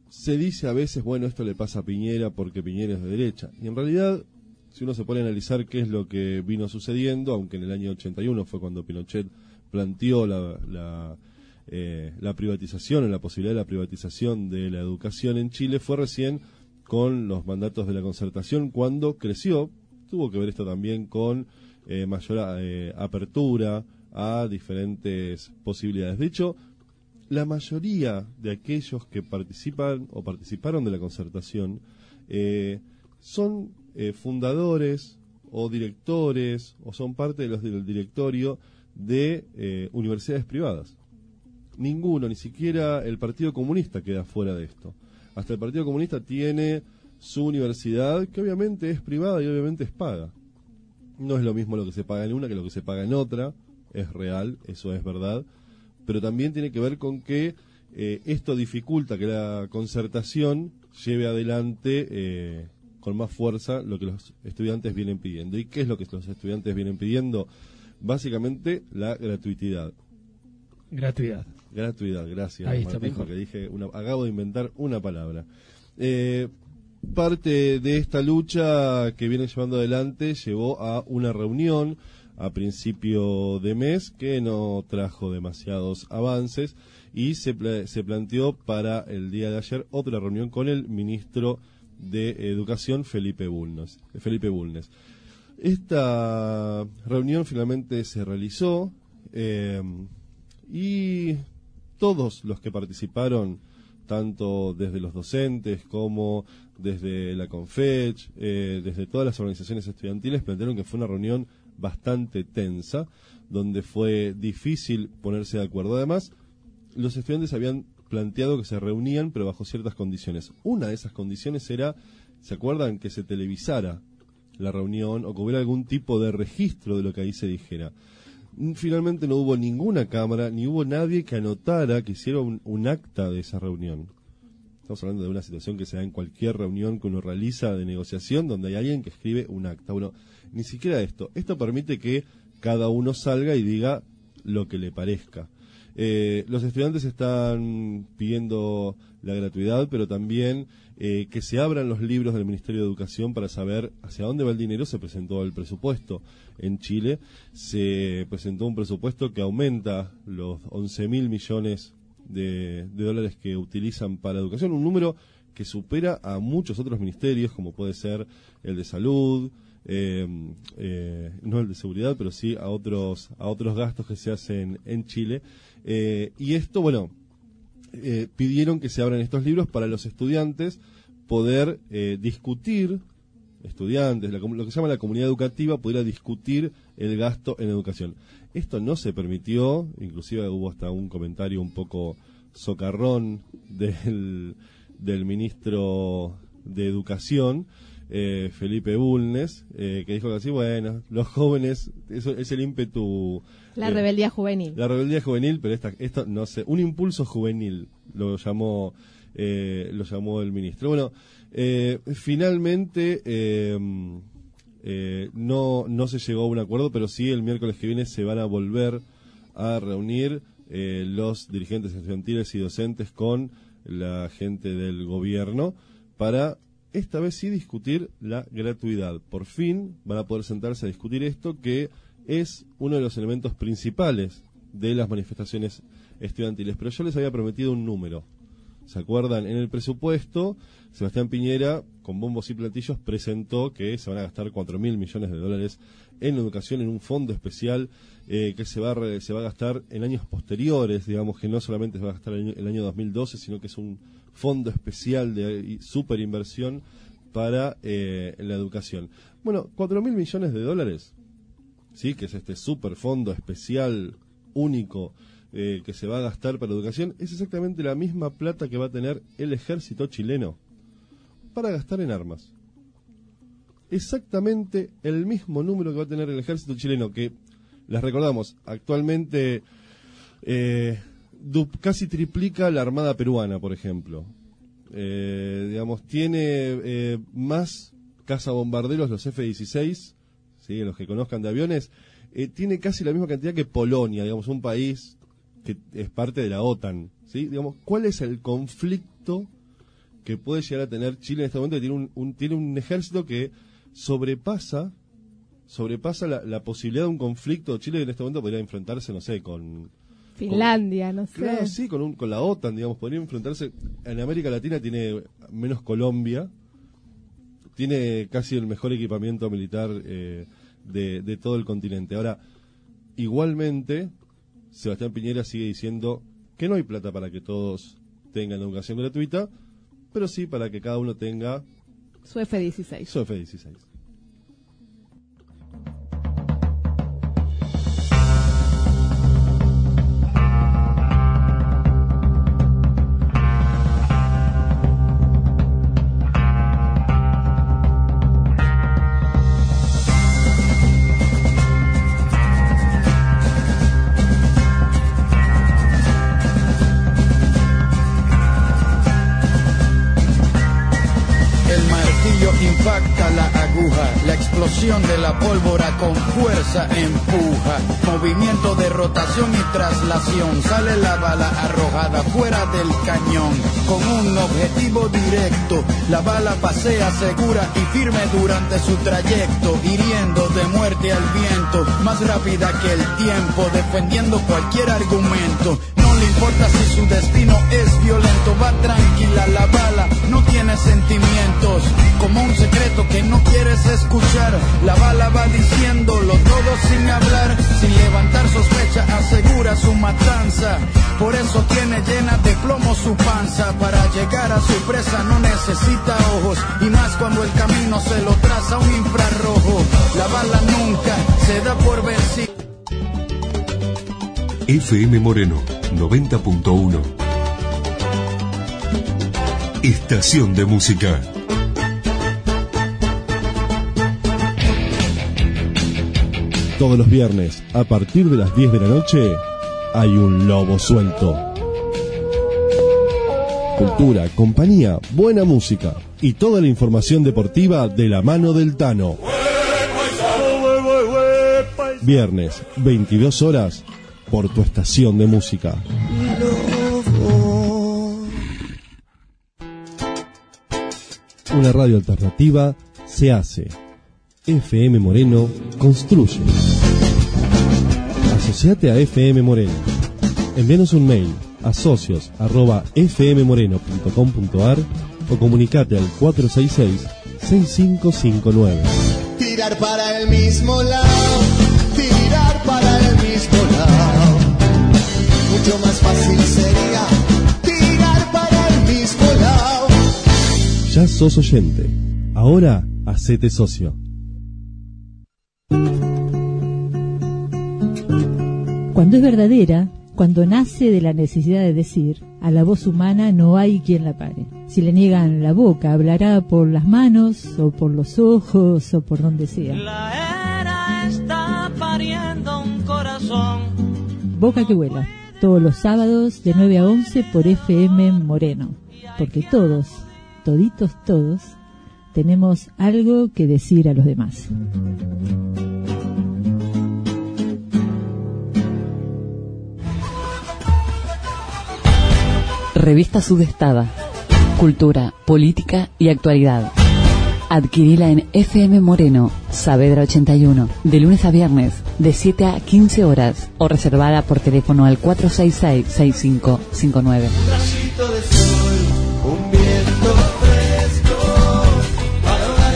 se dice a veces, bueno, esto le pasa a Piñera porque Piñera es de derecha. Y en realidad, si uno se pone a analizar qué es lo que vino sucediendo, aunque en el año 81 fue cuando Pinochet planteó la privatización, o la posibilidad de la privatización de la educación en Chile, fue recién con los mandatos de la Concertación cuando creció. Tuvo que ver esto también con mayor apertura a diferentes posibilidades. De hecho, la mayoría de aquellos que participan o participaron de la Concertación son fundadores o directores o son parte de los del directorio de universidades privadas. Ninguno, ni siquiera el Partido Comunista queda fuera de esto. Hasta el Partido Comunista tiene su universidad, que obviamente es privada y obviamente es paga. No es lo mismo lo que se paga en una que lo que se paga en otra, es real, eso es verdad, pero también tiene que ver con que esto dificulta que la Concertación lleve adelante con más fuerza lo que los estudiantes vienen pidiendo. ¿Y qué es lo que los estudiantes vienen pidiendo? Básicamente la gratuidad. Gratuidad, gracias. Ahí está, Martín, que dije acabo de inventar una palabra. Parte de esta lucha que vienen llevando adelante llevó a una reunión a principio de mes que no trajo demasiados avances y se planteó para el día de ayer otra reunión con el ministro de Educación, Felipe Bulnes. Esta reunión finalmente se realizó y todos los que participaron, tanto desde los docentes como desde la CONFECH, desde todas las organizaciones estudiantiles, plantearon que fue una reunión bastante tensa, donde fue difícil ponerse de acuerdo. Además, los estudiantes habían planteado que se reunían, pero bajo ciertas condiciones. Una de esas condiciones era, ¿se acuerdan?, que se televisara la reunión o que hubiera algún tipo de registro de lo que ahí se dijera. Finalmente no hubo ninguna cámara, ni hubo nadie que anotara, que hiciera un acta de esa reunión. Estamos hablando de una situación que se da en cualquier reunión que uno realiza de negociación, donde hay alguien que escribe un acta. Bueno, ni siquiera esto. Esto permite que cada uno salga y diga lo que le parezca. Los estudiantes están pidiendo la gratuidad, pero también que se abran los libros del Ministerio de Educación para saber hacia dónde va el dinero. Se presentó el presupuesto en Chile, se presentó un presupuesto que aumenta los 11.000 millones de dólares que utilizan para educación, un número que supera a muchos otros ministerios, como puede ser el de salud, no el de seguridad, pero sí a otros gastos que se hacen en Chile. Y esto, bueno, pidieron que se abran estos libros para los estudiantes poder discutir, estudiantes, lo que se llama la comunidad educativa, pudiera discutir el gasto en educación. Esto no se permitió, inclusive hubo hasta un comentario un poco socarrón del ministro de Educación, Felipe Bulnes, que dijo que así, bueno, los jóvenes, eso es el ímpetu. La rebeldía juvenil. La rebeldía juvenil, pero esto no sé, un impulso juvenil lo llamó el ministro. Bueno, finalmente no se llegó a un acuerdo, pero sí el miércoles que viene se van a volver a reunir los dirigentes estudiantiles y docentes con la gente del gobierno para esta vez sí discutir la gratuidad. Por fin van a poder sentarse a discutir esto, que es uno de los elementos principales de las manifestaciones estudiantiles. Pero yo les había prometido un número. ¿Se acuerdan? En el presupuesto, Sebastián Piñera, con bombos y platillos, presentó que se van a gastar 4.000 millones de dólares en educación, en un fondo especial que se va a gastar en años posteriores, digamos que no solamente se va a gastar el año 2012, sino que es un fondo especial de superinversión para la educación. Bueno, 4.000 millones de dólares, ¿sí?, que es este superfondo especial único que se va a gastar para educación, es exactamente la misma plata que va a tener el ejército chileno para gastar en armas. Exactamente el mismo número que va a tener el ejército chileno, que, les recordamos, actualmente casi triplica la armada peruana, por ejemplo. Digamos, tiene más cazabombarderos, los F-16, ¿sí?, los que conozcan de aviones, tiene casi la misma cantidad que Polonia, digamos, un país que es parte de la OTAN, ¿sí? Digamos, ¿cuál es el conflicto que puede llegar a tener Chile en este momento, que tiene un ejército que sobrepasa la posibilidad de un conflicto. Chile en este momento podría enfrentarse, no sé, con Finlandia, no sé. Claro, sí, con la OTAN, digamos, podría enfrentarse. En América Latina tiene menos Colombia, tiene casi el mejor equipamiento militar de todo el continente. Ahora, igualmente, Sebastián Piñera sigue diciendo que no hay plata para que todos tengan educación gratuita, pero sí para que cada uno tenga su F-16. Su F-16. Impacta la aguja, la explosión de la pólvora con fuerza empuja, movimiento de rotación y traslación, sale la bala arrojada fuera del cañón, con un objetivo directo, la bala pasea segura y firme durante su trayecto, hiriendo de muerte al viento, más rápida que el tiempo, defendiendo cualquier argumento. No le importa si su destino es violento, va tranquila la bala, no tiene sentimientos, como un secreto que no quieres escuchar. La bala va diciéndolo todo sin hablar, sin levantar sospecha, asegura su matanza. Por eso tiene llena de plomo su panza. Para llegar a su presa no necesita ojos, y más cuando el camino se lo traza un infrarrojo. La bala nunca se da por vencida. FM Moreno 90.1. Estación de música. Todos los viernes, a partir de las 10 de la noche, hay un lobo suelto. Cultura, compañía, buena música y toda la información deportiva de la mano del Tano. Viernes, 22 horas, por tu estación de música. Una radio alternativa se hace. FM Moreno construye. Asociate a FM Moreno. Envíanos un mail a socios@fmmoreno.com.ar o comunicate al 466-6559. Tirar para el mismo lado, tirar para el mismo lado. Mucho más fácil sería tirar para el mismo lado. Ya sos oyente. Ahora hacete socio. Cuando es verdadera, cuando nace de la necesidad de decir, a la voz humana no hay quien la pare. Si le niegan la boca, hablará por las manos, o por los ojos, o por donde sea. La era está pariendo un corazón. Boca que vuela, todos los sábados de 9 a 11 por FM Moreno. Porque todos, toditos todos, tenemos algo que decir a los demás. Revista Sudestada. Cultura, política y actualidad. Adquirila en FM Moreno, Saavedra 81, de lunes a viernes, de 7 a 15 horas, o reservada por teléfono al 466-6559. Un rayito de sol, un viento fresco, para ahogar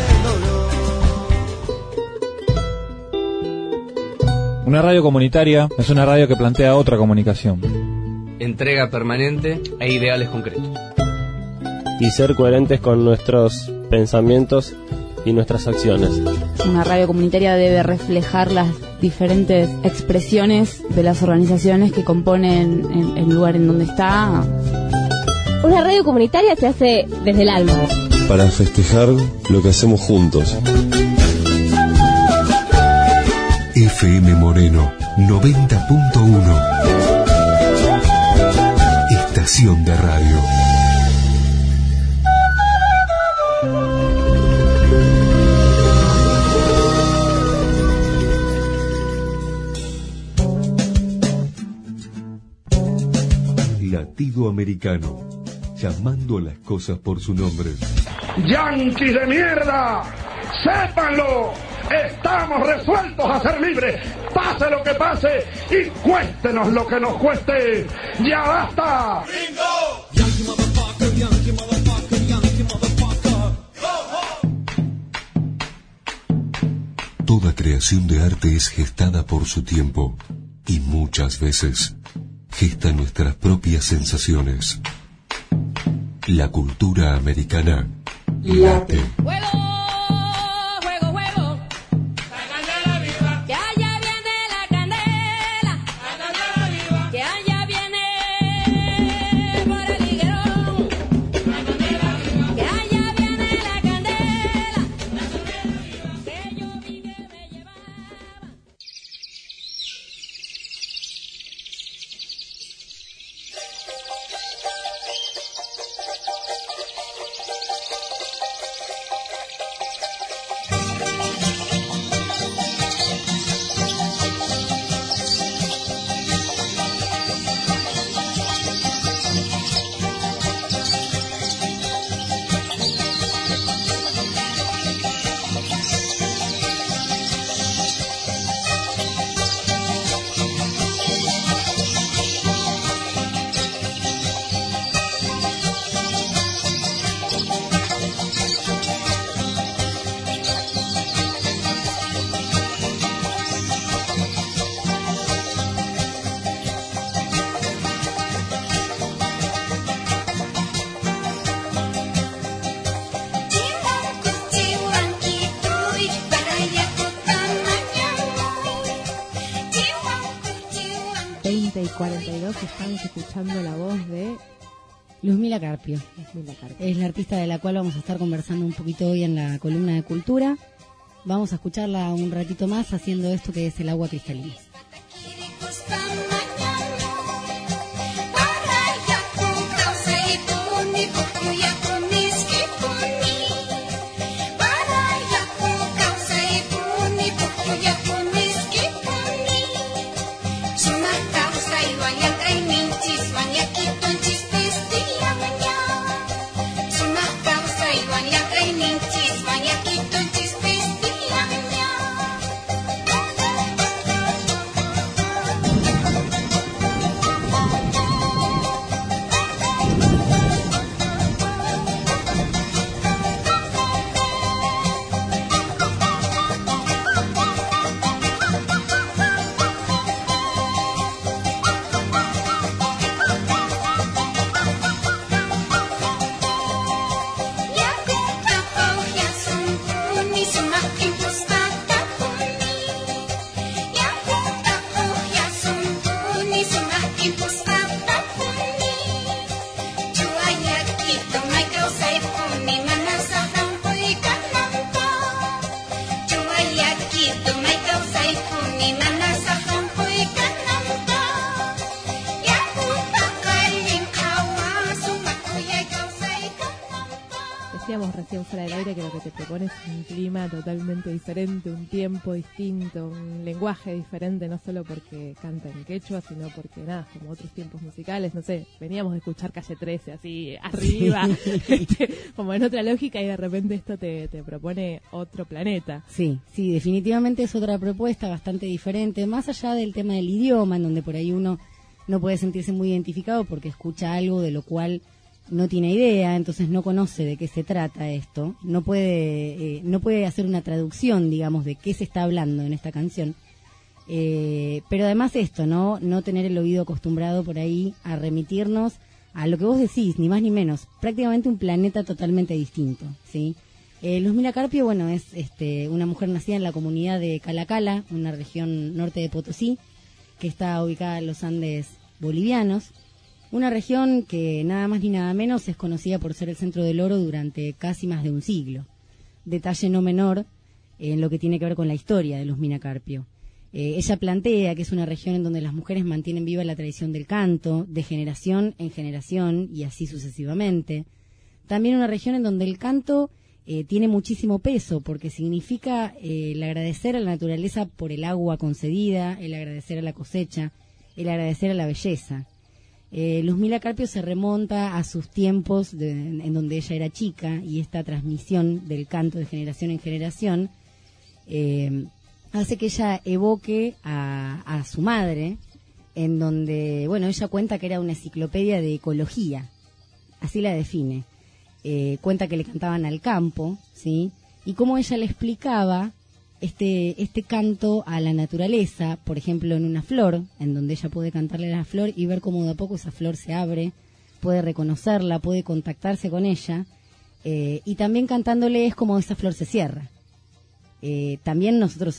el dolor. Una radio comunitaria es una radio que plantea otra comunicación. Entrega permanente e ideales concretos. Y ser coherentes con nuestros pensamientos y nuestras acciones. Una radio comunitaria debe reflejar las diferentes expresiones de las organizaciones que componen el lugar en donde está. Una radio comunitaria se hace desde el alma. Para festejar lo que hacemos juntos. FM Moreno 90.1. Estación de radio. Latido Americano. llamando a las cosas por su nombre. ¡Yanquis de mierda! ¡Sépanlo! Estamos resueltos a ser libres, pase lo que pase y cuéstenos lo que nos cueste. ¡Ya basta! Yankee motherfucker, Yankee motherfucker, Yankee motherfucker. Toda creación de arte es gestada por su tiempo y muchas veces gesta nuestras propias sensaciones. La cultura americana late. Y 42 estamos escuchando la voz de Luzmila Carpio. Es la artista de la cual vamos a estar conversando un poquito hoy en la columna de cultura. Vamos a escucharla un ratito más haciendo esto que es el agua cristalina. Recién fuera del aire que lo que te propone es un clima totalmente diferente, un tiempo distinto, un lenguaje diferente, no solo porque canta en quechua, sino porque nada, como otros tiempos musicales, no sé, veníamos de escuchar Calle 13 así arriba, como en otra lógica, y de repente esto te propone otro planeta. Sí, definitivamente es otra propuesta bastante diferente, más allá del tema del idioma, en donde por ahí uno no puede sentirse muy identificado porque escucha algo de lo cual no tiene idea, entonces no conoce de qué se trata esto, no puede hacer una traducción, digamos, de qué se está hablando en esta canción, pero además esto, no tener el oído acostumbrado por ahí a remitirnos a lo que vos decís, ni más ni menos, prácticamente un planeta totalmente distinto, ¿sí? Luzmila Carpio, bueno, es una mujer nacida en la comunidad de Calacala, una región norte de Potosí, que está ubicada en los Andes bolivianos. Una región que nada más ni nada menos es conocida por ser el centro del oro durante casi más de un siglo. Detalle no menor en lo que tiene que ver con la historia de Luzmila Carpio. Ella plantea que es una región en donde las mujeres mantienen viva la tradición del canto, de generación en generación y así sucesivamente. También una región en donde el canto tiene muchísimo peso porque significa el agradecer a la naturaleza por el agua concedida, el agradecer a la cosecha, el agradecer a la belleza. Luzmila Carpio se remonta a sus tiempos en donde ella era chica, y esta transmisión del canto de generación en generación hace que ella evoque a su madre, en donde, bueno, ella cuenta que era una enciclopedia de ecología, así la define. Cuenta que le cantaban al campo, ¿sí? Y cómo ella le explicaba este canto a la naturaleza, por ejemplo, en una flor, en donde ella puede cantarle a la flor y ver cómo de a poco esa flor se abre, puede reconocerla, puede contactarse con ella, y también cantándole es como esa flor se cierra. También nosotros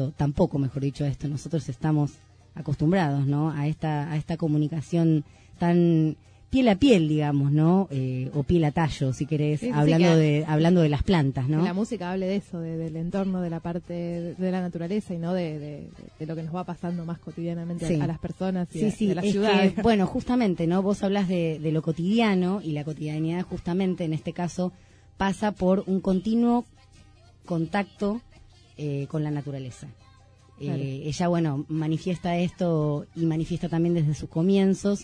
nosotros estamos acostumbrados, ¿no?, a esta comunicación tan piel a piel, digamos, ¿no? O piel a tallo, si querés, sí, hablando de las plantas, ¿no? Que la música hable de eso, del entorno, de la parte de la naturaleza, y no de lo que nos va pasando más cotidianamente, sí, a las personas y de la ciudad. Bueno, justamente, ¿no? Vos hablás de lo cotidiano, y la cotidianidad justamente en este caso pasa por un continuo contacto con la naturaleza. Claro. Ella, bueno, manifiesta esto, y manifiesta también desde sus comienzos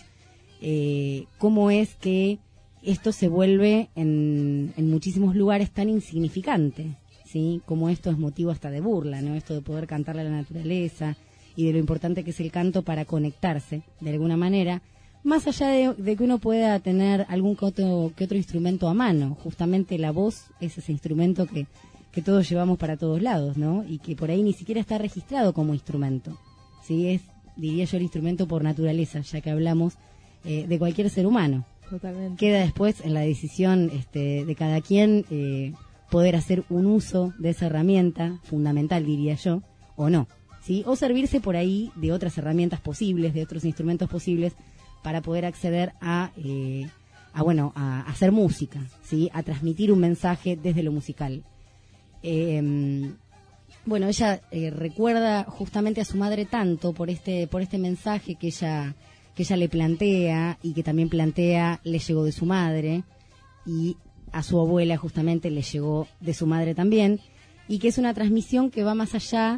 cómo es que esto se vuelve en muchísimos lugares tan insignificante, ¿sí? Como esto es motivo hasta de burla, ¿no? Esto de poder cantarle a la naturaleza y de lo importante que es el canto para conectarse de alguna manera, más allá de que uno pueda tener algún que otro instrumento a mano. Justamente la voz es ese instrumento que todos llevamos para todos lados, ¿no? Y que por ahí ni siquiera está registrado como instrumento, ¿sí? Es, diría yo, el instrumento por naturaleza, ya que hablamos de cualquier ser humano. Totalmente. Queda después en la decisión de cada quien poder hacer un uso de esa herramienta fundamental, diría yo, o no, ¿sí? O servirse por ahí de otras herramientas posibles, de otros instrumentos posibles, para poder acceder a hacer música, ¿sí? A transmitir un mensaje desde lo musical. Bueno, ella recuerda justamente a su madre tanto por este mensaje que ella le plantea, y que también le llegó de su madre, y a su abuela justamente le llegó de su madre también, y que es una transmisión que va más allá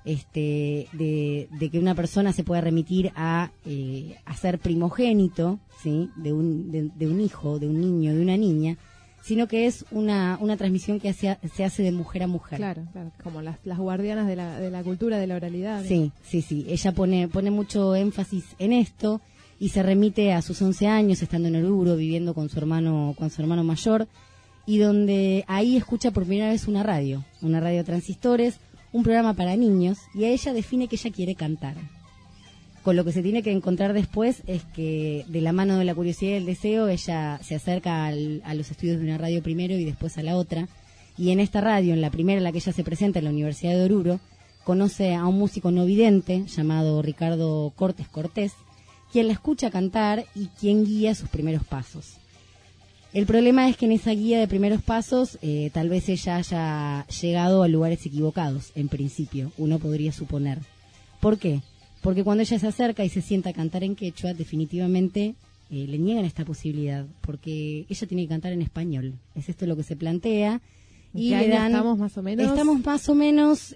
de que una persona se pueda remitir a ser primogénito, ¿sí? de un hijo, de un niño, de una niña, sino que es una transmisión que se hace de mujer a mujer. Claro, como las guardianas de la cultura, de la oralidad. Sí. Ella pone mucho énfasis en esto, y se remite a sus 11 años, estando en Oruro, viviendo con su hermano mayor, y donde ahí escucha por primera vez una radio transistores, un programa para niños, y a ella define que ella quiere cantar. Con lo que se tiene que encontrar después es que, de la mano de la curiosidad y el deseo, ella se acerca a los estudios de una radio primero y después a la otra. Y en esta radio, en la primera en la que ella se presenta, en la Universidad de Oruro, conoce a un músico no vidente llamado Ricardo Cortés, quien la escucha cantar y quien guía sus primeros pasos. El problema es que en esa guía de primeros pasos, tal vez ella haya llegado a lugares equivocados, en principio, uno podría suponer. ¿Por qué? Porque cuando ella se acerca y se sienta a cantar en quechua, definitivamente le niegan esta posibilidad, porque ella tiene que cantar en español. Es esto lo que se plantea. ¿Y le dan, estamos más o menos? Estamos más o menos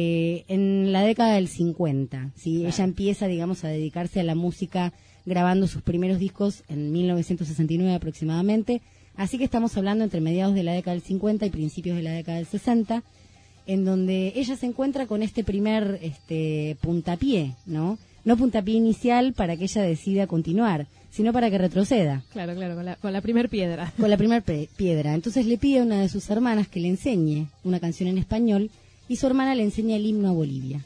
en la década del 50. ¿Sí? Claro. Ella empieza, digamos, a dedicarse a la música grabando sus primeros discos en 1969 aproximadamente. Así que estamos hablando entre mediados de la década del 50 y principios de la década del 60. En donde ella se encuentra con este primer puntapié, ¿no? No puntapié inicial para que ella decida continuar, sino para que retroceda. Claro, con la primer piedra. Con la primer piedra. Entonces le pide a una de sus hermanas que le enseñe una canción en español, y su hermana le enseña el himno a Bolivia.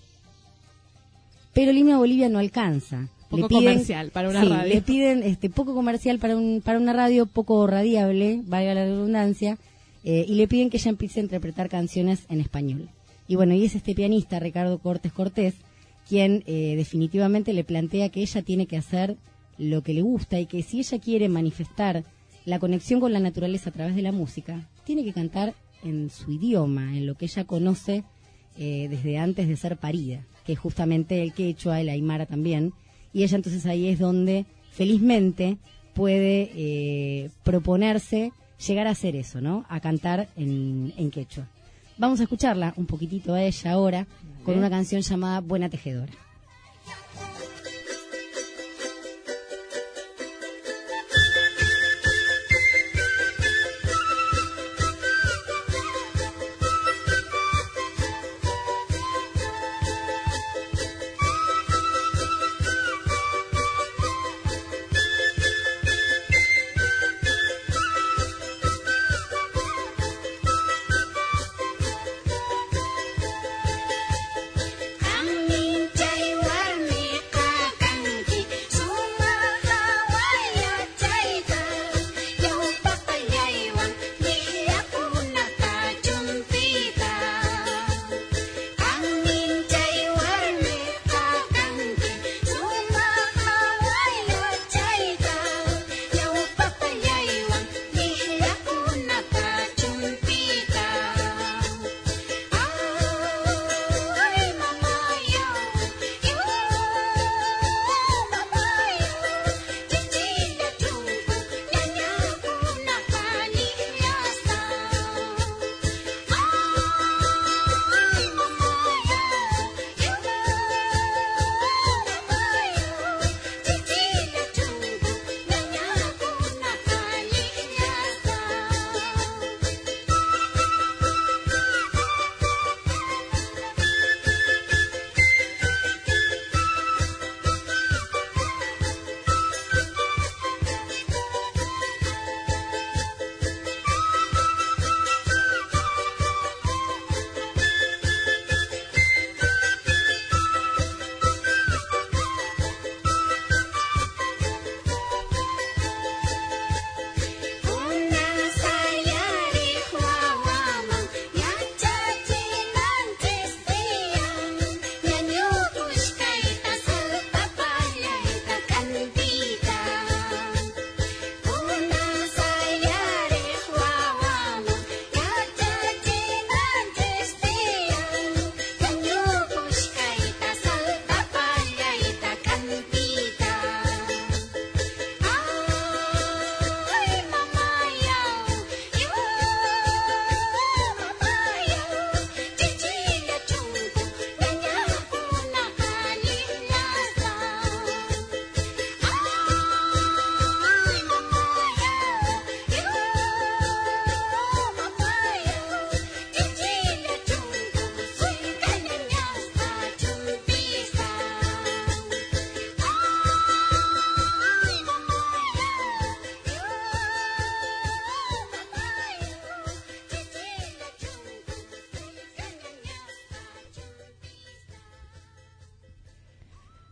Pero el himno a Bolivia no alcanza. Poco comercial para una radio. Le piden poco comercial para una radio, poco radiable, valga la redundancia. Y le piden que ella empiece a interpretar canciones en español. Y bueno, y es este pianista, Ricardo Cortés, quien definitivamente le plantea que ella tiene que hacer lo que le gusta, y que si ella quiere manifestar la conexión con la naturaleza a través de la música, tiene que cantar en su idioma, en lo que ella conoce desde antes de ser parida, que es justamente el quechua, el aymara también. Y ella entonces ahí es donde felizmente puede proponerse llegar a hacer eso, ¿no? A cantar en quechua. Vamos a escucharla un poquitito a ella ahora, con una canción llamada Buena Tejedora.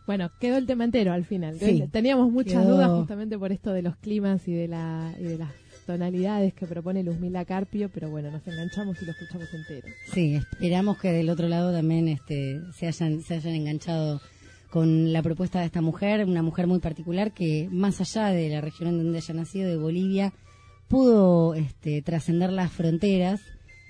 Bueno, quedó el tema entero al final. Sí, teníamos muchas quedó... dudas justamente por esto de los climas y de las tonalidades que propone Luzmila Carpio, pero bueno, nos enganchamos y lo escuchamos entero. Sí, esperamos que del otro lado también se hayan enganchado con la propuesta de esta mujer, una mujer muy particular que más allá de la región en donde haya nacido, de Bolivia, pudo trascender las fronteras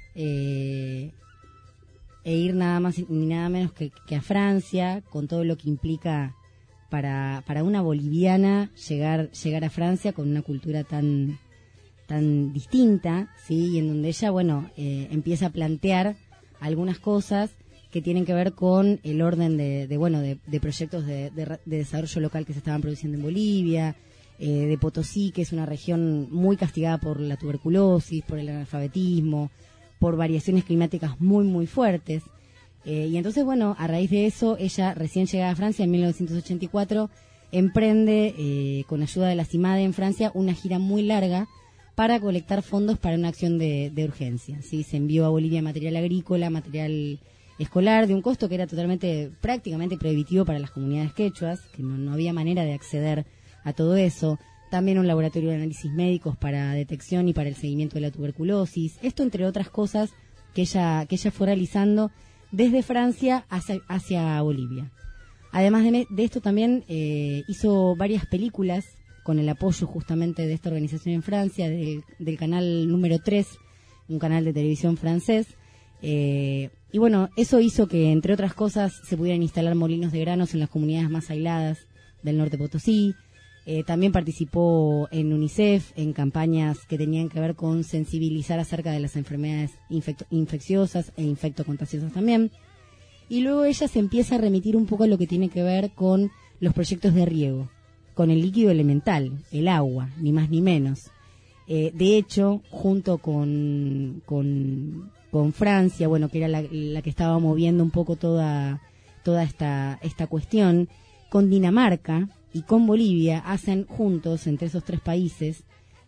e ir nada más ni nada menos que a Francia, con todo lo que implica para una boliviana llegar a Francia con una cultura tan distinta, ¿sí? Y en donde ella, empieza a plantear algunas cosas que tienen que ver con el orden de proyectos de desarrollo local que se estaban produciendo en Bolivia, de Potosí, que es una región muy castigada por la tuberculosis, por el analfabetismo, por variaciones climáticas muy, muy fuertes. Y entonces, a raíz de eso, ella recién llegada a Francia en 1984, emprende, con ayuda de la CIMADE en Francia, una gira muy larga para colectar fondos para una acción de urgencia. ¿Sí? Se envió a Bolivia material agrícola, material escolar, de un costo que era prácticamente prohibitivo para las comunidades quechuas, que no había manera de acceder a todo eso. También un laboratorio de análisis médicos para detección y para el seguimiento de la tuberculosis. Esto, entre otras cosas, que ella fue realizando desde Francia hacia Bolivia. Además de esto, también hizo varias películas con el apoyo justamente de esta organización en Francia, del canal número 3, un canal de televisión francés. Y eso hizo que, entre otras cosas, se pudieran instalar molinos de granos en las comunidades más aisladas del norte Potosí. También participó en UNICEF, en campañas que tenían que ver con sensibilizar acerca de las enfermedades infecciosas e infectocontagiosas también. Y luego ella se empieza a remitir un poco a lo que tiene que ver con los proyectos de riego, con el líquido elemental, el agua, ni más ni menos. De hecho, junto con Francia, que era la que estaba moviendo un poco toda esta cuestión, con Dinamarca y con Bolivia hacen juntos, entre esos tres países,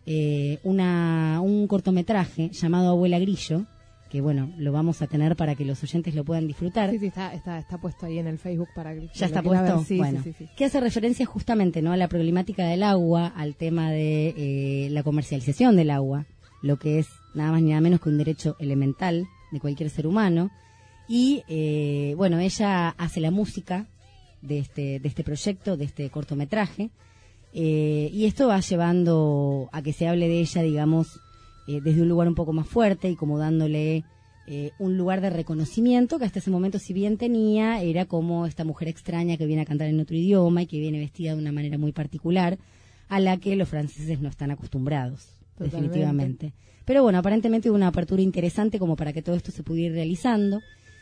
un cortometraje llamado Abuela Grillo, que lo vamos a tener para que los oyentes lo puedan disfrutar. Sí, está puesto ahí en el Facebook para que ya está puesto. Sí. Que hace referencia justamente, ¿no?, a la problemática del agua, al tema de la comercialización del agua, lo que es nada más ni nada menos que un derecho elemental de cualquier ser humano. Y ella hace la música de este proyecto, de este cortometraje, y esto va llevando a que se hable de ella, digamos, desde un lugar un poco más fuerte y como dándole un lugar de reconocimiento que hasta ese momento, si bien tenía, era como esta mujer extraña que viene a cantar en otro idioma y que viene vestida de una manera muy particular a la que los franceses no están acostumbrados. Totalmente. Definitivamente. Pero aparentemente hubo una apertura interesante como para que todo esto se pudiera ir realizando.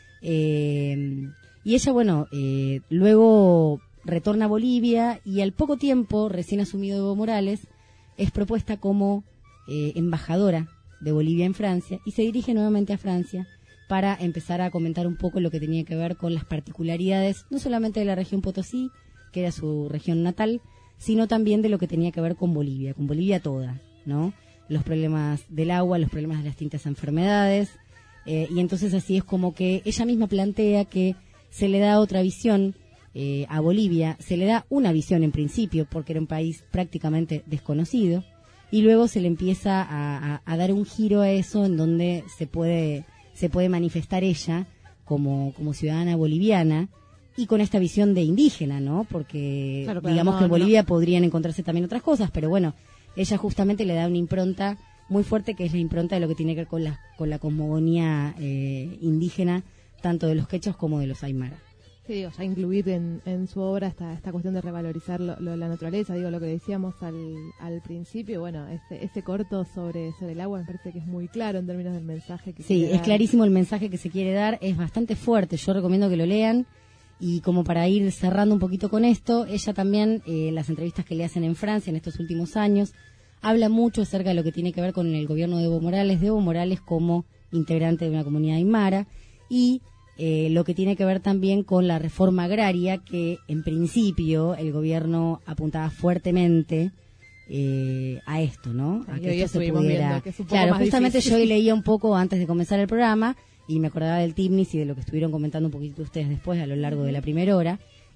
Y ella, luego retorna a Bolivia y al poco tiempo, recién asumido Evo Morales, es propuesta como embajadora de Bolivia en Francia y se dirige nuevamente a Francia para empezar a comentar un poco lo que tenía que ver con las particularidades, no solamente de la región Potosí, que era su región natal, sino también de lo que tenía que ver con Bolivia toda, ¿no? Los problemas del agua, los problemas de las distintas enfermedades, y entonces así es como que ella misma plantea que se le da otra visión a Bolivia, se le da una visión en principio, porque era un país prácticamente desconocido, y luego se le empieza a dar un giro a eso en donde se puede manifestar ella como ciudadana boliviana y con esta visión de indígena, ¿no? Porque claro, digamos que en Bolivia podrían encontrarse también otras cosas, pero ella justamente le da una impronta muy fuerte, que es la impronta de lo que tiene que ver con la cosmogonía indígena, tanto de los quechos como de los aymara. Sí, ya incluir en su obra esta cuestión de revalorizar lo de la naturaleza, lo que decíamos al principio, este corto sobre el agua me parece que es muy claro en términos del mensaje que sí, es clarísimo el mensaje que se quiere dar, es bastante fuerte, yo recomiendo que lo lean. Y como para ir cerrando un poquito con esto, ella también, las entrevistas que le hacen en Francia en estos últimos años, habla mucho acerca de lo que tiene que ver con el gobierno de Evo Morales como integrante de una comunidad aymara, y lo que tiene que ver también con la reforma agraria, que en principio el gobierno apuntaba fuertemente a esto, ¿no? A que esto se pudiera... Claro, justamente difícil. Yo hoy leía un poco antes de comenzar el programa y me acordaba del TIMNIS y de lo que estuvieron comentando un poquito ustedes después a lo largo de la primera hora,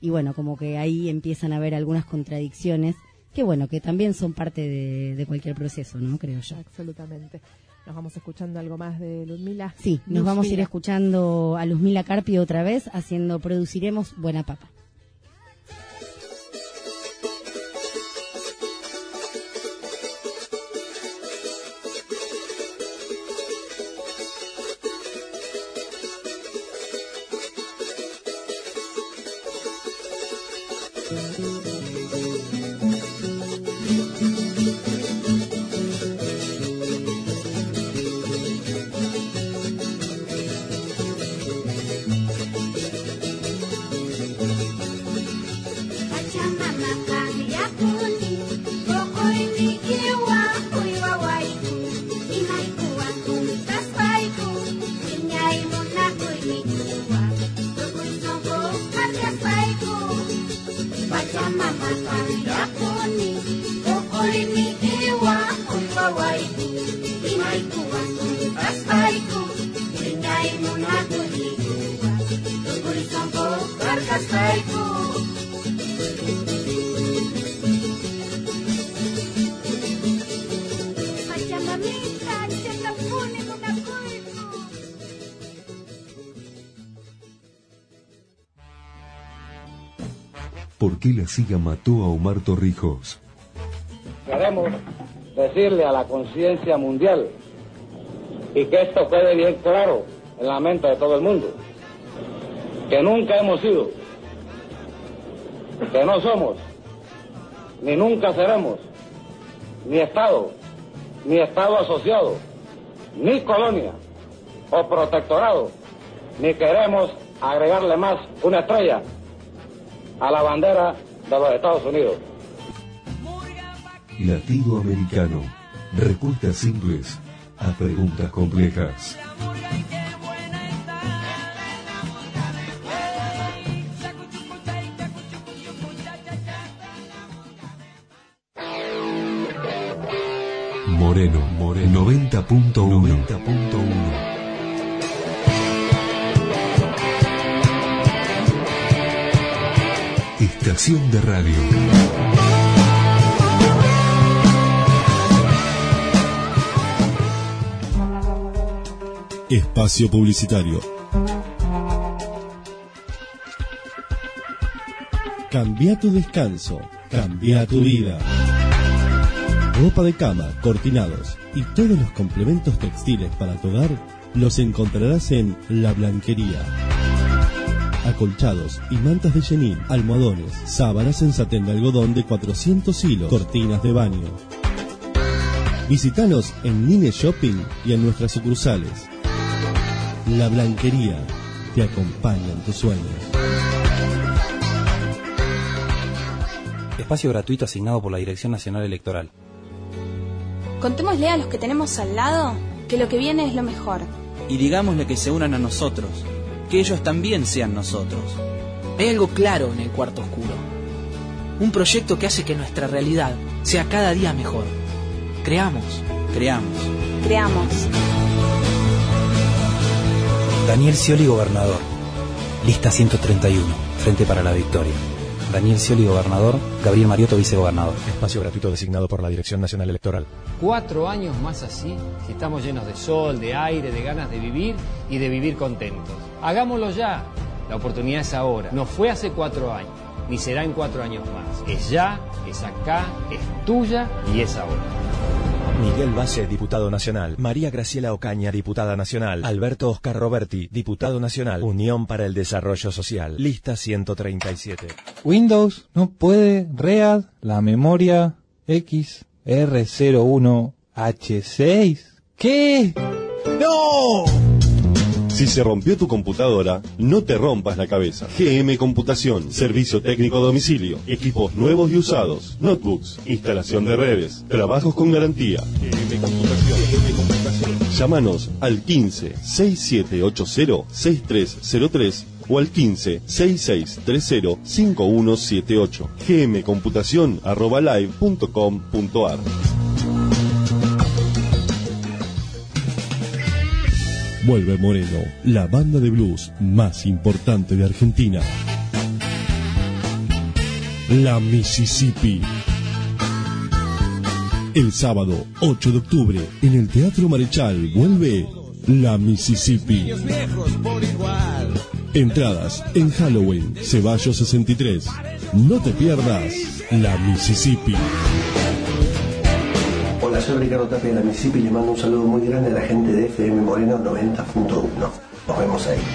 y bueno, como que ahí empiezan a haber algunas contradicciones que bueno, que también son parte de cualquier proceso, ¿no? Creo yo. Absolutamente. Nos vamos escuchando algo más de Ludmila. Sí, nos vamos a ir escuchando a Luzmila Carpio otra vez haciendo Produciremos Buena Papa. ¿Por qué la CIA mató a Omar Torrijos? Queremos decirle a la conciencia mundial y que esto quede bien claro en la mente de todo el mundo, que nunca hemos sido, que no somos, ni nunca seremos, ni Estado asociado, ni colonia o protectorado, ni queremos agregarle más una estrella a la bandera de los Estados Unidos. Latinoamericano. Respuestas simples a preguntas complejas. Moreno 90.1. Estación de radio. Espacio publicitario. Cambia tu descanso, cambia tu vida. Ropa de cama, cortinados y todos los complementos textiles para tu hogar los encontrarás en La Blanquería. Acolchados y mantas de chenil, almohadones, sábanas en satén de algodón de 400 hilos, cortinas de baño. Visítanos en Nine Shopping y en nuestras sucursales. La Blanquería te acompaña en tus sueños. Espacio gratuito asignado por la Dirección Nacional Electoral. Contémosle a los que tenemos al lado que lo que viene es lo mejor. Y digámosle que se unan a nosotros, que ellos también sean nosotros. Hay algo claro en el cuarto oscuro. Un proyecto que hace que nuestra realidad sea cada día mejor. Creamos. Daniel Scioli, gobernador. Lista 131. Frente para la Victoria. Daniel Scioli, gobernador. Gabriel Mariotto, vicegobernador. Espacio gratuito designado por la Dirección Nacional Electoral. 4 años más así, si estamos llenos de sol, de aire, de ganas de vivir y de vivir contentos. Hagámoslo ya. La oportunidad es ahora. No fue hace 4 años, ni será en 4 años más. Es ya, es acá, es tuya y es ahora. Miguel Valle, diputado nacional. María Graciela Ocaña, diputada nacional. Alberto Oscar Roberti, diputado nacional. Unión para el Desarrollo Social. Lista 137. Windows no puede read la memoria XR01H6. ¿Qué? ¡No! Si se rompió tu computadora, no te rompas la cabeza. GM Computación, servicio técnico a domicilio, equipos nuevos y usados, notebooks, instalación de redes, trabajos con garantía. GM Computación. Llámanos al 15-6780-6303 o al 15-6630-5178. gmcomputacion@live.com.ar. Vuelve Moreno, la banda de blues más importante de Argentina. La Mississippi. El sábado 8 de octubre en el Teatro Marechal vuelve La Mississippi. Entradas en Halloween, Ceballos 63. No te pierdas La Mississippi. Hola, soy Ricardo Tapia de La Mississippi y le mando un saludo muy grande a la gente de FM Moreno 90.1. Nos vemos ahí.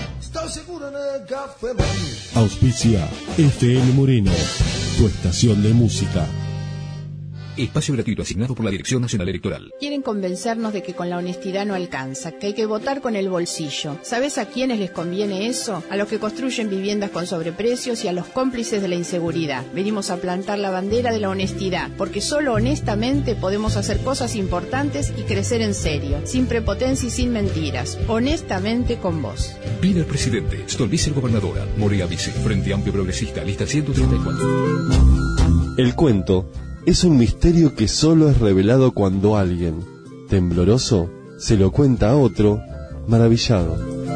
Auspicia FM Moreno, tu estación de música. Espacio gratuito asignado por la Dirección Nacional Electoral. Quieren convencernos de que con la honestidad no alcanza, que hay que votar con el bolsillo. ¿Sabes a quiénes les conviene eso? A los que construyen viviendas con sobreprecios y a los cómplices de la inseguridad. Venimos a plantar la bandera de la honestidad, porque solo honestamente podemos hacer cosas importantes y crecer en serio, sin prepotencia y sin mentiras. Honestamente con vos. Pina presidente, Stolbizer gobernadora, Morea vice, Frente Amplio Progresista, lista 134. El cuento es un misterio que solo es revelado cuando alguien, tembloroso, se lo cuenta a otro, maravillado.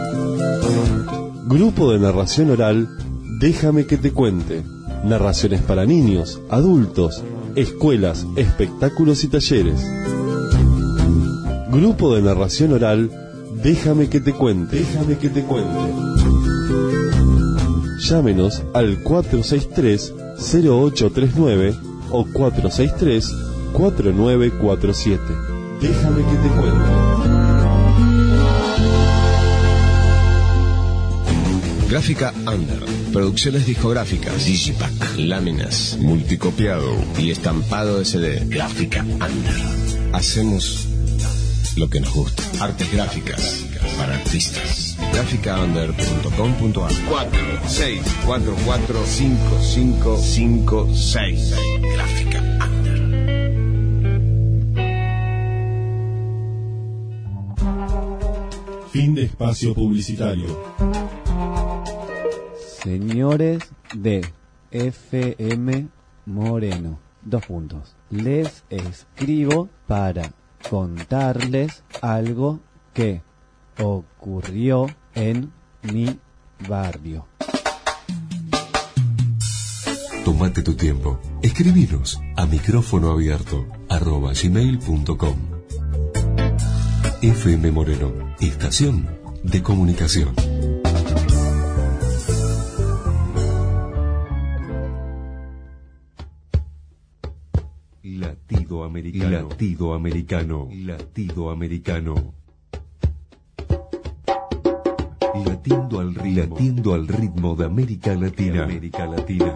Grupo de narración oral, Déjame que te cuente. Narraciones para niños, adultos, escuelas, espectáculos y talleres. Grupo de narración oral, Déjame que te cuente. Déjame que te cuente. Llámenos al 463-0839 o 463-4947. Déjame que te cuente. Gráfica Under. Producciones discográficas, Digipack, láminas, multicopiado y estampado de CD. Gráfica Under. Hacemos lo que nos gusta. Artes gráficas para artistas. Graficaunder.com.ar 46445556. Gráfica Under. Fin de espacio publicitario. Señores de FM Moreno, 2 puntos. Les escribo para contarles algo que ocurrió en mi barrio. Tómate tu tiempo. Escribinos a micrófono abierto @gmail.com. FM Moreno, estación de comunicación. Latido americano. Latido americano. Latido americano. Latiendo al ritmo de América Latina. América Latina.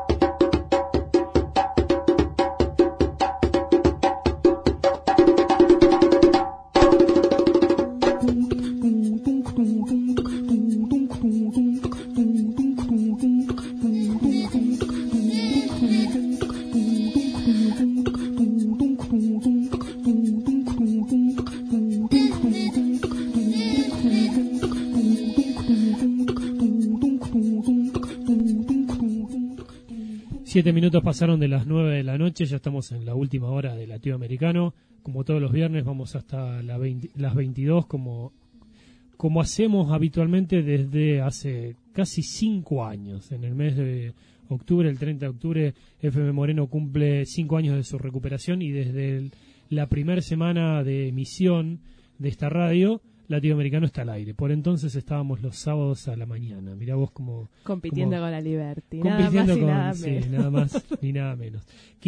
Siete minutos pasaron de las 9 de la noche, ya estamos en la última hora de Latido Americano. Como todos los viernes vamos hasta las 22, como hacemos habitualmente desde hace casi 5 años. En el mes de octubre, el 30 de octubre, FM Moreno cumple 5 años de su recuperación y desde la primera semana de emisión de esta radio, Latido Americano está al aire. Por entonces estábamos los sábados a la mañana. Mirá vos como... Compitiendo con la Liberty. Compitiendo nada más y nada menos. Sí, nada más ni nada menos.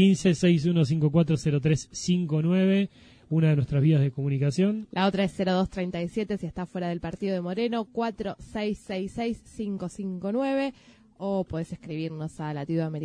1561540359, una de nuestras vías de comunicación. La otra es 0237 si está fuera del partido de Moreno, 4666-559. O podés escribirnos a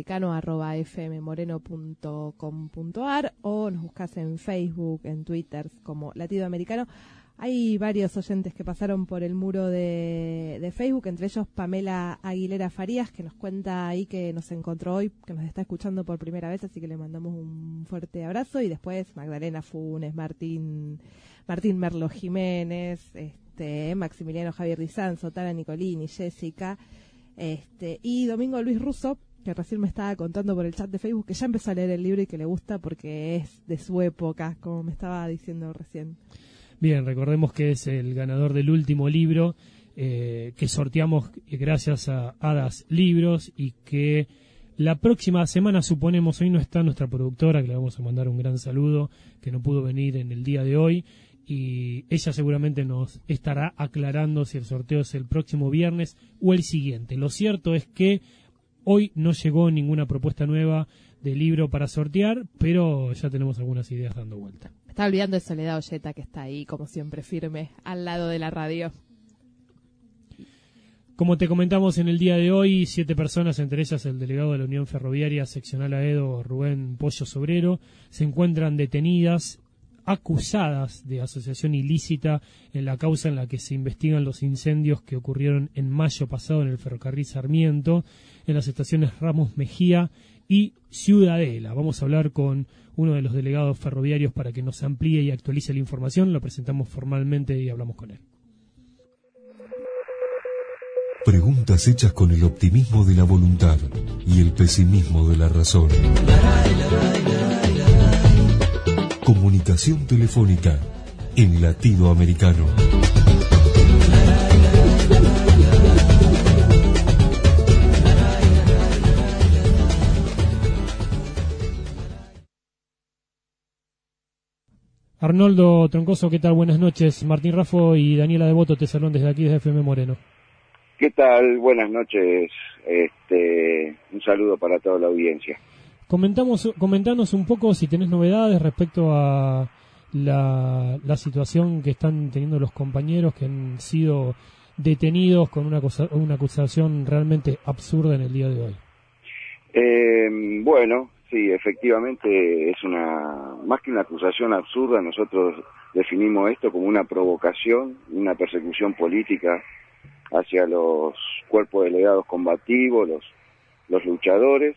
latidoamericano@fmmoreno.com.ar o nos buscas en Facebook, en Twitter como Latido Americano. Hay varios oyentes que pasaron por el muro de Facebook, entre ellos Pamela Aguilera Farías, que nos cuenta ahí que nos encontró hoy, que nos está escuchando por primera vez, así que le mandamos un fuerte abrazo. Y después Magdalena Funes, Martín Merlo Jiménez, Maximiliano Javier Dizanzo, Tara Nicolini, Jessica, y Domingo Luis Russo, que recién me estaba contando por el chat de Facebook que ya empezó a leer el libro y que le gusta porque es de su época, como me estaba diciendo recién. Bien, recordemos que es el ganador del último libro que sorteamos gracias a Hadas Libros y que la próxima semana, suponemos. Hoy no está nuestra productora, que le vamos a mandar un gran saludo, que no pudo venir en el día de hoy, y ella seguramente nos estará aclarando si el sorteo es el próximo viernes o el siguiente. Lo cierto es que hoy no llegó ninguna propuesta nueva de libro para sortear, pero ya tenemos algunas ideas dando vuelta. Me está olvidando de Soledad Olleta, que está ahí, como siempre, firme, al lado de la radio. Como te comentamos en el día de hoy, 7 personas, entre ellas el delegado de la Unión Ferroviaria Seccional Aedo, Rubén Pollo Sobrero, se encuentran detenidas, acusadas de asociación ilícita en la causa en la que se investigan los incendios que ocurrieron en mayo pasado en el ferrocarril Sarmiento, en las estaciones Ramos Mejía y Ciudadela. Vamos a hablar con uno de los delegados ferroviarios para que nos amplíe y actualice la información. Lo presentamos formalmente y hablamos con él. Preguntas hechas con el optimismo de la voluntad y el pesimismo de la razón. Comunicación telefónica en latido americano. Arnoldo Troncoso, ¿qué tal? Buenas noches. Martín Raffo y Daniela Devoto te saludan desde aquí, desde FM Moreno. ¿Qué tal? Buenas noches. Un saludo para toda la audiencia. Comentanos un poco si tenés novedades respecto a la situación que están teniendo los compañeros que han sido detenidos con una acusación realmente absurda en el día de hoy. Bueno, sí, efectivamente es más que una acusación absurda. Nosotros definimos esto como una provocación, una persecución política hacia los cuerpos delegados combativos, los luchadores.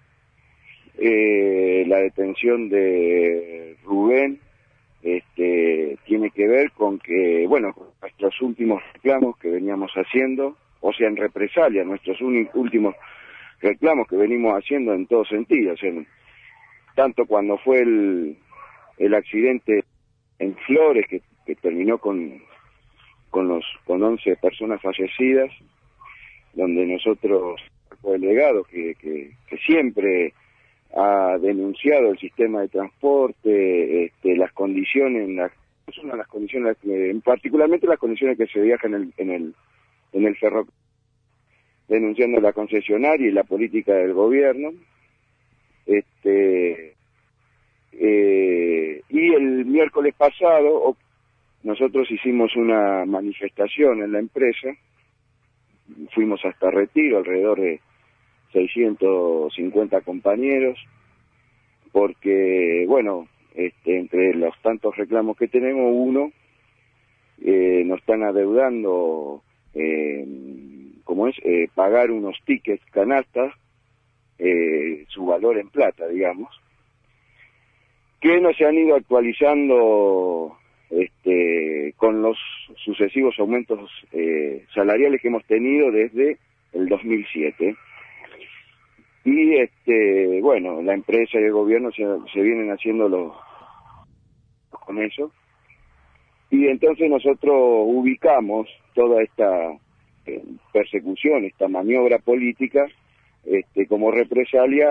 La detención de Rubén tiene que ver con que, bueno, nuestros últimos reclamos que veníamos haciendo, o sea, en represalia, nuestros últimos reclamos que venimos haciendo en todos sentidos, tanto cuando fue el accidente en Flores, que terminó con 11 personas fallecidas, donde nosotros, el delegado que siempre ha denunciado el sistema de transporte, las condiciones, particularmente las condiciones que se viajan en el ferrocarril, denunciando la concesionaria y la política del gobierno, y el miércoles pasado nosotros hicimos una manifestación en la empresa, fuimos hasta Retiro, alrededor de 650 compañeros, porque, bueno, entre los tantos reclamos que tenemos, nos están adeudando, pagar unos tickets canastas, su valor en plata, digamos, que no se han ido actualizando con los sucesivos aumentos salariales que hemos tenido desde el 2007. Y bueno, la empresa y el gobierno se vienen haciendo con eso. Y entonces nosotros ubicamos toda esta persecución, esta maniobra política, como represalia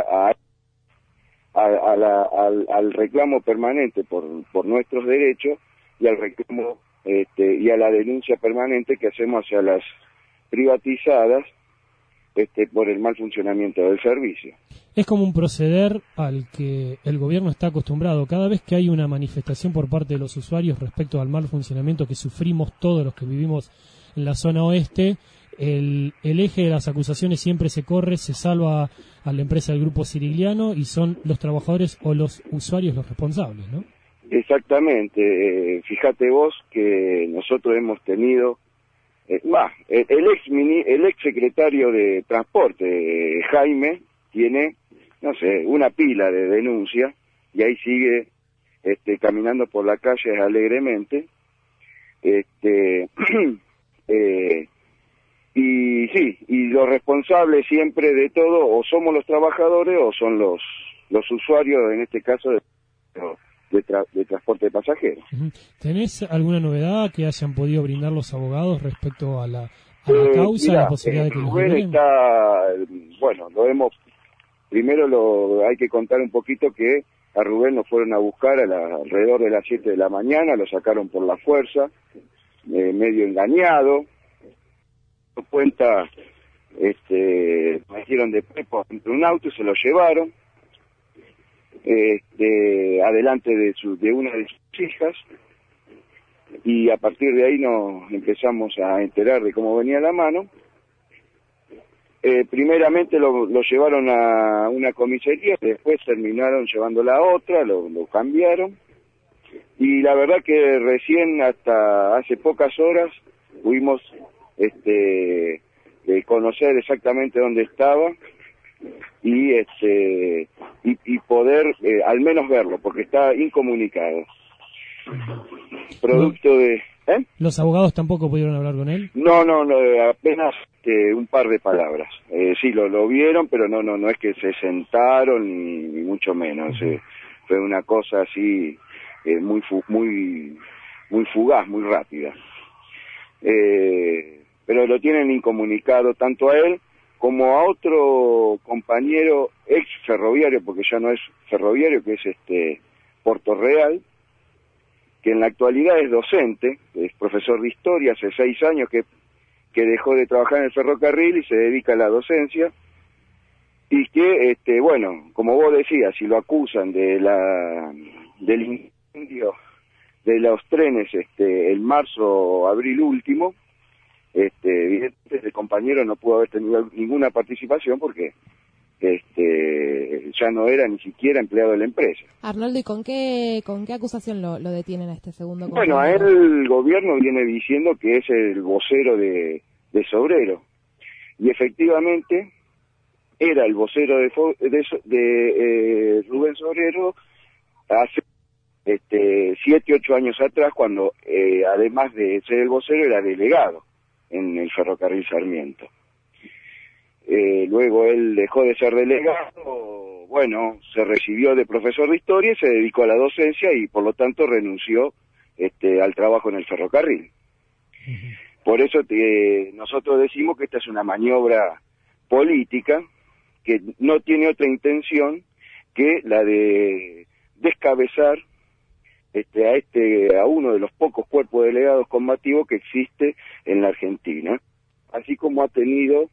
al reclamo permanente por nuestros derechos y al reclamo y a la denuncia permanente que hacemos hacia las privatizadas por el mal funcionamiento del servicio. Es como un proceder al que el gobierno está acostumbrado. Cada vez que hay una manifestación por parte de los usuarios respecto al mal funcionamiento que sufrimos todos los que vivimos en la zona oeste, el eje de las acusaciones siempre se corre, se salva a la empresa del Grupo Cirigliano y son los trabajadores o los usuarios los responsables, ¿no? Exactamente. Fíjate vos que nosotros hemos tenido el ex secretario de Transporte, Jaime, tiene, no sé, una pila de denuncias y ahí sigue caminando por la calle alegremente. Y sí, y los responsables siempre de todo o somos los trabajadores o son los usuarios, en este caso de transporte de pasajeros. ¿Tenés alguna novedad que hayan podido brindar los abogados respecto a la causa, la posibilidad de que los liberen? Bueno, lo hemos primero hay que contar un poquito que a Rubén lo fueron a buscar alrededor de las 7 de la mañana, lo sacaron por la fuerza, medio engañado, cuenta, metieron de prepo entre un auto y se lo llevaron, adelante de una de sus hijas, y a partir de ahí nos empezamos a enterar de cómo venía la mano. Primeramente lo llevaron a una comisaría, después terminaron llevándola a otra, lo cambiaron, y la verdad que recién hasta hace pocas horas pudimos conocer exactamente dónde estaba y poder al menos verlo, porque está incomunicado. Producto de... ¿Los abogados tampoco pudieron hablar con él? No, apenas un par de palabras. Sí, lo vieron, pero no es que se sentaron ni mucho menos. Fue una cosa así muy fugaz, muy rápida. Pero lo tienen incomunicado tanto a él como a otro compañero ex ferroviario, porque ya no es ferroviario, que es Puerto Real, que en la actualidad es docente, es profesor de historia, hace 6 años que dejó de trabajar en el ferrocarril y se dedica a la docencia, y que, bueno, como vos decías, si lo acusan del incendio de los trenes el marzo o abril último, evidentemente el compañero no pudo haber tenido ninguna participación porque ya no era ni siquiera empleado de la empresa. Arnoldo, ¿y con qué acusación lo detienen a este segundo compañero? Bueno, a él el gobierno viene diciendo que es el vocero de Sobrero, y efectivamente era el vocero de Rubén Sobrero hace 7-8 años atrás, cuando además de ser el vocero era delegado en el ferrocarril Sarmiento. Luego él dejó de ser delegado, bueno, se recibió de profesor de historia y se dedicó a la docencia y por lo tanto renunció al trabajo en el ferrocarril. Por eso nosotros decimos que esta es una maniobra política que no tiene otra intención que la de descabezar a uno de los pocos cuerpos delegados combativos que existe en la Argentina, así como ha tenido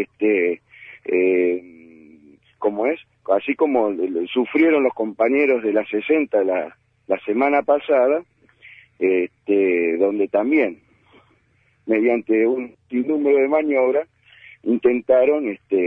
así como sufrieron los compañeros de la 60 la semana pasada, donde también mediante un sinnúmero de maniobras intentaron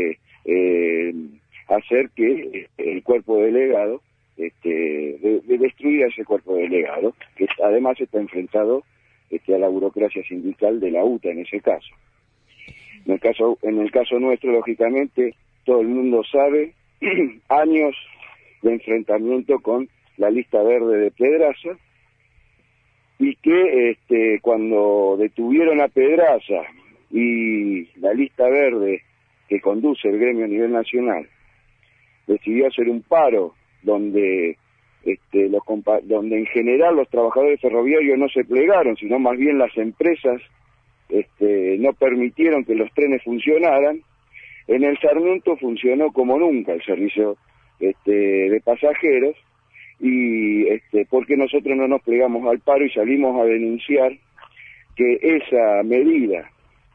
hacer que el cuerpo delegado de destruir a ese cuerpo delegado, que además está enfrentado a la burocracia sindical de la UTA en ese caso. En el caso nuestro, lógicamente, todo el mundo sabe años de enfrentamiento con la lista verde de Pedraza, y que cuando detuvieron a Pedraza y la lista verde que conduce el gremio a nivel nacional decidió hacer un paro donde donde en general los trabajadores ferroviarios no se plegaron, sino más bien las empresas no permitieron que los trenes funcionaran, en el Sarmiento funcionó como nunca el servicio de pasajeros, y porque nosotros no nos plegamos al paro y salimos a denunciar que esa medida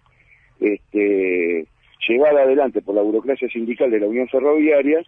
llevada adelante por la burocracia sindical de la Unión Ferroviaria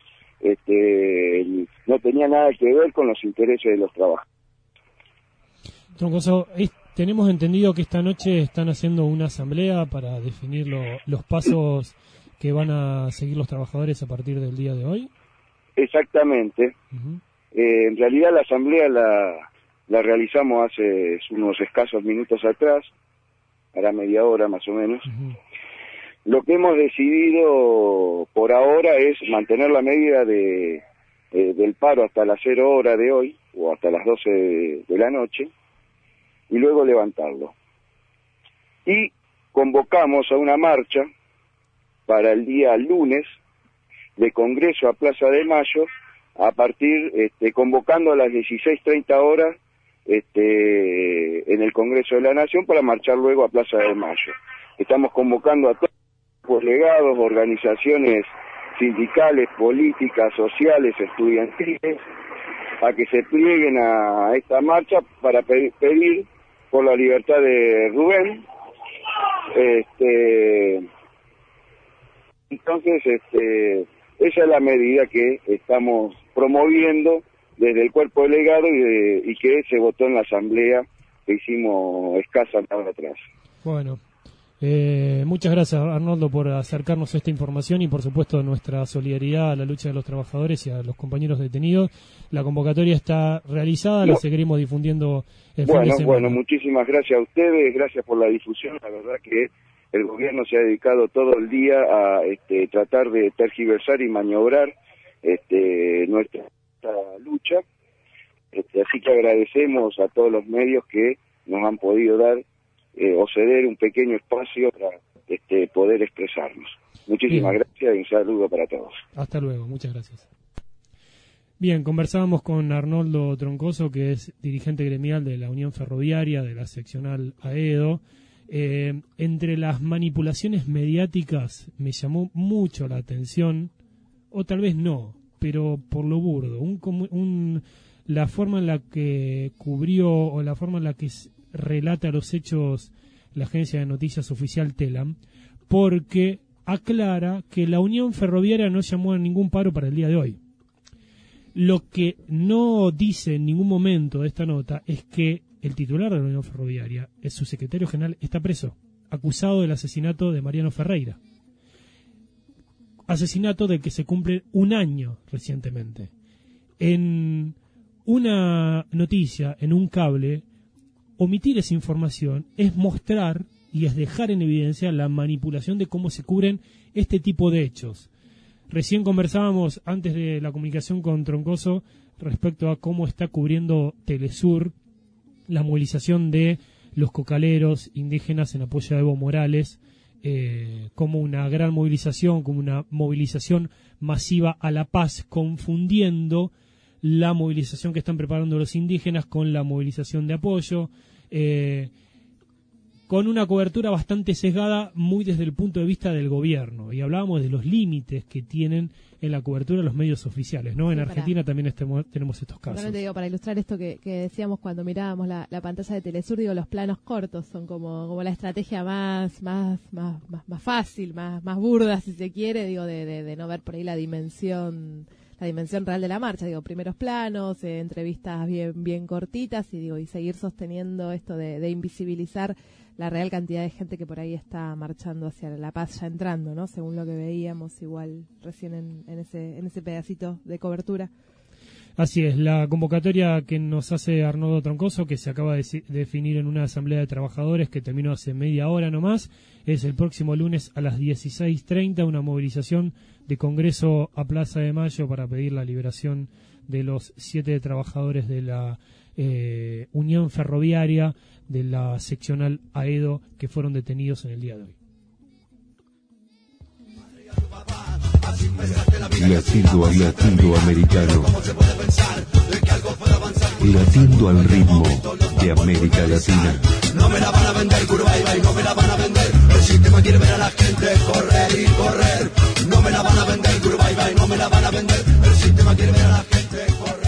no tenía nada que ver con los intereses de los trabajadores. Troncoso, tenemos entendido que esta noche están haciendo una asamblea para definir los pasos que van a seguir los trabajadores a partir del día de hoy. Exactamente. En realidad la asamblea la realizamos hace unos escasos minutos atrás, hará media hora más o menos. Lo que hemos decidido por ahora es mantener la medida del paro hasta las 0 horas de hoy, o hasta las 12 de la noche, y luego levantarlo. Y convocamos a una marcha para el día lunes de Congreso a Plaza de Mayo, a partir, convocando a las 16:30 horas en el Congreso de la Nación para marchar luego a Plaza de Mayo. Estamos convocando a todos los delegados, organizaciones sindicales, políticas, sociales, estudiantiles, a que se plieguen a esta marcha para pedir por la libertad de Rubén. Entonces, esa es la medida que estamos promoviendo desde el cuerpo delegado y que se votó en la asamblea que hicimos escasa hora atrás. Bueno, muchas gracias, Arnoldo, por acercarnos a esta información y por supuesto nuestra solidaridad a la lucha de los trabajadores y a los compañeros detenidos. La convocatoria está realizada, la seguiremos difundiendo el fin de semana. Bueno, muchísimas gracias a ustedes, gracias por la difusión. La verdad que el gobierno se ha dedicado todo el día a tratar de tergiversar y maniobrar nuestra lucha. Así que agradecemos a todos los medios que nos han podido dar o ceder un pequeño espacio para poder expresarnos. Muchísimas gracias y un saludo para todos. Hasta luego, muchas gracias. Bien, conversábamos con Arnoldo Troncoso, que es dirigente gremial de la Unión Ferroviaria, de la seccional AEDO. Entre las manipulaciones mediáticas me llamó mucho la atención, o tal vez no, pero por lo burdo, la forma en la que cubrió o la forma en la que relata los hechos la agencia de noticias oficial Telam, porque aclara que la Unión Ferroviaria no llamó a ningún paro para el día de hoy. Lo que no dice en ningún momento de esta nota es que el titular de la Unión Ferroviaria, su secretario general, está preso, acusado del asesinato de Mariano Ferreira. Asesinato del que se cumple un año recientemente. En una noticia, en un cable, omitir esa información es mostrar y es dejar en evidencia la manipulación de cómo se cubren este tipo de hechos. Recién conversábamos antes de la comunicación con Troncoso respecto a cómo está cubriendo Telesur la movilización de los cocaleros indígenas en apoyo a Evo Morales, como una gran movilización, como una movilización masiva a la paz, confundiendo la movilización que están preparando los indígenas con la movilización de apoyo, con una cobertura bastante sesgada muy desde el punto de vista del gobierno. Y hablábamos de los límites que tienen en la cobertura de los medios oficiales, ¿no? En Argentina también tenemos estos casos. Realmente digo, para ilustrar esto que decíamos cuando mirábamos la pantalla de Telesur, digo, los planos cortos son como la estrategia más fácil, más burda, si se quiere, digo, de no ver por ahí la dimensión real de la marcha. Digo, primeros planos, entrevistas bien cortitas y seguir sosteniendo esto de invisibilizar la real cantidad de gente que por ahí está marchando hacia la paz, ya entrando, ¿no? Según lo que veíamos igual recién en ese pedacito de cobertura. Así es, la convocatoria que nos hace Arnoldo Troncoso, que se acaba de definir en una asamblea de trabajadores que terminó hace media hora nomás, es el próximo lunes a las 16:30, una movilización de Congreso a Plaza de Mayo para pedir la liberación de los 7 trabajadores de la Unión Ferroviaria, de la seccional AEDO, que fueron detenidos en el día de hoy. Latindo americano. Latiendo al ritmo de América Latina. No me la van a vender, Curvaiba, y no me la van a vender. El sistema quiere ver a la gente correr y correr. No me la van a vender, Curvaiba, y no me la van a vender. El sistema quiere ver a la gente correr.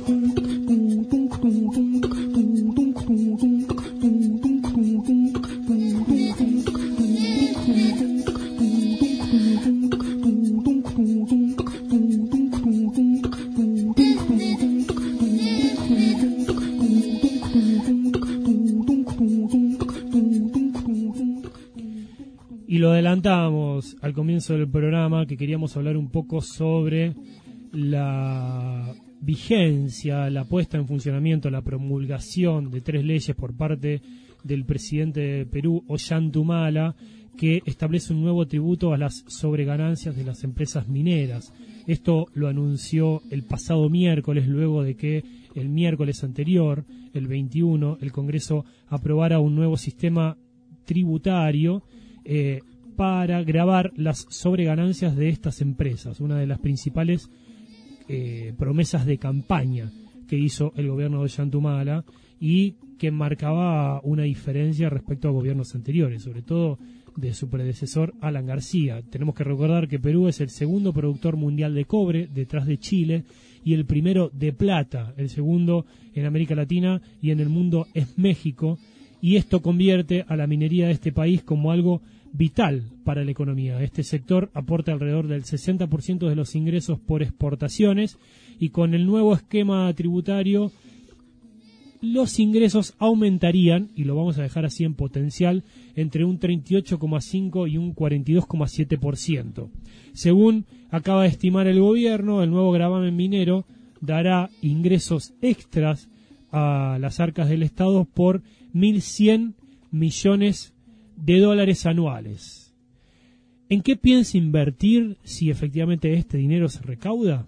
Y lo adelantábamos al comienzo del programa, que queríamos hablar un poco sobre la vigencia, la puesta en funcionamiento, la promulgación de 3 leyes por parte del presidente de Perú, Ollanta Humala, que establece un nuevo tributo a las sobreganancias de las empresas mineras. Esto lo anunció el pasado miércoles, luego de que el miércoles anterior, el 21, el Congreso aprobara un nuevo sistema tributario para gravar las sobreganancias de estas empresas, una de las principales promesas de campaña que hizo el gobierno de Ollantumala y que marcaba una diferencia respecto a gobiernos anteriores, sobre todo de su predecesor Alan García. Tenemos que recordar que Perú es el segundo productor mundial de cobre, detrás de Chile, y el primero de plata, el segundo en América Latina y en el mundo es México, y esto convierte a la minería de este país como algo vital para la economía. Este sector aporta alrededor del 60% de los ingresos por exportaciones, y con el nuevo esquema tributario los ingresos aumentarían, y lo vamos a dejar así en potencial, entre un 38,5 y un 42,7%. Según acaba de estimar el gobierno, el nuevo gravamen minero dará ingresos extras a las arcas del Estado por 1.100 millones de dólares anuales. ¿En qué piensa invertir si efectivamente este dinero se recauda?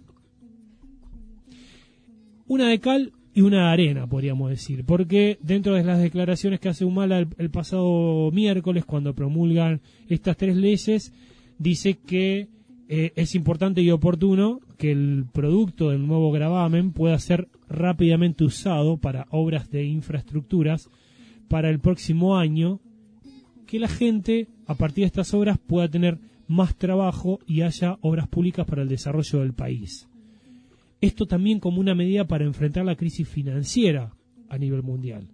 Una de cal y una de arena, podríamos decir, porque dentro de las declaraciones que hace Humala el pasado miércoles, cuando promulgan estas 3 leyes, dice que es importante y oportuno que el producto del nuevo gravamen pueda ser rápidamente usado para obras de infraestructuras para el próximo año, que la gente, a partir de estas obras, pueda tener más trabajo y haya obras públicas para el desarrollo del país. Esto también como una medida para enfrentar la crisis financiera a nivel mundial.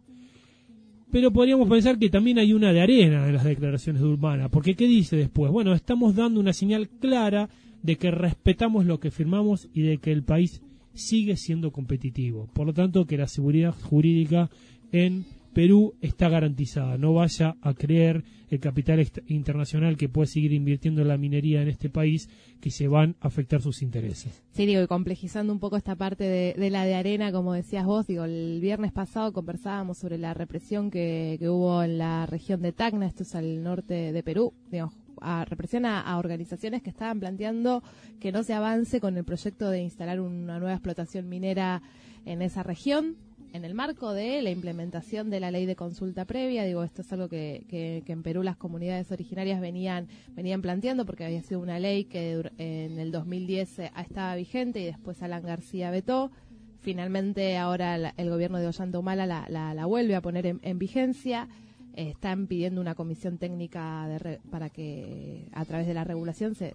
Pero podríamos pensar que también hay una de arena en las declaraciones de Humala, porque ¿qué dice después? Bueno, estamos dando una señal clara de que respetamos lo que firmamos y de que el país sigue siendo competitivo. Por lo tanto, que la seguridad jurídica en Perú está garantizada. No vaya a creer el capital internacional que puede seguir invirtiendo en la minería en este país que se van a afectar sus intereses. Sí, digo, y complejizando un poco esta parte de la de arena, como decías vos, digo, el viernes pasado conversábamos sobre la represión que hubo en la región de Tacna, esto es al norte de Perú, digamos, represión a organizaciones que estaban planteando que no se avance con el proyecto de instalar una nueva explotación minera en esa región, en el marco de la implementación de la ley de consulta previa. Digo, esto es algo que en Perú las comunidades originarias venían planteando, porque había sido una ley que en el 2010 estaba vigente y después Alan García vetó. Finalmente ahora el gobierno de Ollanta Humala la vuelve a poner en vigencia. Están pidiendo una comisión técnica para que a través de la regulación se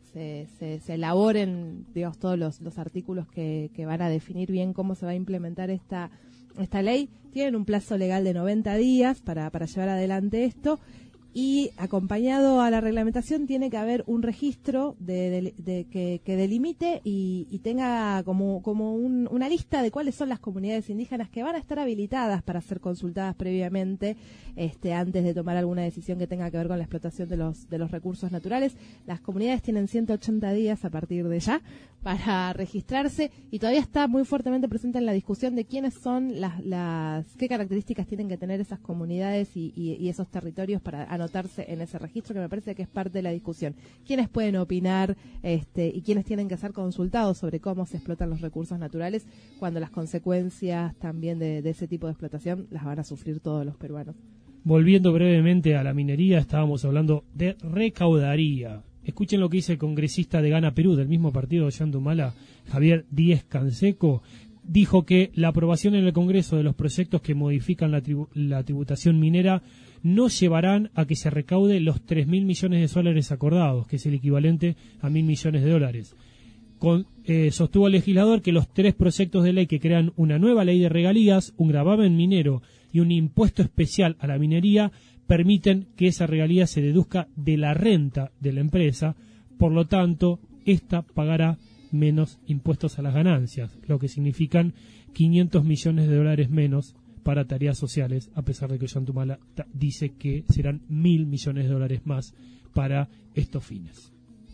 elaboren, digamos, todos los artículos que van a definir bien cómo se va a implementar esta ley. Tienen un plazo legal de 90 días para llevar adelante esto, y acompañado a la reglamentación tiene que haber un registro que delimite y tenga como una lista de cuáles son las comunidades indígenas que van a estar habilitadas para ser consultadas previamente antes de tomar alguna decisión que tenga que ver con la explotación de los recursos naturales. Las comunidades tienen 180 días a partir de ya para registrarse, y todavía está muy fuertemente presente en la discusión de quiénes son qué características tienen que tener esas comunidades y esos territorios para anotarse en ese registro, que me parece que es parte de la discusión. ¿Quiénes pueden opinar y quiénes tienen que ser consultados sobre cómo se explotan los recursos naturales, cuando las consecuencias también de ese tipo de explotación las van a sufrir todos los peruanos? Volviendo brevemente a la minería, estábamos hablando de recaudaría. Escuchen lo que dice el congresista de Gana Perú, del mismo partido de Ollanta Humala, Javier Díez Canseco. Dijo que la aprobación en el Congreso de los proyectos que modifican la tributación minera no llevarán a que se recaude los 3.000 millones de dólares acordados, que es el equivalente a 1.000 millones de dólares. Sostuvo el legislador que los 3 proyectos de ley que crean una nueva ley de regalías, un gravamen minero y un impuesto especial a la minería permiten que esa regalía se deduzca de la renta de la empresa. Por lo tanto, esta pagará menos impuestos a las ganancias, lo que significan 500 millones de dólares menos para tareas sociales, a pesar de que Ollanta Humala dice que serán 1.000 millones de dólares más para estos fines.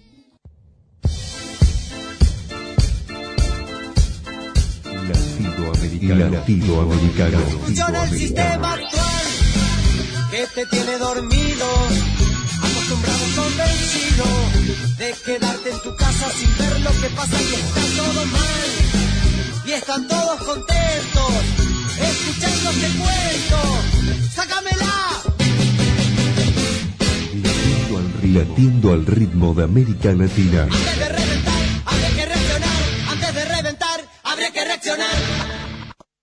Latido americano. Funciona el sistema actual que te tiene dormido, acostumbrado, convencido de quedarte en tu casa sin ver lo que pasa, y está todo mal y están todos contentos escuchando este cuento. ¡Sácamela! Latiendo al ritmo de América Latina. Antes de reventar, habría que reaccionar. Antes de reventar, habría que reaccionar.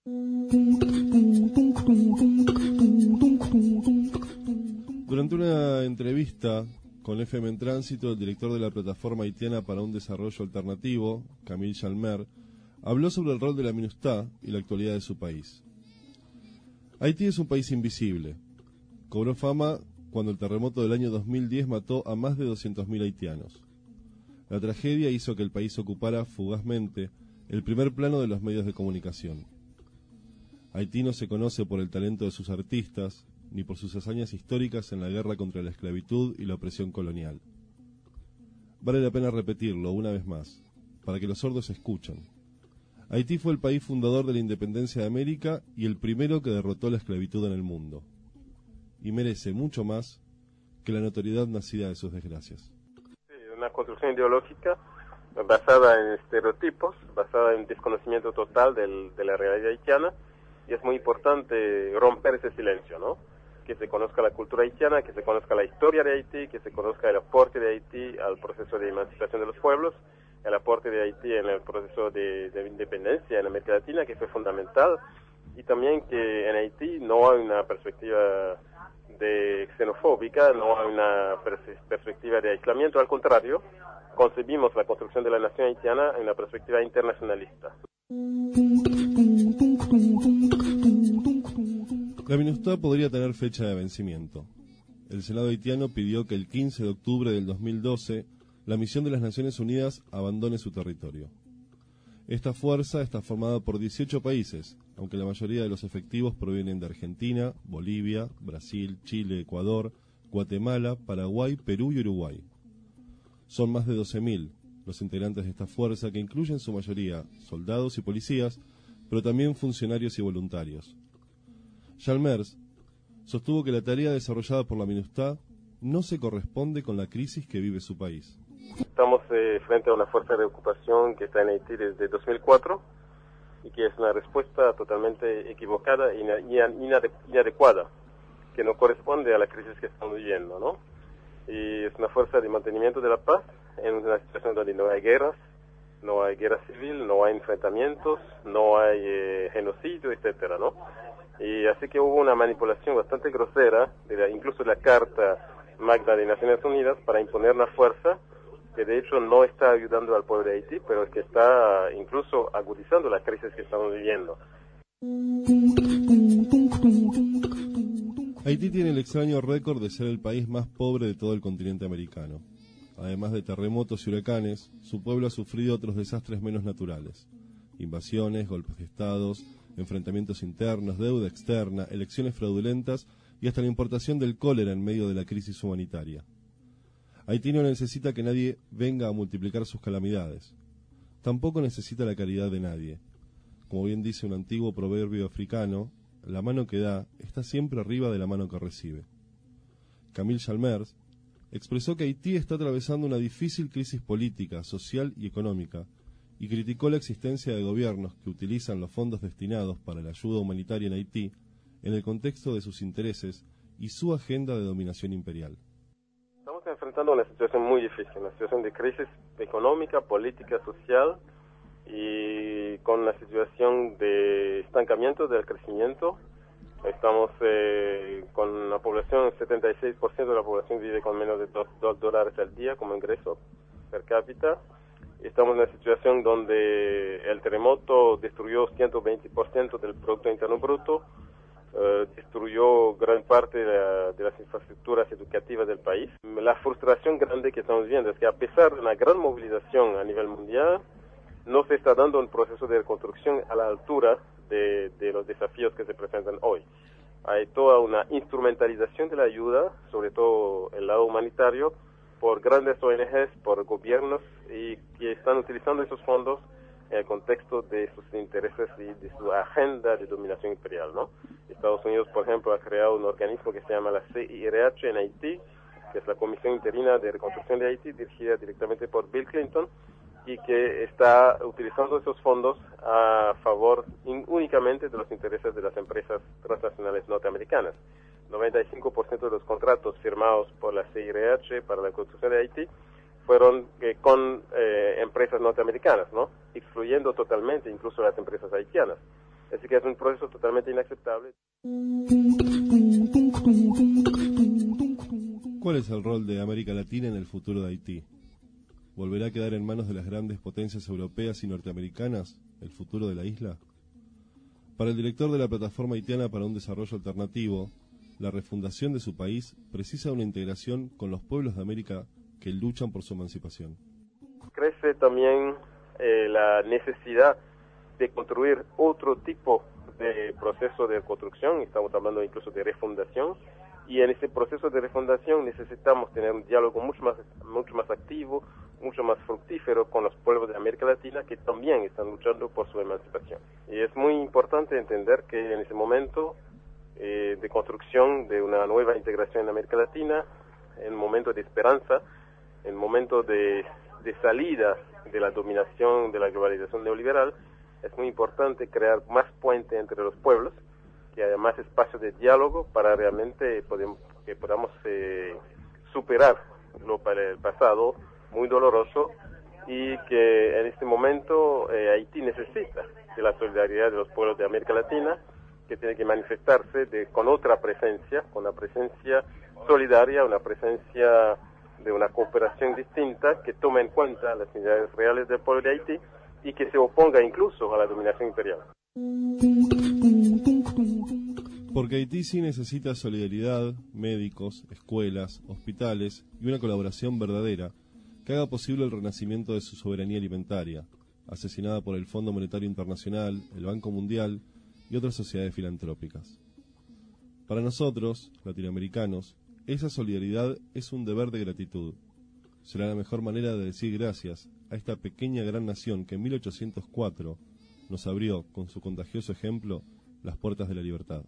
Durante una entrevista con FM en Tránsito, el director de la Plataforma Haitiana para un Desarrollo Alternativo, Camille Chalmer, habló sobre el rol de la MINUSTAH y la actualidad de su país. Haití es un país invisible. Cobró fama cuando el terremoto del año 2010 mató a más de 200.000 haitianos. La tragedia hizo que el país ocupara fugazmente el primer plano de los medios de comunicación. Haití no se conoce por el talento de sus artistas, ni por sus hazañas históricas en la guerra contra la esclavitud y la opresión colonial. Vale la pena repetirlo una vez más, para que los sordos escuchen. Haití fue el país fundador de la independencia de América y el primero que derrotó la esclavitud en el mundo. Y merece mucho más que la notoriedad nacida de sus desgracias. Sí, una construcción ideológica basada en estereotipos, basada en desconocimiento total de la realidad haitiana, y es muy importante romper ese silencio, ¿no? Que se conozca la cultura haitiana, que se conozca la historia de Haití, que se conozca el aporte de Haití al proceso de emancipación de los pueblos, el aporte de Haití en el proceso de independencia en América Latina, que fue fundamental, y también que en Haití no hay una perspectiva de xenofóbica, no hay una perspectiva de aislamiento, al contrario, concebimos la construcción de la nación haitiana en una perspectiva internacionalista. La MINUSTAH podría tener fecha de vencimiento. El Senado haitiano pidió que el 15 de octubre del 2012 la misión de las Naciones Unidas abandone su territorio. Esta fuerza está formada por 18 países, aunque la mayoría de los efectivos provienen de Argentina, Bolivia, Brasil, Chile, Ecuador, Guatemala, Paraguay, Perú y Uruguay. Son más de 12.000 los integrantes de esta fuerza, que incluyen en su mayoría soldados y policías, pero también funcionarios y voluntarios. Chalmers sostuvo que la tarea desarrollada por la MINUSTAH no se corresponde con la crisis que vive su país. Estamos frente a una fuerza de ocupación que está en Haití desde 2004 y que es una respuesta totalmente equivocada e inadecuada, que no corresponde a la crisis que estamos viviendo, ¿no? Y es una fuerza de mantenimiento de la paz en una situación donde no hay guerras, no hay guerra civil, no hay enfrentamientos, no hay genocidio, etcétera, ¿no? Y así que hubo una manipulación bastante grosera, incluso de la Carta Magna de Naciones Unidas, para imponer una fuerza que de hecho no está ayudando al pueblo de Haití, pero que está incluso agudizando la crisis que estamos viviendo. Haití tiene el extraño récord de ser el país más pobre de todo el continente americano. Además de terremotos y huracanes, su pueblo ha sufrido otros desastres menos naturales: invasiones, golpes de estados, enfrentamientos internos, deuda externa, elecciones fraudulentas y hasta la importación del cólera en medio de la crisis humanitaria. Haití no necesita que nadie venga a multiplicar sus calamidades. Tampoco necesita la caridad de nadie. Como bien dice un antiguo proverbio africano, la mano que da está siempre arriba de la mano que recibe. Camille Chalmers expresó que Haití está atravesando una difícil crisis política, social y económica, y criticó la existencia de gobiernos que utilizan los fondos destinados para la ayuda humanitaria en Haití en el contexto de sus intereses y su agenda de dominación imperial. Estamos enfrentando una situación muy difícil, una situación de crisis económica, política, social, y con una situación de estancamiento del crecimiento. Estamos con una población, 76% de la población vive con menos de $2 al día como ingreso per cápita. Estamos en una situación donde el terremoto destruyó 120% del Producto Interno Bruto, destruyó gran parte de las infraestructuras educativas del país. La frustración grande que estamos viendo es que a pesar de una gran movilización a nivel mundial, no se está dando un proceso de reconstrucción a la altura de los desafíos que se presentan hoy. Hay toda una instrumentalización de la ayuda, sobre todo el lado humanitario, por grandes ONGs, por gobiernos, y que están utilizando esos fondos en el contexto de sus intereses y de su agenda de dominación imperial, ¿no? Estados Unidos, por ejemplo, ha creado un organismo que se llama la CIRH en Haití, que es la Comisión Interina de Reconstrucción de Haití, dirigida directamente por Bill Clinton, y que está utilizando esos fondos a favor únicamente de los intereses de las empresas transnacionales norteamericanas. 95% de los contratos firmados por la CIRH para la construcción de Haití fueron con empresas norteamericanas, ¿no? Excluyendo totalmente incluso las empresas haitianas. Así que es un proceso totalmente inaceptable. ¿Cuál es el rol de América Latina en el futuro de Haití? ¿Volverá a quedar en manos de las grandes potencias europeas y norteamericanas el futuro de la isla? Para el director de la Plataforma Haitiana para un Desarrollo Alternativo, la refundación de su país precisa una integración con los pueblos de América que luchan por su emancipación. Crece también la necesidad de construir otro tipo de proceso de construcción, estamos hablando incluso de refundación, y en ese proceso de refundación necesitamos tener un diálogo mucho más activo, mucho más fructífero con los pueblos de América Latina que también están luchando por su emancipación. Y es muy importante entender que en ese momento de construcción de una nueva integración en América Latina, en un momento de esperanza, en un momento de salida de la dominación de la globalización neoliberal, es muy importante crear más puente entre los pueblos, que haya más espacio de diálogo para realmente que podamos superar el pasado muy doloroso, y que en este momento Haití necesita de la solidaridad de los pueblos de América Latina, que tiene que manifestarse con otra presencia, con una presencia solidaria, una presencia de una cooperación distinta que tome en cuenta las necesidades reales del pueblo de Haití y que se oponga incluso a la dominación imperial. Porque Haití sí necesita solidaridad, médicos, escuelas, hospitales y una colaboración verdadera que haga posible el renacimiento de su soberanía alimentaria, asesinada por el Fondo Monetario Internacional, el Banco Mundial y otras sociedades filantrópicas. Para nosotros, latinoamericanos, esa solidaridad es un deber de gratitud. Será la mejor manera de decir gracias a esta pequeña gran nación que en 1804 nos abrió, con su contagioso ejemplo, las puertas de la libertad.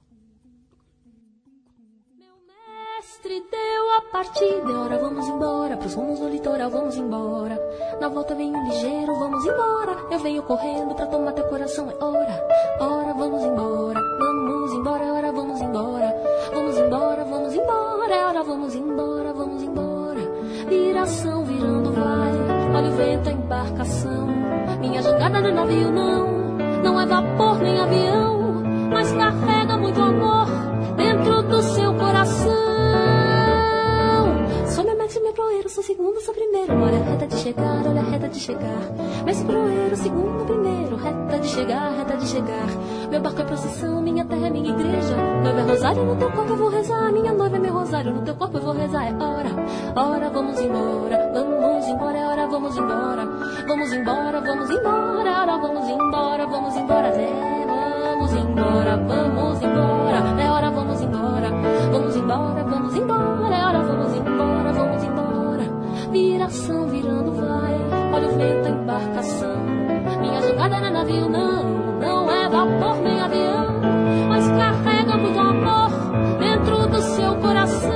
Mestre deu a partida, ora vamos embora, pros rumos do litoral vamos embora. Na volta venho ligeiro, vamos embora. Eu venho correndo pra tomar teu coração, é hora. Ora vamos embora, ora vamos embora. Vamos embora, é hora vamos embora, vamos embora. Viração virando vai, olha o vento, a embarcação. Minha jangada de navio não é vapor nem avião, mas carrega muito amor dentro do seu coração. Sou meu mestre, meu proeiro, sou segundo, sou primeiro. Olha a reta de chegar, olha a reta de chegar. Mestre, proeiro, segundo, primeiro. Reta de chegar, reta de chegar. Meu barco é procissão, minha terra é minha igreja. Noiva é rosário, no teu corpo eu vou rezar. Minha noiva é meu rosário, no teu corpo eu vou rezar. É hora vamos embora, é hora vamos embora. Vamos embora, é hora vamos embora, vamos embora. É, vamos embora, é hora vamos embora. Vamos embora, é hora vamos embora, vamos embora. Viração virando vai, olha o vento, a embarcação. Minha jogada não é navio não é vapor nem avião, mas carrega muito amor dentro do seu coração.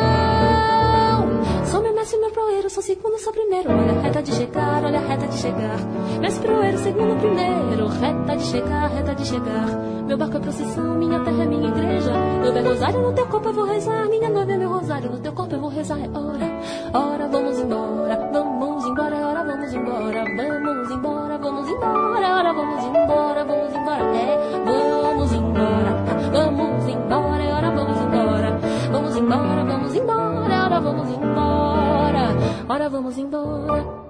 Sou meu mestre, meu proeiro, sou segundo, sou primeiro. Olha a reta de chegar, olha a reta de chegar. Mestre, proeiro, segundo, primeiro. Reta de chegar, reta de chegar. Meu barco é procissão, minha terra é minha igreja. Noiva é rosário, no teu corpo eu vou rezar. Minha noiva é meu rosário, no teu corpo eu vou rezar. É hora vamos embora, é hora vamos embora. Vamos embora, é hora vamos embora, vamos embora. É, vamos embora, é hora vamos embora. Vamos embora, é hora vamos embora. Hora vamos embora.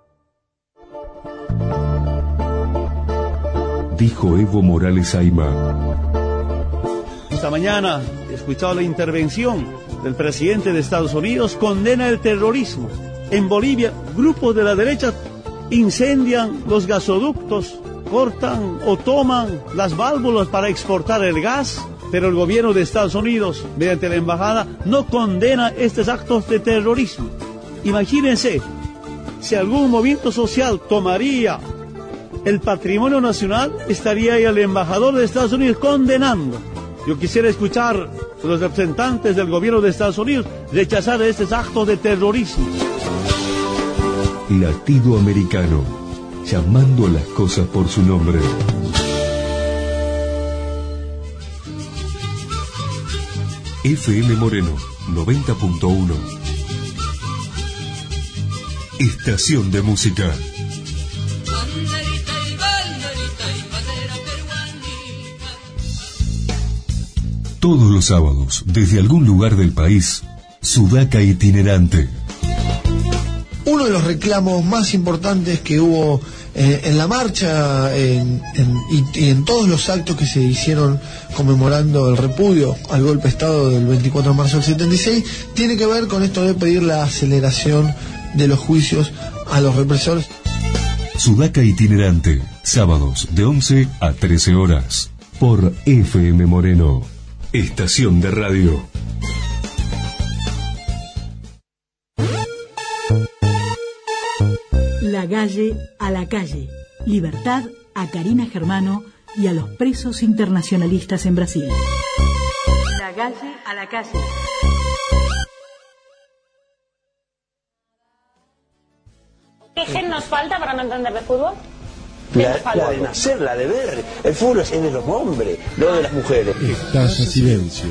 Dijo Evo Morales Aymá. Esta mañana he escuchado la intervención del presidente de Estados Unidos, condena el terrorismo. En Bolivia, grupos de la derecha incendian los gasoductos, cortan o toman las válvulas para exportar el gas, pero el gobierno de Estados Unidos, mediante la embajada, no condena estos actos de terrorismo. Imagínense, si algún movimiento social tomaría el patrimonio nacional, estaría ahí el embajador de Estados Unidos condenando. Yo quisiera escuchar a los representantes del gobierno de Estados Unidos rechazar estos actos de terrorismo. Latido americano, llamando a las cosas por su nombre. FM Moreno 90.1. Estación de música. Todos los sábados, desde algún lugar del país, Sudaca itinerante. Uno de los reclamos más importantes que hubo en la marcha y en todos los actos que se hicieron conmemorando el repudio al golpe de Estado del 24 de marzo del 76 tiene que ver con esto de pedir la aceleración de los juicios a los represores. Sudaca itinerante, sábados de 11 a 13 horas, por FM Moreno, estación de radio. La Galle a la calle. Libertad a Karina Germano y a los presos internacionalistas en Brasil. La Galle a la calle. ¿Qué gen nos falta para no entender de fútbol? La de nacer, la de ver. El fútbol es de los hombres, no de las mujeres. Estalla Silencio.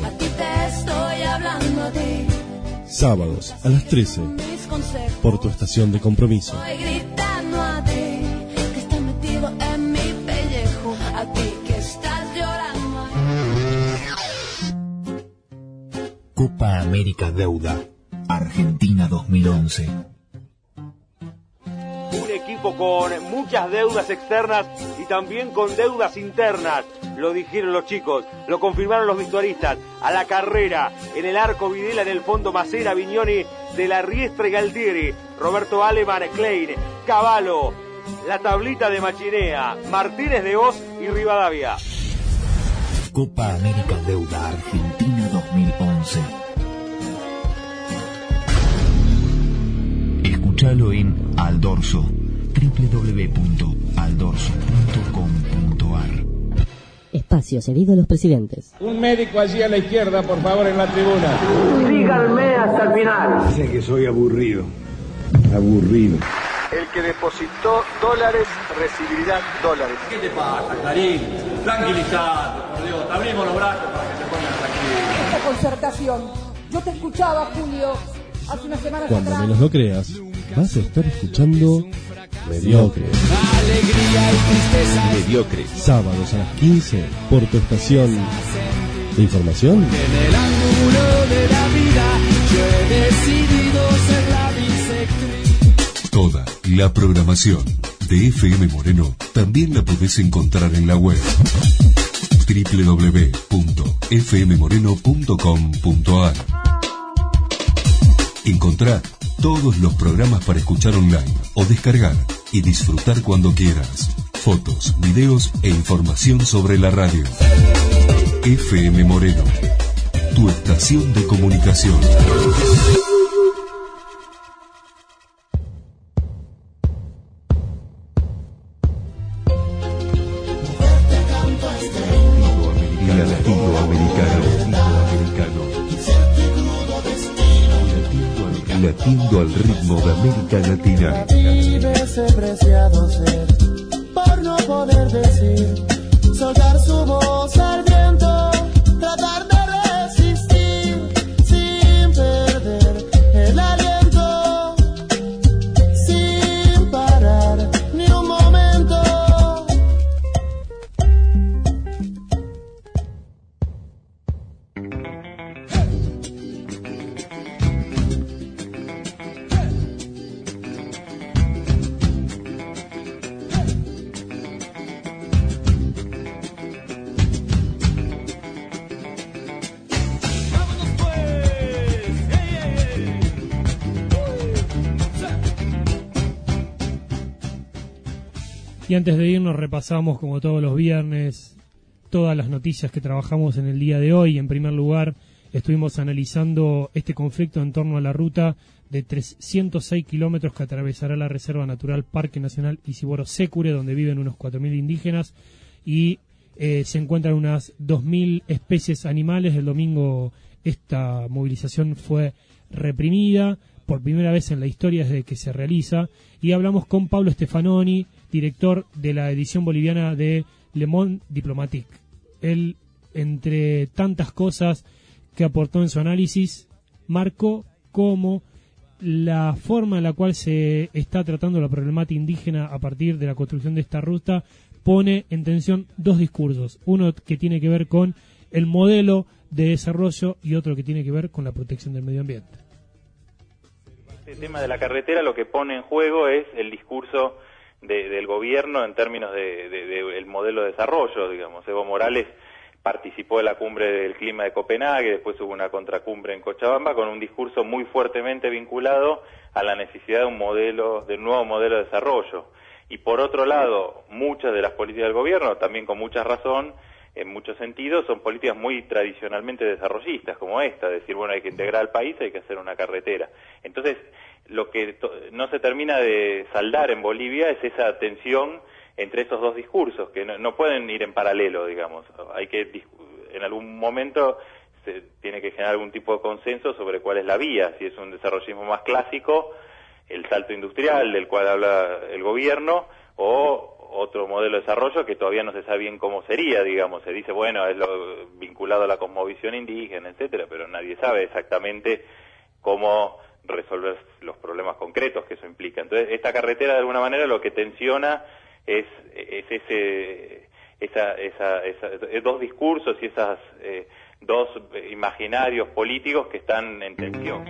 Sábados a las 13. Por tu estación de compromiso. Copa América Deuda, Argentina 2011. Un equipo con muchas deudas externas y también con deudas internas. Lo dijeron los chicos, lo confirmaron los vestuaristas. A la carrera, en el arco Videla, en el fondo Macera, Vignoni, De la Riestra y Galtieri, Roberto Aleman, Klein, Cavallo, la tablita de Machinea, Martínez de Oz y Rivadavia. Copa América Deuda, Argentina 2011. Escúchalo en Aldorso, www.aldorso.com.ar. Espacio cedido a los presidentes. Un médico allí a la izquierda, por favor, en la tribuna. Síganme hasta el final. Sé que soy aburrido. Aburrido. El que depositó dólares recibirá dólares. ¿Qué te pasa, Clarín? Tranquilízate, por Dios. Abrimos los brazos para que se pongan tranquilos. Esta concertación. Yo te escuchaba, Julio, hace unas semanas Cuando atrás. menos lo creas, vas a estar escuchando Mediocre. Alegría y tristeza. Mediocre. Sábados a las 15 por tu estación de información. En el ángulo de la vida yo he decidido ser la bisectriz. Toda la programación de FM Moreno también la podés encontrar en la web www.fmmoreno.com.ar. Encontrá todos los programas para escuchar online o descargar y disfrutar cuando quieras. Fotos, videos e información sobre la radio. FM Moreno, tu estación de comunicación. Latiendo al ritmo de América Latina. Ese preciado ser, por no poder decir, soltar su voz ardiendo, tratar de resistir, sin perder el aliento, sin parar ni un momento. Y antes de irnos repasamos, como todos los viernes, todas las noticias que trabajamos en el día de hoy. En primer lugar, estuvimos analizando este conflicto en torno a la ruta de 306 kilómetros que atravesará la Reserva Natural Parque Nacional Isiboro-Sécure, donde viven unos 4.000 indígenas y se encuentran unas 2.000 especies animales. El domingo esta movilización fue reprimida por primera vez en la historia desde que se realiza, y hablamos con Pablo Stefanoni, director de la edición boliviana de Le Monde Diplomatique. Él, entre tantas cosas que aportó en su análisis, marcó cómo la forma en la cual se está tratando la problemática indígena a partir de la construcción de esta ruta pone en tensión dos discursos. Uno que tiene que ver con el modelo de desarrollo y otro que tiene que ver con la protección del medio ambiente. Este tema de la carretera lo que pone en juego es el discurso del gobierno en términos del modelo de desarrollo, digamos. Evo Morales participó de la cumbre del clima de Copenhague, después hubo una contracumbre en Cochabamba con un discurso muy fuertemente vinculado a la necesidad de un nuevo modelo de desarrollo. Y por otro lado, muchas de las políticas del gobierno, también con mucha razón, en muchos sentidos, son políticas muy tradicionalmente desarrollistas, como esta, decir, bueno, hay que integrar al país, hay que hacer una carretera. Entonces, lo que no se termina de saldar en Bolivia es esa tensión entre esos dos discursos, que no pueden ir en paralelo, digamos. Hay que, en algún momento, se tiene que generar algún tipo de consenso sobre cuál es la vía, si es un desarrollismo más clásico, el salto industrial del cual habla el gobierno, o otro modelo de desarrollo que todavía no se sabe bien cómo sería, digamos. Se dice, bueno, es vinculado a la cosmovisión indígena, etcétera, pero nadie sabe exactamente cómo resolver los problemas concretos que eso implica. Entonces, esta carretera, de alguna manera, lo que tensiona es dos discursos y esas dos imaginarios políticos que están en tensión.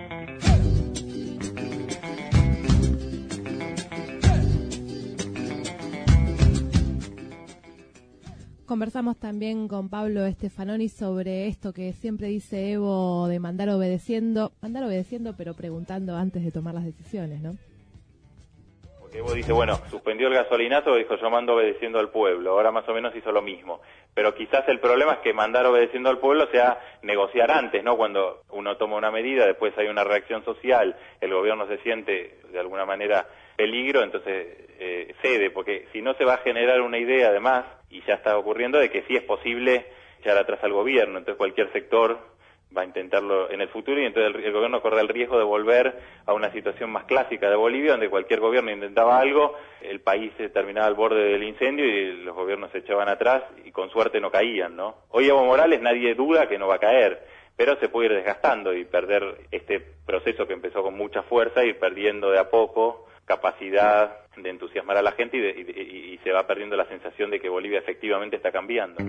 Conversamos también con Pablo Stefanoni sobre esto que siempre dice Evo de mandar obedeciendo, pero preguntando antes de tomar las decisiones, ¿no? Porque Evo dice, bueno, suspendió el gasolinazo, dijo, yo mando obedeciendo al pueblo, ahora más o menos hizo lo mismo. Pero quizás el problema es que mandar obedeciendo al pueblo sea negociar antes, ¿no? Cuando uno toma una medida, después hay una reacción social, el gobierno se siente de alguna manera peligro, entonces cede, porque si no se va a generar una idea además, y ya está ocurriendo, de que sí es posible echar atrás al gobierno, entonces cualquier sector va a intentarlo en el futuro y entonces el gobierno corre el riesgo de volver a una situación más clásica de Bolivia, donde cualquier gobierno intentaba algo, el país se terminaba al borde del incendio y los gobiernos se echaban atrás y con suerte no caían, ¿no? Hoy Evo Morales nadie duda que no va a caer, pero se puede ir desgastando y perder este proceso que empezó con mucha fuerza, ir perdiendo de a poco capacidad de entusiasmar a la gente y se va perdiendo la sensación de que Bolivia efectivamente está cambiando.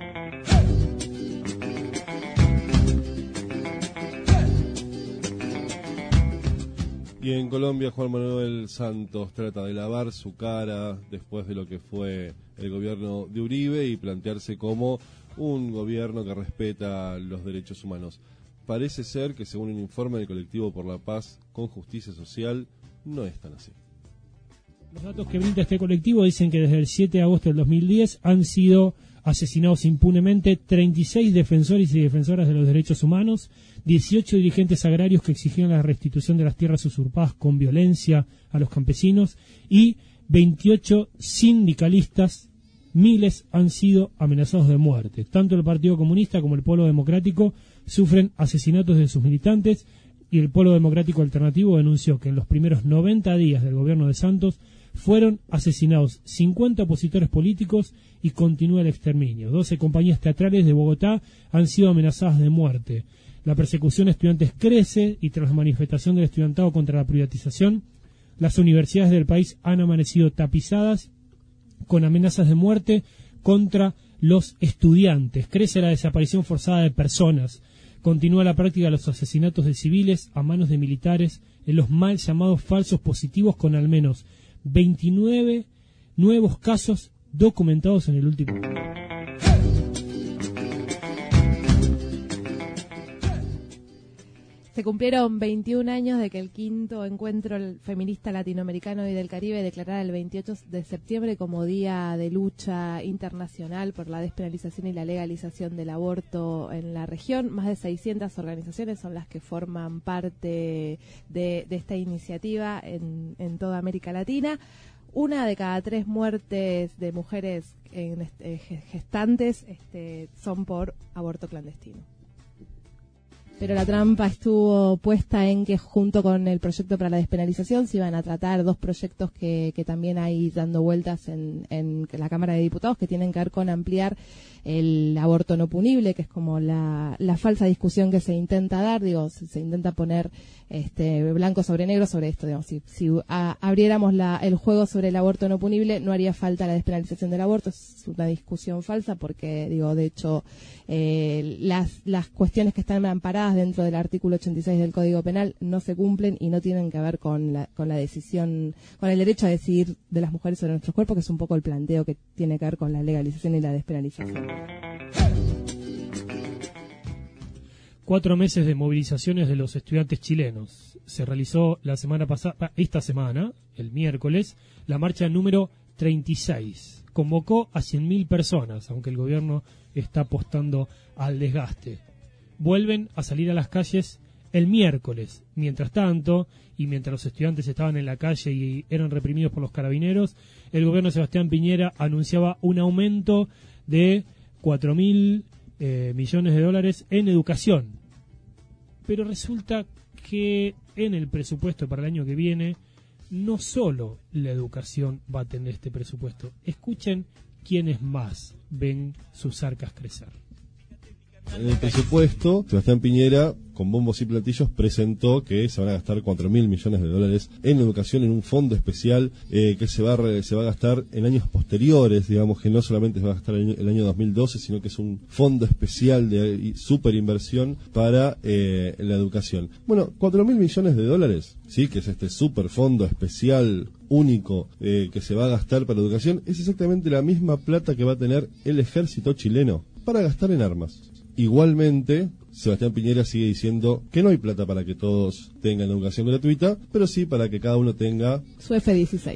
Y en Colombia, Juan Manuel Santos trata de lavar su cara después de lo que fue el gobierno de Uribe y plantearse como un gobierno que respeta los derechos humanos. Parece ser que, según un informe del Colectivo por la Paz con Justicia Social, no es tan así. Los datos que brinda este colectivo dicen que desde el 7 de agosto del 2010 han sido asesinados impunemente 36 defensores y defensoras de los derechos humanos, 18 dirigentes agrarios que exigían la restitución de las tierras usurpadas con violencia a los campesinos y 28 sindicalistas. Miles han sido amenazados de muerte. Tanto el Partido Comunista como el Polo Democrático sufren asesinatos de sus militantes y el Polo Democrático Alternativo denunció que en los primeros 90 días del gobierno de Santos fueron asesinados 50 opositores políticos y continúa el exterminio. 12 compañías teatrales de Bogotá han sido amenazadas de muerte. La persecución a estudiantes crece y tras la manifestación del estudiantado contra la privatización, las universidades del país han amanecido tapizadas con amenazas de muerte contra los estudiantes. Crece la desaparición forzada de personas. Continúa la práctica de los asesinatos de civiles a manos de militares en los mal llamados falsos positivos, con al menos 29 nuevos casos documentados en el último año. Se cumplieron 21 años de que el quinto encuentro feminista latinoamericano y del Caribe declarara el 28 de septiembre como Día de Lucha Internacional por la despenalización y la legalización del aborto en la región. Más de 600 organizaciones son las que forman parte de esta iniciativa en toda América Latina. 1 de cada 3 muertes de mujeres gestantes son por aborto clandestino. Pero la trampa estuvo puesta en que junto con el proyecto para la despenalización se iban a tratar dos proyectos que también hay dando vueltas en la Cámara de Diputados, que tienen que ver con ampliar el aborto no punible, que es como la falsa discusión que se intenta dar. Digo, se intenta poner blanco sobre negro sobre esto. Digamos, si abriéramos el juego sobre el aborto no punible, no haría falta la despenalización del aborto. Es una discusión falsa porque, digo, de hecho, las cuestiones que están amparadas dentro del artículo 86 del Código Penal no se cumplen y no tienen que ver con la decisión, con el derecho a decidir de las mujeres sobre nuestros cuerpos, que es un poco el planteo que tiene que ver con la legalización y la despenalización. 4 meses de movilizaciones de los estudiantes chilenos. Se realizó esta semana, el miércoles, la marcha número 36. Convocó a 100.000 personas, aunque el gobierno está apostando al desgaste. Vuelven a salir a las calles el miércoles. Mientras tanto, y mientras los estudiantes estaban en la calle y eran reprimidos por los carabineros, el gobierno de Sebastián Piñera anunciaba un aumento de 4.000 millones de dólares en educación. Pero resulta que en el presupuesto para el año que viene, no solo la educación va a tener este presupuesto. Escuchen quiénes más ven sus arcas crecer. En el presupuesto, Sebastián Piñera, con bombos y platillos, presentó que se van a gastar 4.000 millones de dólares en educación, en un fondo especial que se va a gastar en años posteriores. Digamos que no solamente se va a gastar el año 2012, sino que es un fondo especial de super inversión para la educación. Bueno, 4.000 millones de dólares, sí, que es este super fondo especial único que se va a gastar para educación, es exactamente la misma plata que va a tener el ejército chileno para gastar en armas. Igualmente, Sebastián Piñera sigue diciendo que no hay plata para que todos tengan educación gratuita, pero sí para que cada uno tenga su F-16.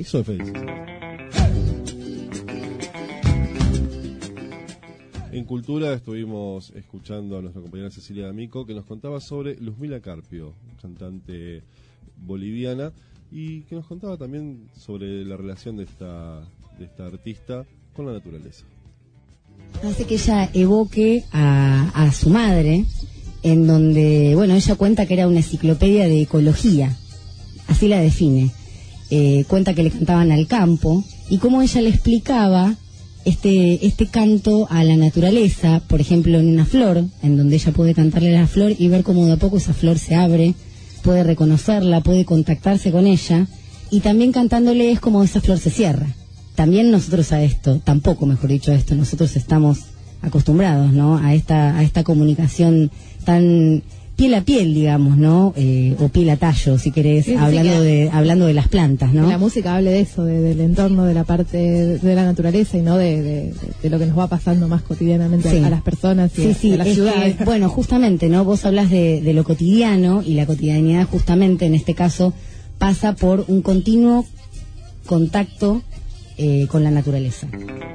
En Cultura estuvimos escuchando a nuestra compañera Cecilia D'Amico, que nos contaba sobre Luzmila Carpio, cantante boliviana, y que nos contaba también sobre la relación de esta artista con la naturaleza. Hace que ella evoque a su madre, en donde, bueno, ella cuenta que era una enciclopedia de ecología, así la define. Cuenta que le cantaban al campo y cómo ella le explicaba este canto a la naturaleza, por ejemplo en una flor, en donde ella puede cantarle a la flor y ver cómo de a poco esa flor se abre, puede reconocerla, puede contactarse con ella, y también cantándole es como esa flor se cierra. También nosotros nosotros estamos acostumbrados, ¿no?, a esta comunicación tan piel a piel, digamos, ¿no? O piel a tallo, si querés, sí, hablando de las plantas, ¿no? Que la música hable de eso, del entorno, de la parte de la naturaleza y no de lo que nos va pasando más cotidianamente a las personas y a las ciudades. Bueno, justamente, ¿no? Vos hablas de lo cotidiano, y la cotidianidad justamente en este caso pasa por un continuo contacto con la naturaleza.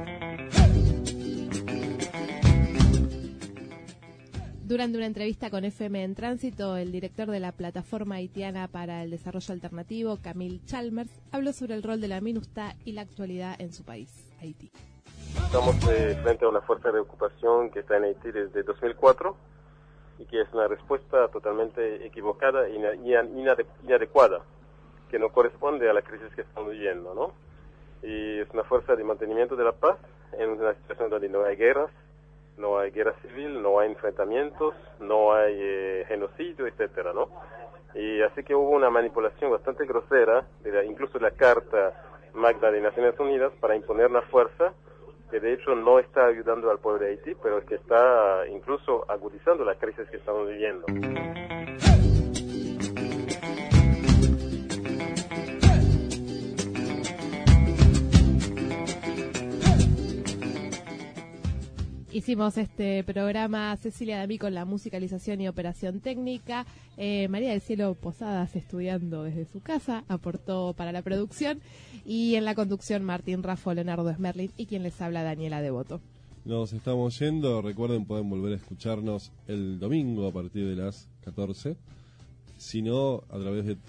Durante una entrevista con FM en Tránsito, el director de la Plataforma Haitiana para el Desarrollo Alternativo, Camille Chalmers, habló sobre el rol de la MINUSTAH y la actualidad en su país, Haití. Estamos frente a una fuerza de ocupación que está en Haití desde 2004 y que es una respuesta totalmente equivocada e inadecuada, que no corresponde a la crisis que estamos viviendo, ¿no? Y es una fuerza de mantenimiento de la paz en una situación donde no hay guerras, no hay guerra civil, no hay enfrentamientos, no hay genocidio, etcétera, ¿no? Y así que hubo una manipulación bastante grosera, incluso de la Carta Magna de Naciones Unidas, para imponer una fuerza que de hecho no está ayudando al pueblo de Haití, pero que está incluso agudizando la crisis que estamos viviendo. Hicimos este programa Cecilia D'Amico con la musicalización y operación técnica. María del Cielo Posadas, estudiando desde su casa, aportó para la producción. Y en la conducción Martín Raffo, Leonardo Smerlin y quien les habla, Daniela Devoto. Nos estamos yendo. Recuerden, pueden volver a escucharnos el domingo a partir de las 14. Si no, a través de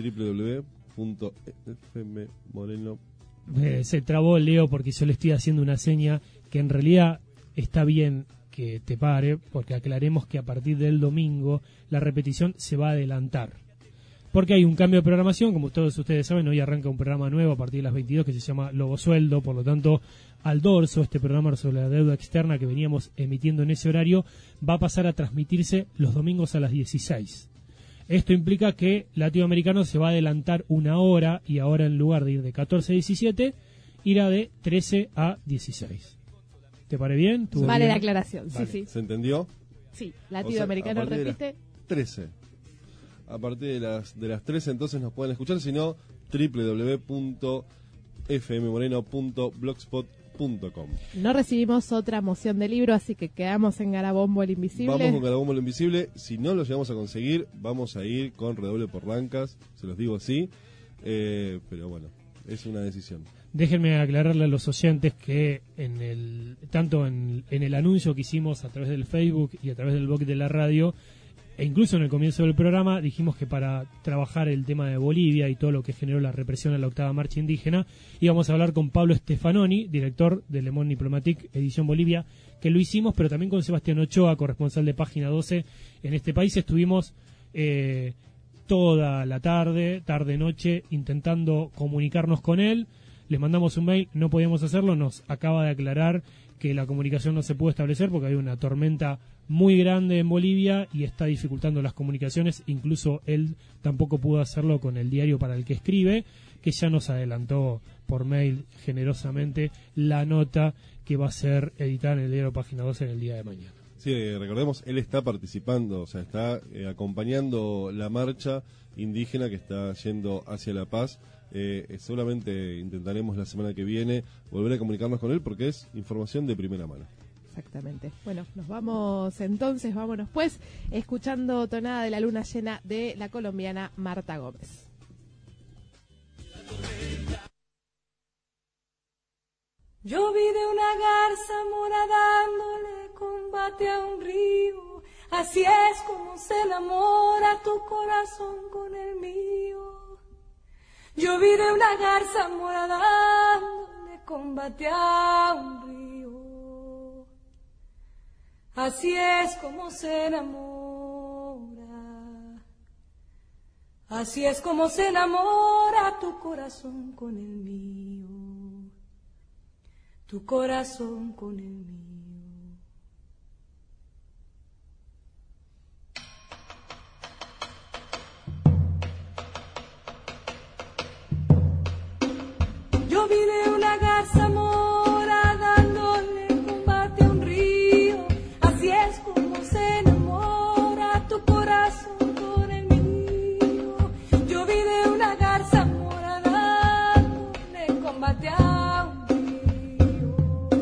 www.fmmoreno. Se trabó Leo porque yo le estoy haciendo una seña que en realidad está bien que te pare, porque aclaremos que a partir del domingo la repetición se va a adelantar. Porque hay un cambio de programación, como todos ustedes saben, hoy arranca un programa nuevo a partir de las 22 que se llama Lobo Sueldo, por lo tanto, Al Dorso, este programa sobre la deuda externa que veníamos emitiendo en ese horario, va a pasar a transmitirse los domingos a las 16. Esto implica que Latinoamericano se va a adelantar una hora y ahora en lugar de ir de 14 a 17, irá de 13 a 16. ¿Te parece bien? Vale bien? la aclaración, Vale. sí. ¿Se entendió? Sí, Latinoamericano O sea, a partir de repite. las 13. A partir de las 13 entonces nos pueden escuchar, si no, www.fmmoreno.blogspot.com. No recibimos otra moción de libro, así que quedamos en Garabombo el Invisible. Vamos con Garabombo lo Invisible. Si no lo llegamos a conseguir, vamos a ir con Redoble por Blancas, se los digo así. Pero bueno, es una decisión. Déjenme aclararle a los oyentes que tanto en el anuncio que hicimos a través del Facebook y a través del blog de la radio, e incluso en el comienzo del programa, dijimos que para trabajar el tema de Bolivia y todo lo que generó la represión a la octava marcha indígena, íbamos a hablar con Pablo Stefanoni, director de Le Monde Diplomatique, edición Bolivia, que lo hicimos, pero también con Sebastián Ochoa, corresponsal de Página 12 en este país. Estuvimos toda la tarde-noche, intentando comunicarnos con él. Les mandamos un mail, no podíamos hacerlo, nos acaba de aclarar que la comunicación no se pudo establecer porque hay una tormenta muy grande en Bolivia y está dificultando las comunicaciones. Incluso él tampoco pudo hacerlo con el diario para el que escribe, que ya nos adelantó por mail generosamente la nota que va a ser editada en el diario Página 12 en el día de mañana. Sí, recordemos, él está participando, o sea, está acompañando la marcha indígena que está yendo hacia La Paz. Solamente intentaremos la semana que viene volver a comunicarnos con él porque es información de primera mano. Exactamente. Bueno, nos vamos entonces, vámonos pues, escuchando Tonada de la Luna Llena de la colombiana Marta Gómez. Yo vi de una garza mora dándole combate a un río, así es como se enamora tu corazón con el mío. Yo vi de una garza mora dándole combate a un río, así es como se enamora, así es como se enamora tu corazón con el mío, tu corazón con el mío. Yo vi de una garza mora dándole combate a un río, así es como se enamora tu corazón con el mío. Yo vi de una garza mora dándole combate a un río,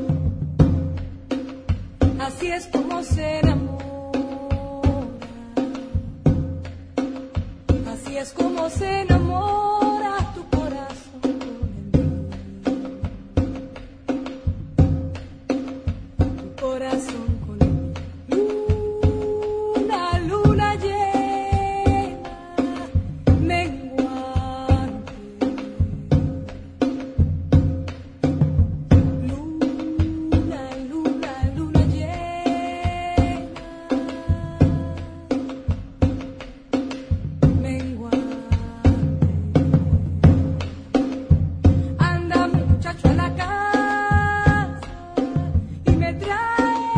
así es como se enamora, así es como se enamora tu corazón. Corazón con luna, luna llena, menguante. Luna, luna, luna llena, menguante. Anda muchacho a la casa y me trae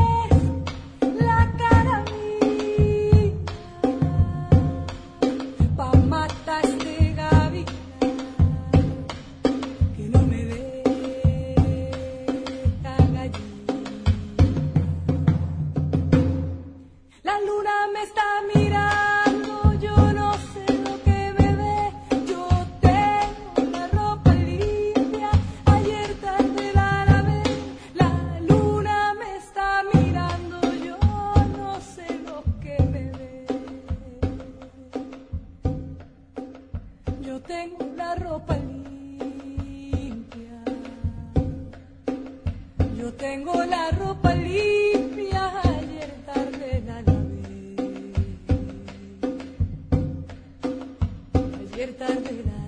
tengo la ropa limpia, ayer tarde la lavé, ayer tarde la lavé.